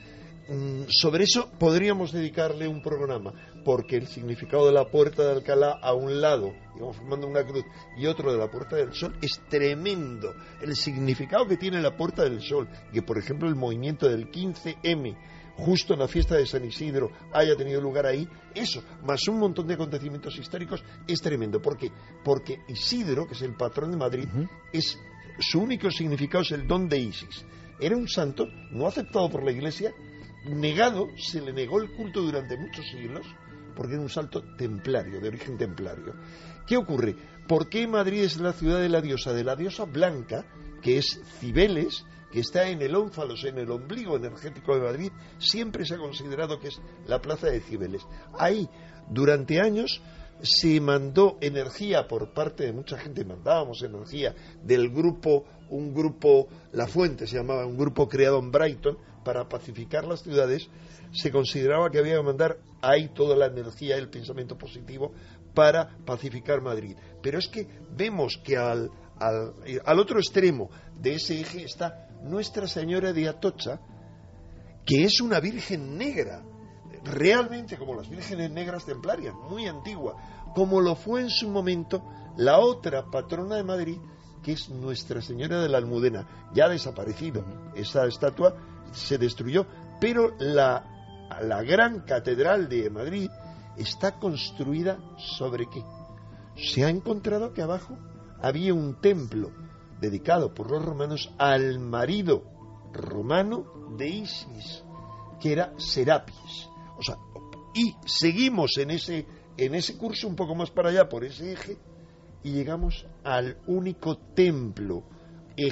Speaker 5: Mm, sobre eso podríamos dedicarle un programa, porque el significado de la Puerta de Alcalá a un lado, digamos formando una cruz, y otro de la Puerta del Sol, es tremendo. El significado que tiene la Puerta del Sol, que por ejemplo el movimiento del quince eme, justo en la fiesta de San Isidro, haya tenido lugar ahí, eso, más un montón de acontecimientos históricos, es tremendo. ¿Por qué? Porque Isidro, que es el patrón de Madrid, uh-huh. es, su único significado es el don de Isis. Era un santo no aceptado por la Iglesia, negado, se le negó el culto durante muchos siglos, porque era un santo templario, de origen templario. ¿Qué ocurre? ¿Por qué Madrid es la ciudad de la diosa? De la diosa blanca, que es Cibeles, que está en el ónfalos, en el ombligo energético de Madrid, siempre se ha considerado que es la plaza de Cibeles. Ahí, durante años, se mandó energía por parte de mucha gente, mandábamos energía del grupo, un grupo, La Fuente se llamaba, un grupo creado en Brighton para pacificar las ciudades. Se consideraba que había que mandar ahí toda la energía, el pensamiento positivo para pacificar Madrid. Pero es que vemos que al, al, al otro extremo de ese eje está Nuestra Señora de Atocha, que es una virgen negra, realmente como las vírgenes negras templarias, muy antigua, como lo fue en su momento la otra patrona de Madrid, que es Nuestra Señora de la Almudena, ya ha desaparecido. Esa estatua se destruyó, pero la, la gran catedral de Madrid está construida ¿sobre qué? Se ha encontrado que abajo había un templo dedicado por los romanos al marido romano de Isis, que era Serapis. O sea, y seguimos en ese, en ese curso un poco más para allá, por ese eje, y llegamos al único templo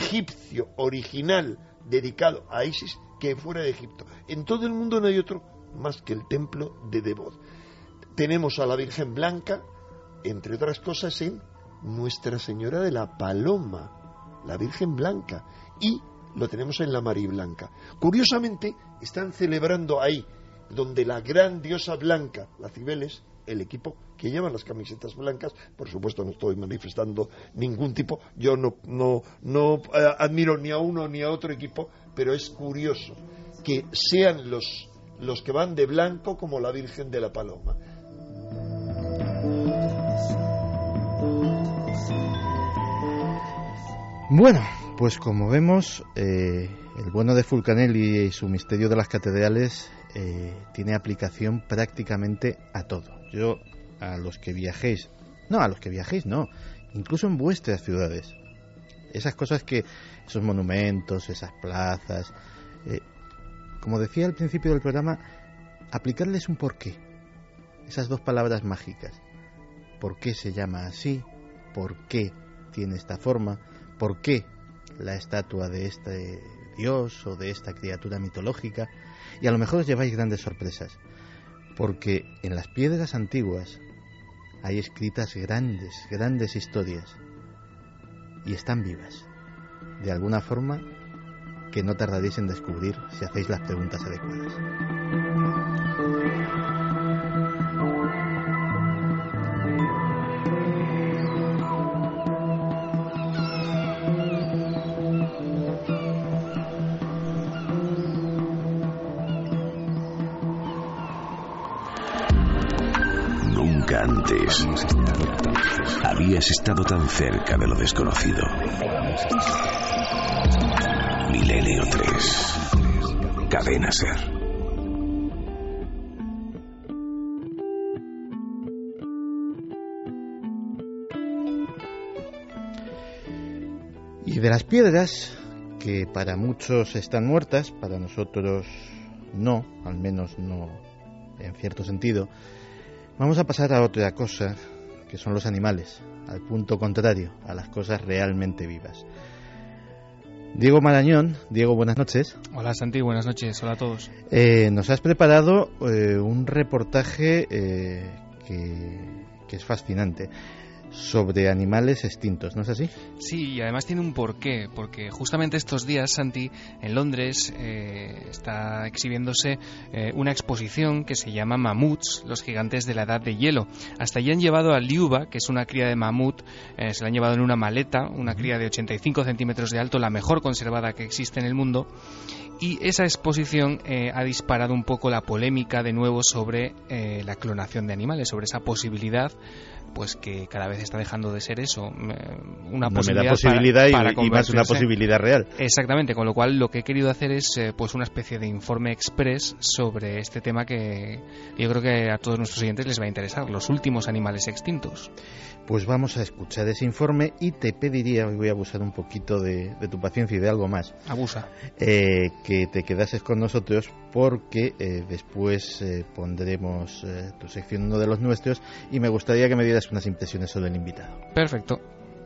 Speaker 5: egipcio original dedicado a Isis que fuera de Egipto. En todo el mundo no hay otro más que el templo de Devot. Tenemos a la Virgen Blanca, entre otras cosas, en Nuestra Señora de la Paloma, la Virgen Blanca, y lo tenemos en la Mariblanca. Curiosamente, están celebrando ahí, donde la gran diosa blanca, la Cibeles, el equipo que llevan las camisetas blancas, por supuesto no estoy manifestando ningún tipo, yo no, no, no eh, admiro ni a uno ni a otro equipo, pero es curioso que sean los, los que van de blanco como la Virgen de la Paloma.
Speaker 2: Bueno, pues como vemos, eh, el bueno de Fulcanelli y su misterio de las catedrales eh, tiene aplicación prácticamente a todo. Yo, a los que viajéis, no, a los que viajéis no, incluso en vuestras ciudades, esas cosas que, esos monumentos, esas plazas, eh, como decía al principio del programa, aplicarles un porqué, esas dos palabras mágicas. ¿Por qué se llama así? ¿Por qué tiene esta forma? ¿Por qué la estatua de este dios o de esta criatura mitológica? Y a lo mejor os lleváis grandes sorpresas, porque en las piedras antiguas hay escritas grandes, grandes historias, y están vivas, de alguna forma que no tardaréis en descubrir si hacéis las preguntas adecuadas.
Speaker 1: Antes habías estado tan cerca de lo desconocido. Milenio tres, Cadena Ser.
Speaker 2: Y de las piedras, que para muchos están muertas, para nosotros no, al menos no en cierto sentido, vamos a pasar a otra cosa, que son los animales, al punto contrario, a las cosas realmente vivas. Diego Marañón, Diego, buenas noches.
Speaker 18: Hola Santi, buenas noches, hola a todos.
Speaker 2: Eh, nos has preparado eh, un reportaje eh, que, que es fascinante, sobre animales extintos, ¿no es así?
Speaker 18: Sí, y además tiene un porqué, porque justamente estos días, Santi, en Londres eh, está exhibiéndose eh, una exposición que se llama Mamuts, los gigantes de la edad de hielo. Hasta allí han llevado a Liuba, que es una cría de mamut, eh, se la han llevado en una maleta, una cría de ochenta y cinco centímetros de alto, la mejor conservada que existe en el mundo. Y esa exposición eh, ha disparado un poco la polémica de nuevo sobre eh, la clonación de animales, sobre esa posibilidad, pues que cada vez está dejando de ser eso, una, una posibilidad,
Speaker 2: posibilidad
Speaker 18: para,
Speaker 2: y,
Speaker 18: para
Speaker 2: y más una posibilidad real.
Speaker 18: Exactamente, con lo cual lo que he querido hacer es eh, pues una especie de informe express sobre este tema que yo creo que a todos nuestros oyentes les va a interesar, los últimos animales extintos.
Speaker 2: Pues vamos a escuchar ese informe y te pediría, hoy voy a abusar un poquito de, de tu paciencia y de algo más.
Speaker 18: Abusa.
Speaker 2: Eh, que te quedases con nosotros porque eh, después eh, pondremos eh, tu sección, uno de los nuestros, y me gustaría que me dieras unas impresiones sobre el invitado.
Speaker 18: Perfecto.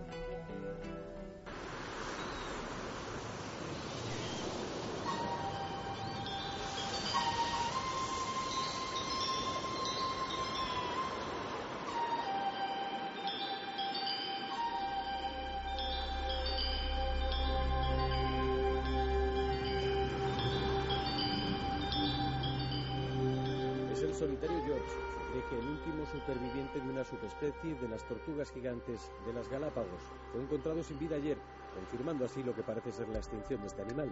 Speaker 19: Solitario George rige el último superviviente de una subespecie de las tortugas gigantes de las Galápagos. Fue encontrado sin vida ayer, confirmando así lo que parece ser la extinción de este animal.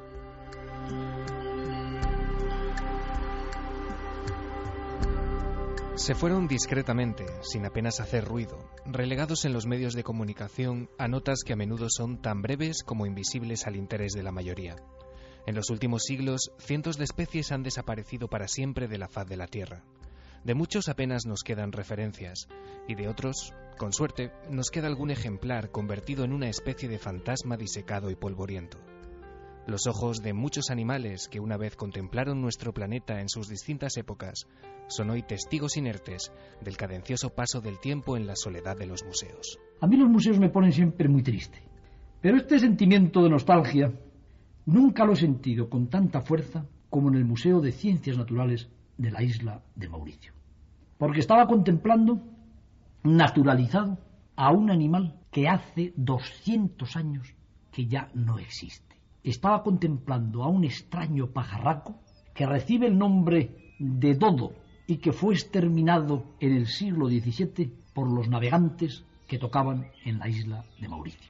Speaker 18: Se fueron discretamente, sin apenas hacer ruido, relegados en los medios de comunicación a notas que a menudo son tan breves como invisibles al interés de la mayoría. En los últimos siglos, cientos de especies han desaparecido para siempre de la faz de la Tierra. De muchos apenas nos quedan referencias, y de otros, con suerte, nos queda algún ejemplar convertido en una especie de fantasma disecado y polvoriento. Los ojos de muchos animales que una vez contemplaron nuestro planeta en sus distintas épocas son hoy testigos inertes del cadencioso paso del tiempo en la soledad de los museos.
Speaker 20: A mí los museos me ponen siempre muy triste, pero este sentimiento de nostalgia nunca lo he sentido con tanta fuerza como en el Museo de Ciencias Naturales de la isla de Mauricio. Porque estaba contemplando, naturalizado, a un animal que hace doscientos años que ya no existe. Estaba contemplando a un extraño pajarraco que recibe el nombre de dodo y que fue exterminado en el siglo diecisiete por los navegantes que tocaban en la isla de Mauricio.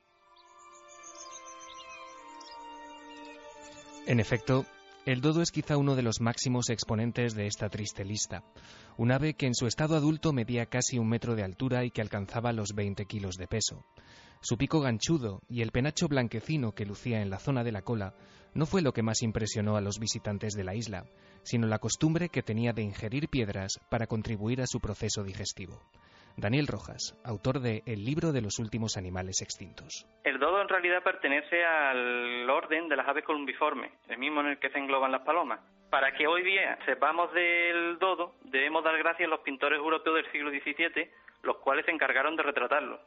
Speaker 18: En efecto, el dodo es quizá uno de los máximos exponentes de esta triste lista. Un ave que en su estado adulto medía casi un metro de altura y que alcanzaba los veinte kilos de peso. Su pico ganchudo y el penacho blanquecino que lucía en la zona de la cola no fue lo que más impresionó a los visitantes de la isla, sino la costumbre que tenía de ingerir piedras para contribuir a su proceso digestivo. Daniel Rojas, autor de El libro de los últimos animales extintos.
Speaker 21: El dodo en realidad pertenece al orden de las aves columbiformes, el mismo en el que se engloban las palomas. Para que hoy día sepamos del dodo, debemos dar gracias a los pintores europeos del siglo diecisiete, los cuales se encargaron de retratarlo.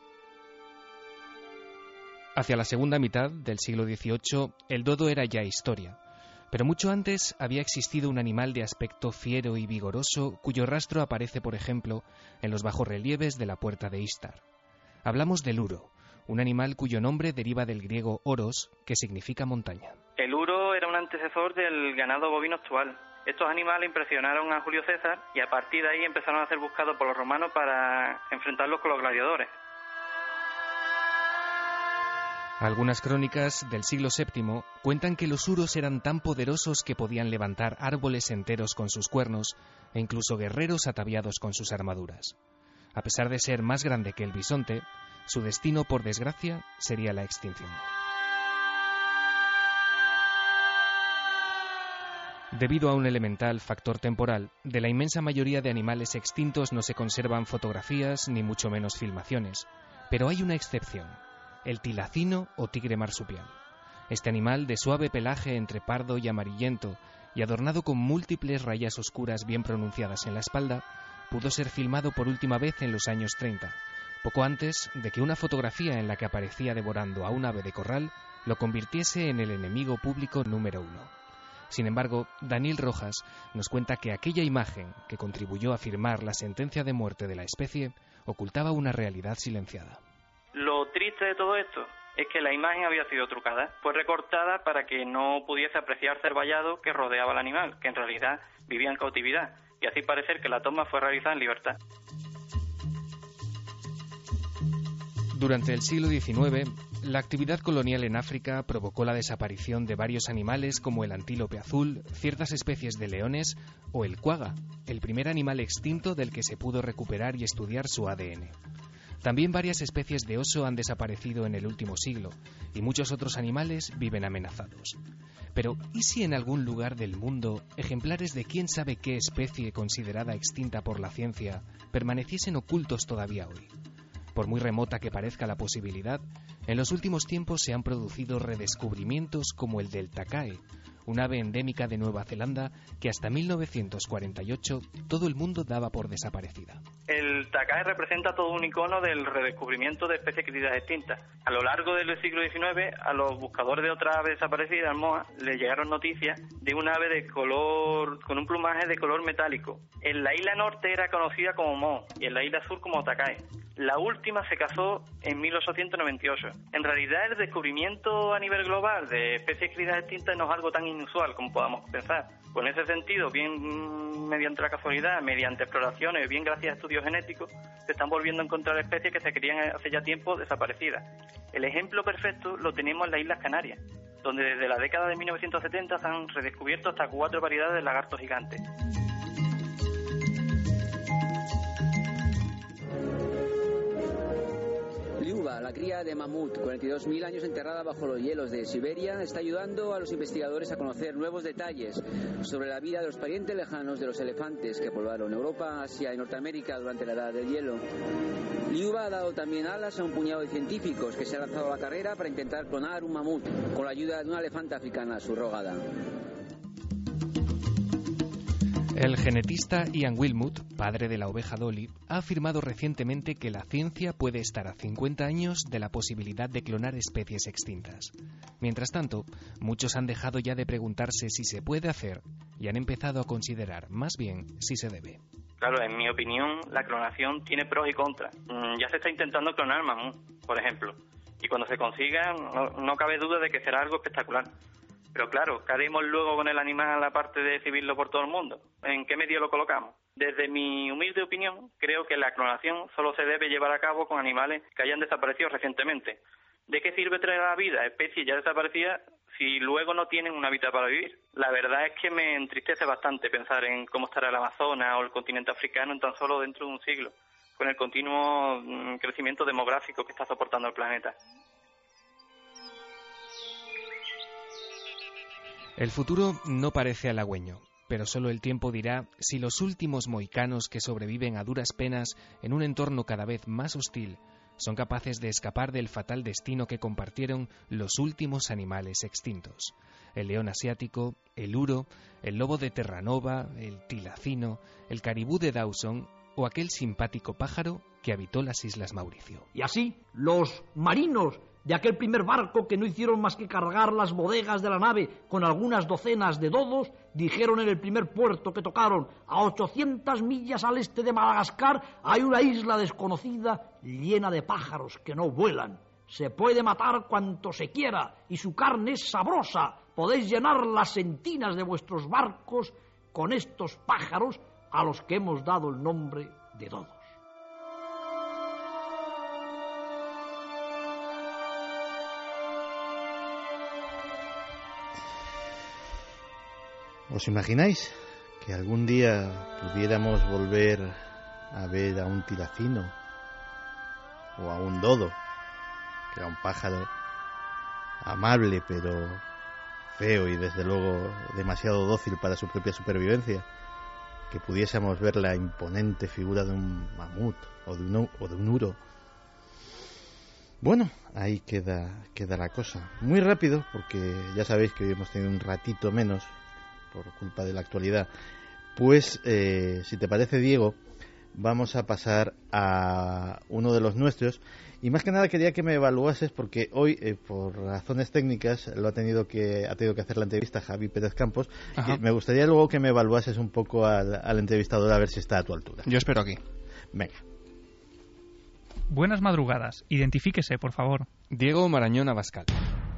Speaker 18: Hacia la segunda mitad del siglo dieciocho, el dodo era ya historia. Pero mucho antes había existido un animal de aspecto fiero y vigoroso cuyo rastro aparece, por ejemplo, en los bajorrelieves de la puerta de Istar. Hablamos del uro, un animal cuyo nombre deriva del griego oros, que significa montaña.
Speaker 21: El uro era un antecesor del ganado bovino actual. Estos animales impresionaron a Julio César y a partir de ahí empezaron a ser buscados por los romanos para enfrentarlos con los gladiadores.
Speaker 18: Algunas crónicas del siglo séptimo cuentan que los uros eran tan poderosos que podían levantar árboles enteros con sus cuernos e incluso guerreros ataviados con sus armaduras. A pesar de ser más grande que el bisonte, su destino, por desgracia, sería la extinción. Debido a un elemental factor temporal, de la inmensa mayoría de animales extintos no se conservan fotografías ni mucho menos filmaciones, pero hay una excepción. El tilacino o tigre marsupial. Este animal, de suave pelaje entre pardo y amarillento y adornado con múltiples rayas oscuras bien pronunciadas en la espalda, pudo ser filmado por última vez en los años treinta, poco antes de que una fotografía en la que aparecía devorando a un ave de corral lo convirtiese en el enemigo público número uno. Sin embargo, Daniel Rojas nos cuenta que aquella imagen, que contribuyó a firmar la sentencia de muerte de la especie, ocultaba una realidad silenciada.
Speaker 21: Lo triste de todo esto es que la imagen había sido trucada. Fue recortada para que no pudiese apreciarse el vallado que rodeaba al animal, que en realidad vivía en cautividad, y así parecer que la toma fue realizada en libertad.
Speaker 18: Durante el siglo diecinueve, la actividad colonial en África provocó la desaparición de varios animales como el antílope azul, ciertas especies de leones o el cuaga, el primer animal extinto del que se pudo recuperar y estudiar su A D N. También varias especies de oso han desaparecido en el último siglo y muchos otros animales viven amenazados. Pero, ¿y si en algún lugar del mundo ejemplares de quién sabe qué especie considerada extinta por la ciencia permaneciesen ocultos todavía hoy? Por muy remota que parezca la posibilidad, en los últimos tiempos se han producido redescubrimientos como el del tacae, un ave endémica de Nueva Zelanda que hasta mil novecientos cuarenta y ocho todo el mundo daba por desaparecida.
Speaker 21: El tacae representa todo un icono del redescubrimiento de especies críticas extintas. A lo largo del siglo diecinueve, a los buscadores de otras aves desaparecidas, moa, les llegaron noticias de un ave de color, con un plumaje de color metálico. En la isla norte era conocida como mo y en la isla sur como tacae. La última se casó en mil ochocientos noventa y ocho. En realidad, el descubrimiento a nivel global de especies críticas extintas no es algo tan inusual como podamos pensar. Pues en ese sentido, bien mediante la casualidad, mediante exploraciones, bien gracias a estudios genéticos, se están volviendo a encontrar especies que se creían hace ya tiempo desaparecidas. El ejemplo perfecto lo tenemos en las Islas Canarias, donde desde la década de mil novecientos setenta se han redescubierto hasta cuatro variedades de lagartos gigantes.
Speaker 22: Liuba, la cría de mamut, cuarenta y dos mil años enterrada bajo los hielos de Siberia, está ayudando a los investigadores a conocer nuevos detalles sobre la vida de los parientes lejanos de los elefantes que poblaron Europa, Asia y Norteamérica durante la Edad del Hielo. Liuba ha dado también alas a un puñado de científicos que se han lanzado a la carrera para intentar clonar un mamut con la ayuda de una elefanta africana subrogada.
Speaker 18: El genetista Ian Wilmut, padre de la oveja Dolly, ha afirmado recientemente que la ciencia puede estar a cincuenta años de la posibilidad de clonar especies extintas. Mientras tanto, muchos han dejado ya de preguntarse si se puede hacer y han empezado a considerar más bien si se debe.
Speaker 21: Claro, en mi opinión, la clonación tiene pros y contras. Mm, ya se está intentando clonar mamut, por ejemplo, y cuando se consiga no, no cabe duda de que será algo espectacular. Pero claro, ¿qué haremos luego con el animal aparte de exhibirlo por todo el mundo? ¿En qué medio lo colocamos? Desde mi humilde opinión, creo que la clonación solo se debe llevar a cabo con animales que hayan desaparecido recientemente. ¿De qué sirve traer a la vida especies ya desaparecidas si luego no tienen un hábitat para vivir? La verdad es que me entristece bastante pensar en cómo estará el Amazonas o el continente africano en tan solo dentro de un siglo, con el continuo crecimiento demográfico que está soportando el planeta.
Speaker 18: El futuro no parece halagüeño, pero solo el tiempo dirá si los últimos mohicanos que sobreviven a duras penas en un entorno cada vez más hostil son capaces de escapar del fatal destino que compartieron los últimos animales extintos. El león asiático, el uro, el lobo de Terranova, el tilacino, el caribú de Dawson o aquel simpático pájaro que habitó las Islas Mauricio.
Speaker 20: Y así, los marinos de aquel primer barco que no hicieron más que cargar las bodegas de la nave con algunas docenas de dodos, dijeron en el primer puerto que tocaron, a ochocientas millas al este de Madagascar hay una isla desconocida llena de pájaros que no vuelan. Se puede matar cuanto se quiera y su carne es sabrosa. Podéis llenar las entinas de vuestros barcos con estos pájaros a los que hemos dado el nombre de dodos.
Speaker 2: ¿Os imagináis que algún día pudiéramos volver a ver a un tilacino o a un dodo, que era un pájaro amable pero feo y desde luego demasiado dócil para su propia supervivencia, que pudiésemos ver la imponente figura de un mamut o de un, o de un uro? Bueno, ahí queda, queda la cosa. Muy rápido, porque ya sabéis que hoy hemos tenido un ratito menos por culpa de la actualidad. Pues, eh, si te parece, Diego, vamos a pasar a uno de los nuestros. Y más que nada quería que me evaluases, porque hoy, eh, por razones técnicas, lo ha tenido que ha tenido que hacer la entrevista Javi Pérez Campos. Y me gustaría luego que me evaluases un poco al, al entrevistador, a ver si está a tu altura.
Speaker 7: Yo espero aquí.
Speaker 2: Venga.
Speaker 3: Buenas madrugadas. Identifíquese, por favor.
Speaker 18: Diego Marañón Abascal.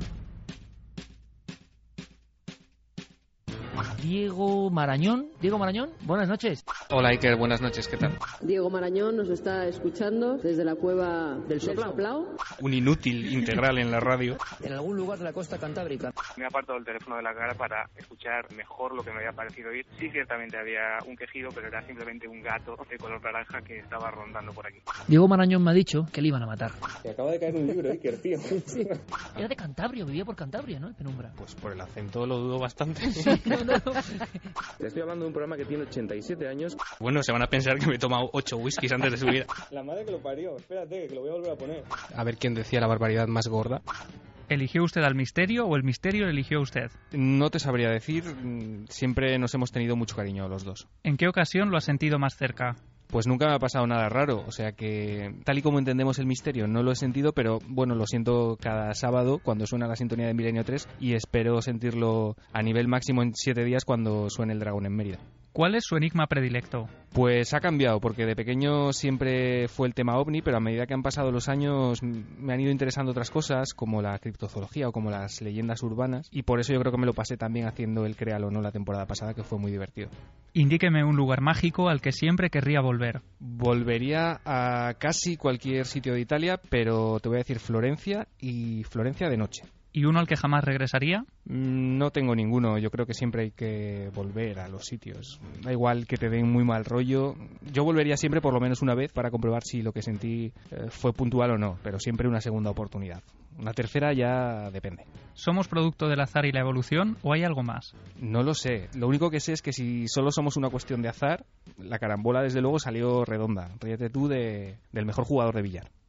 Speaker 9: Diego Marañón. Diego Marañón, buenas noches.
Speaker 7: Hola Iker, buenas noches, ¿qué tal?
Speaker 23: Diego Marañón nos está escuchando desde la cueva del Soplao.
Speaker 7: Un inútil integral en la radio.
Speaker 22: En algún lugar de la costa cantábrica.
Speaker 24: Me he apartado el teléfono de la cara para escuchar mejor lo que me había parecido oír. Sí, ciertamente había un quejido, pero era simplemente un gato de color naranja que estaba rondando por aquí.
Speaker 9: Diego Marañón me ha dicho que le iban a matar.
Speaker 24: Me acaba de caer un libro, Iker, tío.
Speaker 9: Sí. Era de Cantabria, vivía por Cantabria, ¿no? En Penumbra.
Speaker 7: Pues por el acento lo dudo bastante.
Speaker 9: Sí, no, no.
Speaker 24: Te estoy hablando de un programa que tiene ochenta y siete años.
Speaker 7: Bueno, se van a pensar que me he tomado ocho whiskies antes de subir.
Speaker 24: La madre que lo parió, espérate, que lo voy a volver a poner.
Speaker 7: A ver quién decía la barbaridad más gorda.
Speaker 3: ¿Eligió usted al misterio o el misterio le eligió a usted?
Speaker 7: No te sabría decir, siempre nos hemos tenido mucho cariño los dos.
Speaker 3: ¿En qué ocasión lo ha sentido más cerca?
Speaker 7: Pues nunca me ha pasado nada raro, o sea que tal y como entendemos el misterio no lo he sentido, pero bueno, lo siento cada sábado cuando suena la sintonía de Milenio tres y espero sentirlo a nivel máximo en siete días cuando suene el Dragón en Mérida.
Speaker 3: ¿Cuál es su enigma predilecto?
Speaker 7: Pues ha cambiado, porque de pequeño siempre fue el tema ovni, pero a medida que han pasado los años me han ido interesando otras cosas, como la criptozoología o como las leyendas urbanas, y por eso yo creo que me lo pasé también haciendo el Créalo o no la temporada pasada, que fue muy divertido.
Speaker 3: Indíqueme un lugar mágico al que siempre querría volver.
Speaker 7: Volvería a casi cualquier sitio de Italia, pero te voy a decir Florencia, y Florencia de noche.
Speaker 3: ¿Y uno al que jamás regresaría?
Speaker 7: No tengo ninguno. Yo creo que siempre hay que volver a los sitios. Da igual que te den muy mal rollo. Yo volvería siempre por lo menos una vez para comprobar si lo que sentí eh, fue puntual o no, pero siempre una segunda oportunidad. Una tercera ya depende.
Speaker 3: ¿Somos producto del azar y la evolución o hay algo más?
Speaker 7: No lo sé. Lo único que sé es que si solo somos una cuestión de azar, la carambola desde luego salió redonda. Ríete tú de, del mejor jugador de billar.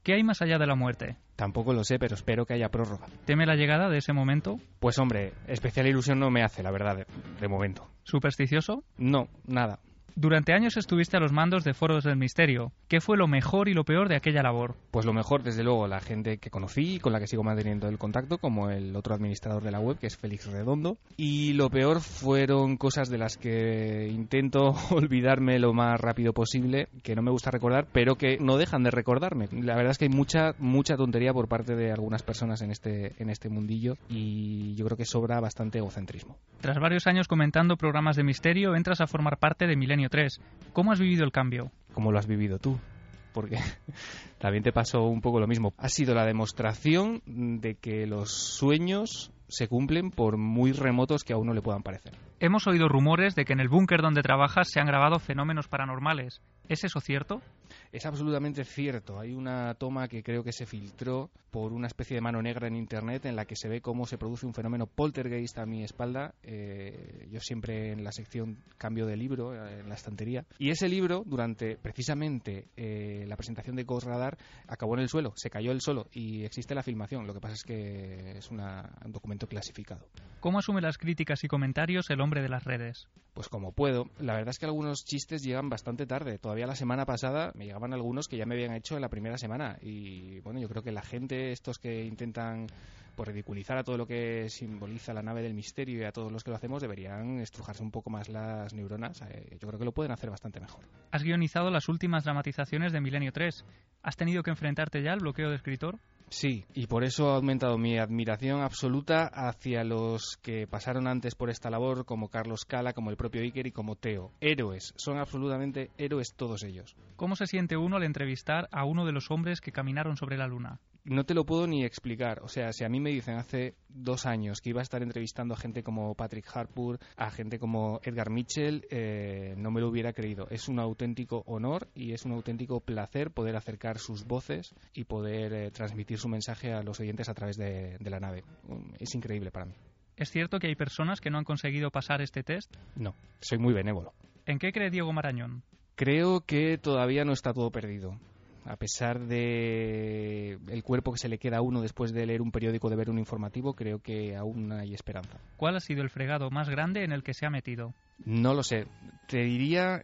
Speaker 3: ¿Qué hay más allá de la muerte?
Speaker 7: Tampoco lo sé, pero espero que haya prórroga.
Speaker 3: ¿Teme la llegada de ese momento?
Speaker 7: Pues hombre, especial ilusión no me hace, la verdad, de, de momento.
Speaker 3: ¿Supersticioso?
Speaker 7: No, nada.
Speaker 3: Durante años estuviste a los mandos de Foros del Misterio. ¿Qué fue lo mejor y lo peor de aquella labor?
Speaker 7: Pues lo mejor, desde luego, la gente que conocí y con la que sigo manteniendo el contacto, como el otro administrador de la web, que es Félix Redondo. Y lo peor fueron cosas de las que intento olvidarme lo más rápido posible, que no me gusta recordar, pero que no dejan de recordarme. La verdad es que hay mucha, mucha tontería por parte de algunas personas en este, en este mundillo y yo creo que sobra bastante egocentrismo.
Speaker 3: Tras varios años comentando programas de misterio, entras a formar parte de Milenio tres. ¿Cómo has vivido el cambio?
Speaker 7: ¿Cómo lo has vivido tú? Porque también te pasó un poco lo mismo. Ha sido la demostración de que los sueños se cumplen por muy remotos que a uno le puedan parecer.
Speaker 3: Hemos oído rumores de que en el búnker donde trabajas se han grabado fenómenos paranormales. ¿Es eso cierto?
Speaker 7: Es absolutamente cierto. Hay una toma que creo que se filtró por una especie de mano negra en internet en la que se ve cómo se produce un fenómeno poltergeist a mi espalda. Eh, yo siempre en la sección cambio de libro, eh, en la estantería. Y ese libro, durante precisamente eh, la presentación de Ghost Radar, acabó en el suelo, se cayó él solo y existe la filmación. Lo que pasa es que es una, un documento clasificado.
Speaker 3: ¿Cómo asume las críticas y comentarios el hombre de las redes?
Speaker 7: Pues como puedo. La verdad es que algunos chistes llegan bastante tarde. Todavía la semana pasada me llegaban algunos que ya me habían hecho en la primera semana. Y bueno, yo creo que la gente, estos que intentan pues, ridiculizar a todo lo que simboliza la nave del misterio y a todos los que lo hacemos, deberían estrujarse un poco más las neuronas. Eh, yo creo que lo pueden hacer bastante mejor.
Speaker 3: Has guionizado las últimas dramatizaciones de Milenio tres. ¿Has tenido que enfrentarte ya al bloqueo de escritor?
Speaker 7: Sí, y por eso ha aumentado mi admiración absoluta hacia los que pasaron antes por esta labor, como Carlos Cala, como el propio Iker y como Teo. Héroes, son absolutamente héroes todos ellos.
Speaker 3: ¿Cómo se siente uno al entrevistar a uno de los hombres que caminaron sobre la luna?
Speaker 7: No te lo puedo ni explicar. O sea, si a mí me dicen hace dos años que iba a estar entrevistando a gente como Patrick Harpur, a gente como Edgar Mitchell, eh, no me lo hubiera creído. Es un auténtico honor y es un auténtico placer poder acercar sus voces y poder eh, transmitir su mensaje a los oyentes a través de, de la nave. Es increíble para mí.
Speaker 3: ¿Es cierto que hay personas que no han conseguido pasar este test?
Speaker 7: No, soy muy benévolo.
Speaker 3: ¿En qué cree Diego Marañón?
Speaker 7: Creo que todavía no está todo perdido. A pesar de el cuerpo que se le queda a uno después de leer un periódico, de ver un informativo, creo que aún hay esperanza.
Speaker 3: ¿Cuál ha sido el fregado más grande en el que se ha metido?
Speaker 7: No lo sé. Te diría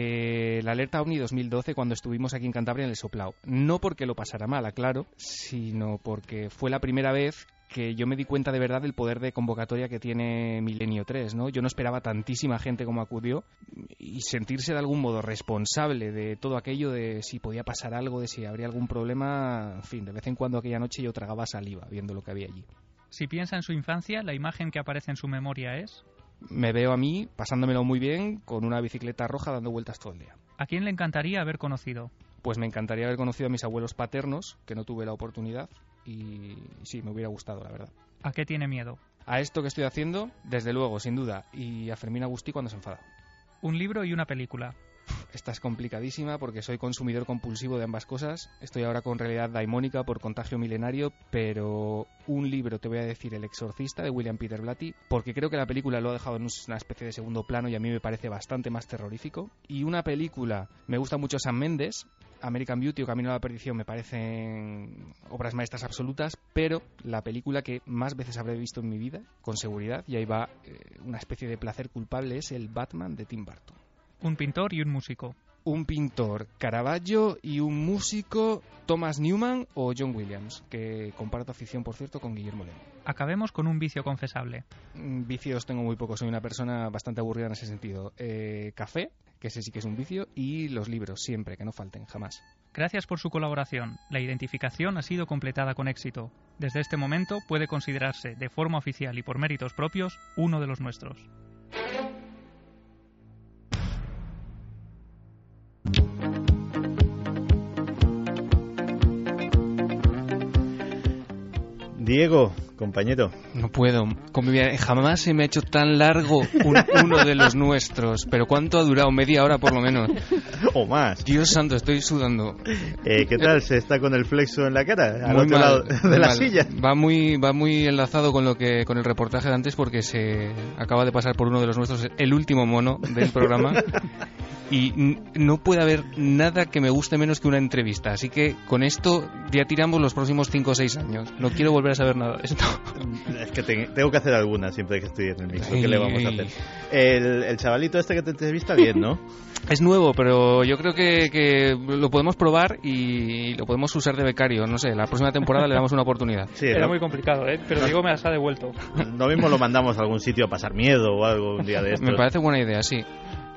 Speaker 7: que la alerta OVNI dos mil doce, cuando estuvimos aquí en Cantabria en el Soplao. No porque lo pasara mal, aclaro, sino porque fue la primera vez que yo me di cuenta de verdad del poder de convocatoria que tiene Milenio tres, ¿no? Yo no esperaba tantísima gente como acudió y sentirse de algún modo responsable de todo aquello, de si podía pasar algo, de si habría algún problema, en fin, de vez en cuando aquella noche yo tragaba saliva viendo lo que había allí.
Speaker 3: Si piensa en su infancia, ¿la imagen que aparece en su memoria es?
Speaker 7: Me veo a mí pasándomelo muy bien con una bicicleta roja dando vueltas todo el día.
Speaker 3: ¿A quién le encantaría haber conocido?
Speaker 7: Pues me encantaría haber conocido a mis abuelos paternos, que no tuve la oportunidad, y sí, me hubiera gustado, la verdad.
Speaker 3: ¿A qué tiene miedo?
Speaker 7: A esto que estoy haciendo, desde luego, sin duda, y a Fermín Agustí cuando se enfada.
Speaker 3: Un libro y una película.
Speaker 7: Esta es complicadísima porque soy consumidor compulsivo de ambas cosas. Estoy ahora con realidad daimónica por Contagio Milenario, pero un libro te voy a decir El Exorcista, de William Peter Blatty, porque creo que la película lo ha dejado en una especie de segundo plano y a mí me parece bastante más terrorífico. Y una película, me gusta mucho Sam Mendes, American Beauty o Camino a la Perdición me parecen obras maestras absolutas, pero la película que más veces habré visto en mi vida, con seguridad, y ahí va eh, una especie de placer culpable, es el Batman de Tim Burton.
Speaker 3: Un pintor y un músico.
Speaker 7: Un pintor, Caravaggio, y un músico, Thomas Newman o John Williams, que comparto afición, por cierto, con Guillermo León.
Speaker 3: Acabemos con un vicio confesable.
Speaker 7: Vicios tengo muy pocos, soy una persona bastante aburrida en ese sentido. Eh, café, que ese sí que es un vicio, y los libros, siempre, que no falten, jamás.
Speaker 3: Gracias por su colaboración. La identificación ha sido completada con éxito. Desde este momento puede considerarse, de forma oficial y por méritos propios, uno de los nuestros.
Speaker 2: Diego, compañero.
Speaker 7: No puedo convivir. Jamás se me ha hecho tan largo un, uno de los nuestros. Pero ¿cuánto ha durado? Media hora por lo menos.
Speaker 2: O más.
Speaker 7: Dios santo, estoy sudando.
Speaker 2: Eh, ¿Qué tal? ¿Se está con el flexo en la cara? Al
Speaker 7: Muy
Speaker 2: otro
Speaker 7: mal,
Speaker 2: lado de la
Speaker 7: mal.
Speaker 2: silla.
Speaker 7: Va muy, va muy enlazado con lo que, con el reportaje de antes, porque se acaba de pasar por uno de los nuestros, el último mono del programa. Y n- no puede haber nada que me guste menos que una entrevista. Así que con esto ya tiramos los próximos cinco o seis años. No quiero volver a saber nada de esto.
Speaker 2: Es que te- tengo que hacer alguna siempre que estoy en el micro.
Speaker 7: Ay,
Speaker 2: ¿Qué le vamos a hacer? El, el chavalito este que te entrevista, bien, ¿no?
Speaker 7: Es nuevo, pero yo creo que, que lo podemos probar y lo podemos usar de becario. No sé, la próxima temporada le damos una oportunidad.
Speaker 2: Sí,
Speaker 3: Era
Speaker 2: ¿no?
Speaker 3: muy complicado, ¿eh? Pero Diego me las ha devuelto.
Speaker 2: Lo mismo lo mandamos a algún sitio a pasar miedo o algo un día de estos.
Speaker 7: Me parece buena idea, sí.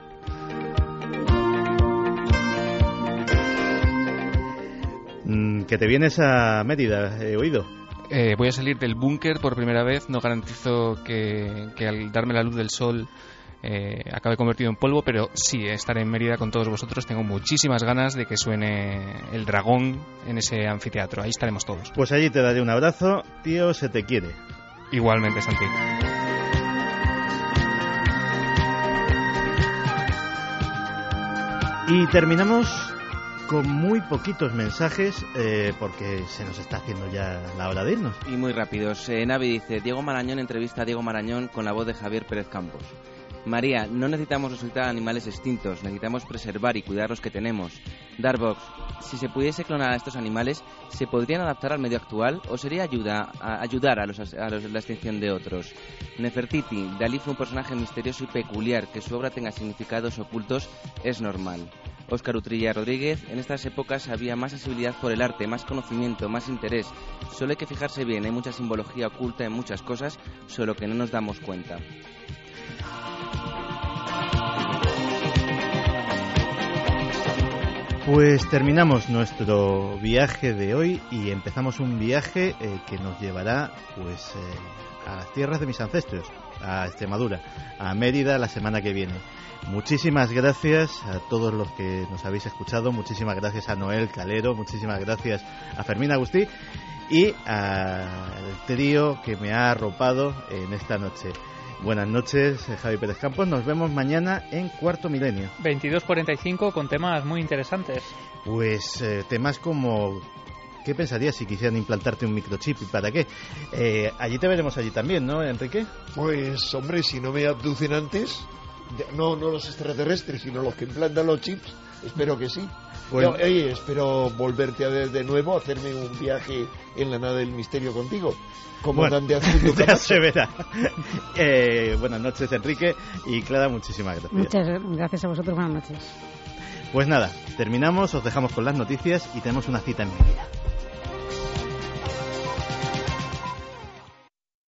Speaker 2: Mm, que te vienes a Mérida, he oído.
Speaker 7: Eh, voy a salir del búnker por primera vez. No garantizo que, que al darme la luz del sol eh, acabe convertido en polvo, pero sí, estaré en Mérida con todos vosotros. Tengo muchísimas ganas de que suene el dragón en ese anfiteatro. Ahí estaremos todos.
Speaker 2: Pues allí te daré un abrazo, tío, se te quiere.
Speaker 7: Igualmente, Santi.
Speaker 2: Y terminamos con muy poquitos mensajes eh, porque se nos está haciendo ya la hora de irnos.
Speaker 6: Y muy rápidos. Eh, Navi dice, Diego Marañón entrevista a Diego Marañón con la voz de Javier Pérez Campos. María, no necesitamos resucitar animales extintos, necesitamos preservar y cuidar los que tenemos. Darbox, si se pudiese clonar a estos animales, ¿se podrían adaptar al medio actual o sería ayuda a ayudar a, los, a los, la extinción de otros? Nefertiti, Dalí fue un personaje misterioso y peculiar, que su obra tenga significados ocultos es normal. Óscar Utrilla Rodríguez, en estas épocas había más sensibilidad por el arte, más conocimiento, más interés. Solo hay que fijarse bien, hay mucha simbología oculta en muchas cosas, solo que no nos damos cuenta.
Speaker 2: Pues terminamos nuestro viaje de hoy y empezamos un viaje eh, que nos llevará pues eh, a las tierras de mis ancestros, a Extremadura, a Mérida la semana que viene. Muchísimas gracias a todos los que nos habéis escuchado, muchísimas gracias a Noel Calero, muchísimas gracias a Fermín Agustí y al trío que me ha arropado en esta noche. Buenas noches, Javi Pérez Campos. Nos vemos mañana en Cuarto Milenio.
Speaker 3: veintidós cuarenta y cinco con temas muy interesantes.
Speaker 2: Pues eh, temas como... ¿Qué pensarías si quisieran implantarte un microchip y para qué? Eh, allí te veremos allí también, ¿no, Enrique?
Speaker 5: Pues, hombre, si no me abducen antes, no, no los extraterrestres, sino los que implantan los chips, espero que sí.
Speaker 2: Bueno.
Speaker 5: Yo, hey, espero volverte a ver de nuevo, hacerme un viaje en la nave del misterio contigo. Comandante
Speaker 2: Bueno,
Speaker 5: Adjunto
Speaker 2: ya
Speaker 5: Camacho.
Speaker 2: se verá. Eh, buenas noches, Enrique y Clara, muchísimas gracias.
Speaker 4: Muchas gracias a vosotros, buenas noches.
Speaker 2: Pues nada, terminamos, os dejamos con las noticias y tenemos una cita en Mérida.